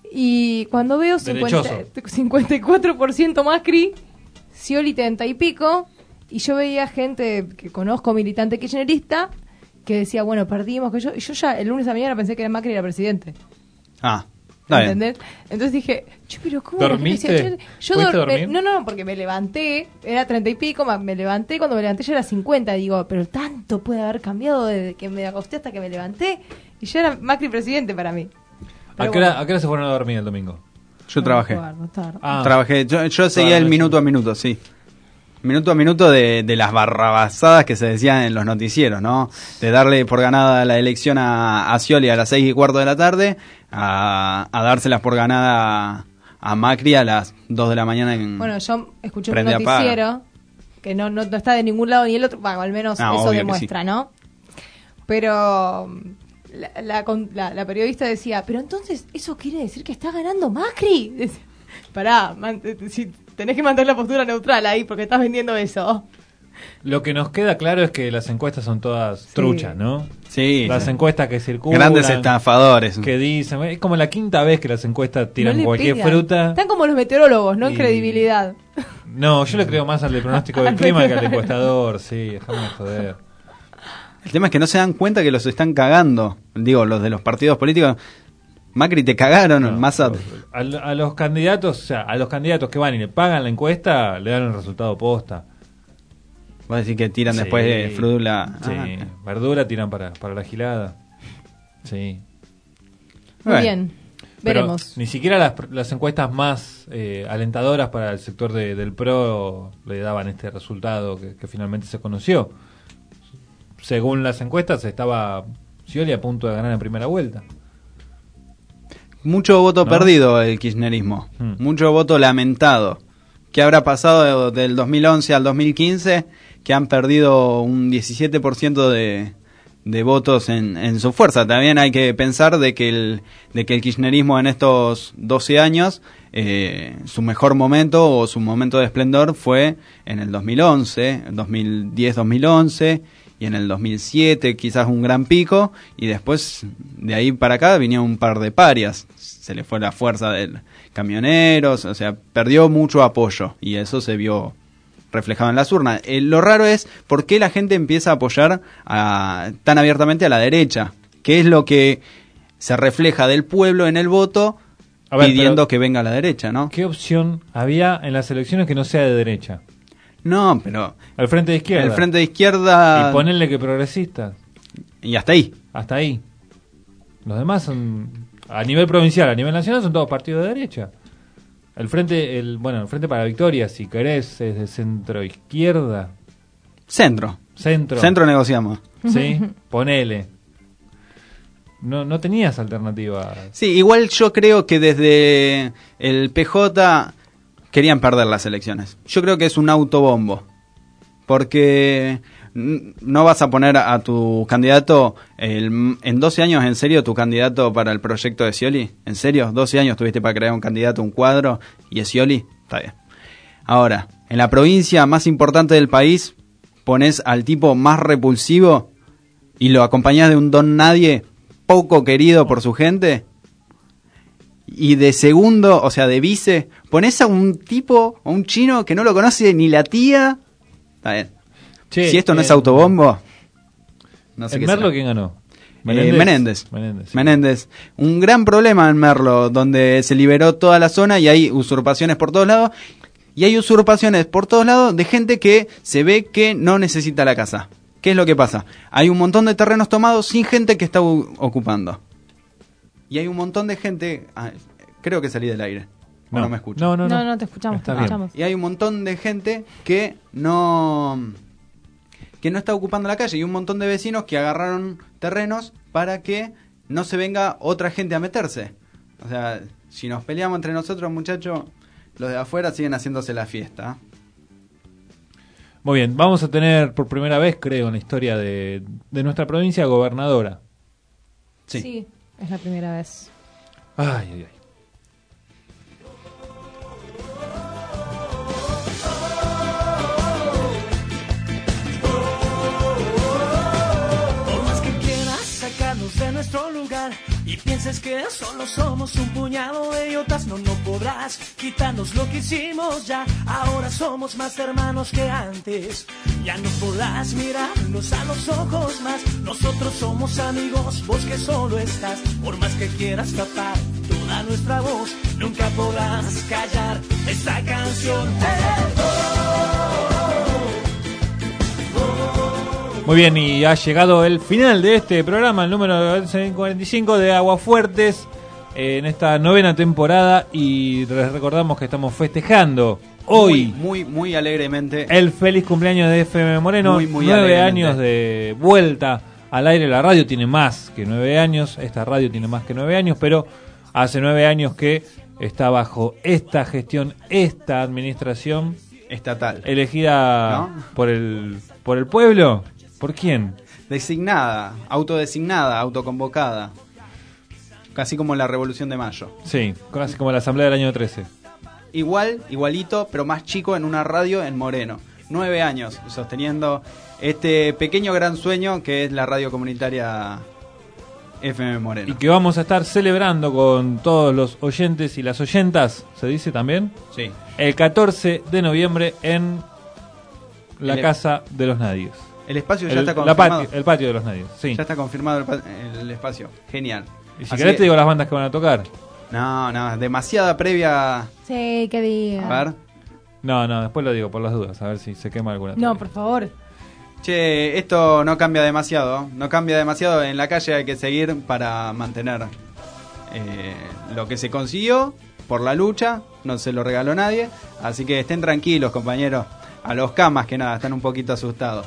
Y cuando veo cincuenta, Derechoso. cincuenta y cuatro por ciento Macri, Scioli treinta y pico, y yo veía gente que conozco, militante kirchnerista, que decía, bueno, perdimos, que yo, y yo ya el lunes a la mañana pensé que era Macri era presidente. Ah, está bien. ¿Entendés? Entonces dije, che, pero ¿cómo? la gente ¿Dormiste? decía, che, yo ¿Pudiste dor- dormir? me- no, no, porque me levanté, era treinta y pico, ma- me levanté, cuando me levanté ya era cincuenta, digo, pero tanto puede haber cambiado desde que me acosté hasta que me levanté, y ya era Macri presidente para mí. ¿A Pero qué, hora, bueno. ¿A qué hora se fueron a dormir el domingo? Yo trabajé. Guarda, tarde. Ah, Trabajé. Yo, yo seguía la el noche. minuto a minuto, sí. Minuto a minuto de, de las barrabasadas que se decían en los noticieros, ¿no? De darle por ganada la elección a, a Scioli a las seis y cuarto de la tarde, a, a dárselas por ganada a, a Macri a las dos de la mañana en... Bueno, yo escuché un Prende, apaga. noticiero que no, no, no está de ningún lado ni el otro, bueno, al menos Ah, eso obvio que demuestra, sí. ¿no? Pero mm, la, la, con- la- la periodista decía, pero entonces, ¿eso quiere decir que está ganando Macri? Decía, pará, man- si tenés que mantener la postura neutral ahí porque estás vendiendo eso. Lo que nos queda claro es que las encuestas son todas truchas, ¿no? Sí. Las sí. encuestas que circulan. Grandes estafadores. Que dicen. Es como la quinta vez que las encuestas tiran No le cualquier pegan. fruta. Están como los meteorólogos, no en Y- credibilidad. No, yo le creo más al de pronóstico del Al clima que al meteorólogo. encuestador. Sí, déjame de joder. El tema es que no se dan cuenta que los están cagando. Digo, los de los partidos políticos. Macri, te cagaron, No, Massa. A, a los candidatos, o sea, a los candidatos que van y le pagan la encuesta, le dan el resultado posta. Vos decís que tiran Sí. después de frúdula. Sí, Ah, verdura tiran para, para la gilada. Sí. Muy Bueno. bien, Pero veremos. ni siquiera las, las encuestas más eh, alentadoras para el sector de- del PRO le daban este resultado que, que finalmente se conoció. Según las encuestas, estaba Scioli a punto de ganar en primera vuelta. Mucho voto ¿No? perdido el kirchnerismo. Hmm. Mucho voto lamentado. ¿Qué habrá pasado del dos mil once al dos mil quince? Que han perdido un diecisiete por ciento de, de votos en, en su fuerza. También hay que pensar de que el, de que el kirchnerismo en estos doce años, eh, su mejor momento o su momento de esplendor fue en el dos mil once, dos mil diez dos mil once, y en el dos mil siete quizás un gran pico, y después de ahí para acá vinieron un par de parias. Se le fue la fuerza de camioneros, o sea, perdió mucho apoyo, y eso se vio reflejado en las urnas. Eh, lo raro es por qué la gente empieza a apoyar a, tan abiertamente a la derecha, que es lo que se refleja del pueblo en el voto, a ver, pidiendo que venga a la derecha, ¿no? ¿Qué opción había en las elecciones que no sea de derecha? No, pero... El Frente de Izquierda. El Frente de Izquierda... Y ponerle que progresistas. Y hasta ahí. Hasta ahí. Los demás son, a nivel provincial, a nivel nacional, son todos partidos de derecha. El Frente, el bueno, el Frente para la Victoria, si querés, es de centro izquierda. Centro. Centro. Centro negociamos. Sí, ponele. No, no tenías alternativa. Sí, igual yo creo que desde el P J querían perder las elecciones. Yo creo que es un autobombo. Porque no vas a poner a tu candidato el, en doce años, ¿en serio tu candidato para el proyecto de Scioli? ¿En serio? ¿doce años tuviste para crear un candidato, un cuadro y es Scioli? Está bien. Ahora, en la provincia más importante del país pones al tipo más repulsivo y lo acompañás de un don nadie poco querido por su gente. Y de segundo, o sea, de vice, pones a un tipo, a un chino que no lo conoce ni la tía. Está bien. Che, si esto no eh, es autobombo, no sé ¿en qué Merlo será. quién ganó? Menéndez. Eh, Menéndez. Menéndez. Menéndez. Un gran problema en Merlo, donde se liberó toda la zona y hay usurpaciones por todos lados. Y hay usurpaciones por todos lados de gente que se ve que no necesita la casa. ¿Qué es lo que pasa? Hay un montón de terrenos tomados sin gente que está u- ocupando. Y hay un montón de gente... Ah, creo que salí del aire. No, no me escucho. No, no, no, no te escuchamos. Te escuchamos. Y hay un montón de gente que no... que no está ocupando la calle, y un montón de vecinos que agarraron terrenos para que no se venga otra gente a meterse. O sea, si nos peleamos entre nosotros, muchachos, los de afuera siguen haciéndose la fiesta. Muy bien, vamos a tener por primera vez, creo, en la historia de, de nuestra provincia, gobernadora. Sí. Sí, es la primera vez. Ay, ay, ay. De nuestro lugar y pienses que solo somos un puñado de idiotas, no, no podrás quitarnos lo que hicimos ya. Ahora somos más hermanos que antes, ya no podrás mirarnos a los ojos más. Nosotros somos amigos, vos que solo estás. Por más que quieras tapar toda nuestra voz, nunca podrás callar esta canción. Hey, oh. Muy bien, y ha llegado el final de este programa, el número cuarenta y cinco de Aguafuertes, eh, en esta novena temporada, y les recordamos que estamos festejando hoy, muy, muy, muy alegremente, el feliz cumpleaños de F M Moreno, muy, muy nueve años de vuelta al aire. La radio tiene más que nueve años, esta radio tiene más que nueve años, pero hace nueve años que está bajo esta gestión, esta administración estatal, elegida ¿no? por el por el pueblo. ¿Por quién? Designada, autodesignada, autoconvocada. Casi como la Revolución de Mayo. Sí, casi como la Asamblea del año trece. Igual, igualito, pero más chico, en una radio en Moreno. Nueve años sosteniendo este pequeño gran sueño que es la radio comunitaria F M Moreno. Y que vamos a estar celebrando con todos los oyentes y las oyentas, ¿se dice también? Sí. El catorce de noviembre en la el Casa de los Nadios. El espacio ya el, está confirmado. Patio, el patio de los Nadios, sí. Ya está confirmado el, pa- el espacio. Genial. Y si Así querés que... te digo las bandas que van a tocar. No, no, demasiada previa. Sí, que diga. A ver. No, no, después lo digo por las dudas, a ver si se quema alguna. No, por favor. Che, esto no cambia demasiado. No cambia demasiado. En la calle hay que seguir para mantener eh, lo que se consiguió por la lucha. No se lo regaló nadie. Así que estén tranquilos, compañeros. A los camas que nada, están un poquito asustados.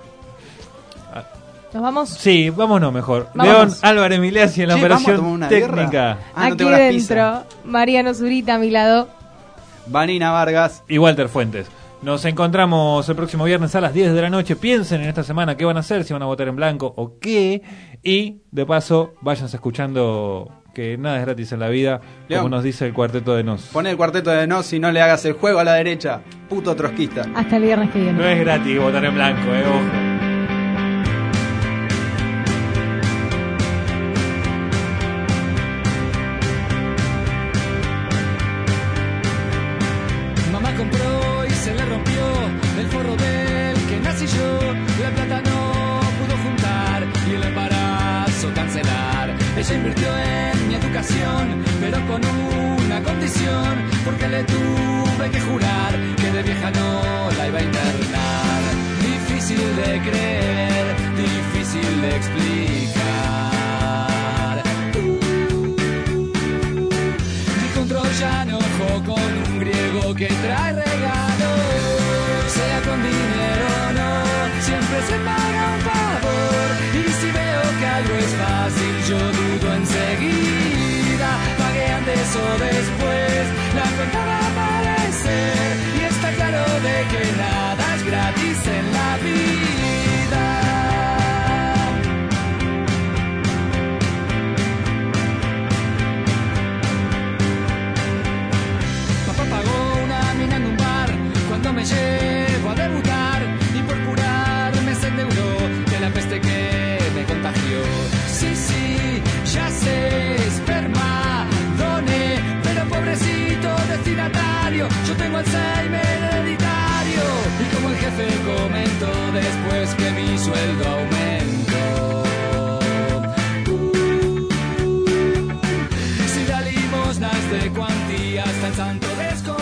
¿Nos vamos? Sí, vámonos mejor. Vámonos. León Álvarez Milesi en la Che, operación técnica. Ah, no Aquí dentro, Mariano Zurita a mi lado. Vanina Vargas y Walter Fuentes. Nos encontramos el próximo viernes a las diez de la noche. Piensen en esta semana qué van a hacer, si van a votar en blanco o qué. Y de paso, váyanse escuchando que nada es gratis en la vida, León, como nos dice el Cuarteto de Nos. Pon el Cuarteto de Nos y no le hagas el juego a la derecha, puto trotskista. Hasta el viernes que viene. No es gratis votar en blanco, eh, ojo. Mamá compró y se le rompió el forro del que nací yo. La plata no pudo juntar y el embarazo cancelar. Ella invirtió en mi educación, pero con una condición, porque le tuve que jurar que de vieja no la iba a internar. Difícil de creer, difícil de explicar. Dijo un troyano con un griego que trae regalos, sea con dinero o no, siempre se paga un favor. Y si veo que algo es fácil, yo dudo enseguida. Pagué antes o después, la cuenta va a aparecer. Y está claro de que nada es gratis en la vida. Papá pagó una mina en un bar cuando me llevo a debutar, y por curarme se endeudó de la peste que me contagió. Sí, sí, ya sé, esperma doné, pero pobrecito destinatario, yo tengo Alzheimer hereditario. Y como el jefe comentó después que mi sueldo aumentó, uh, si da limosnas de cuantías tan santo desconocido.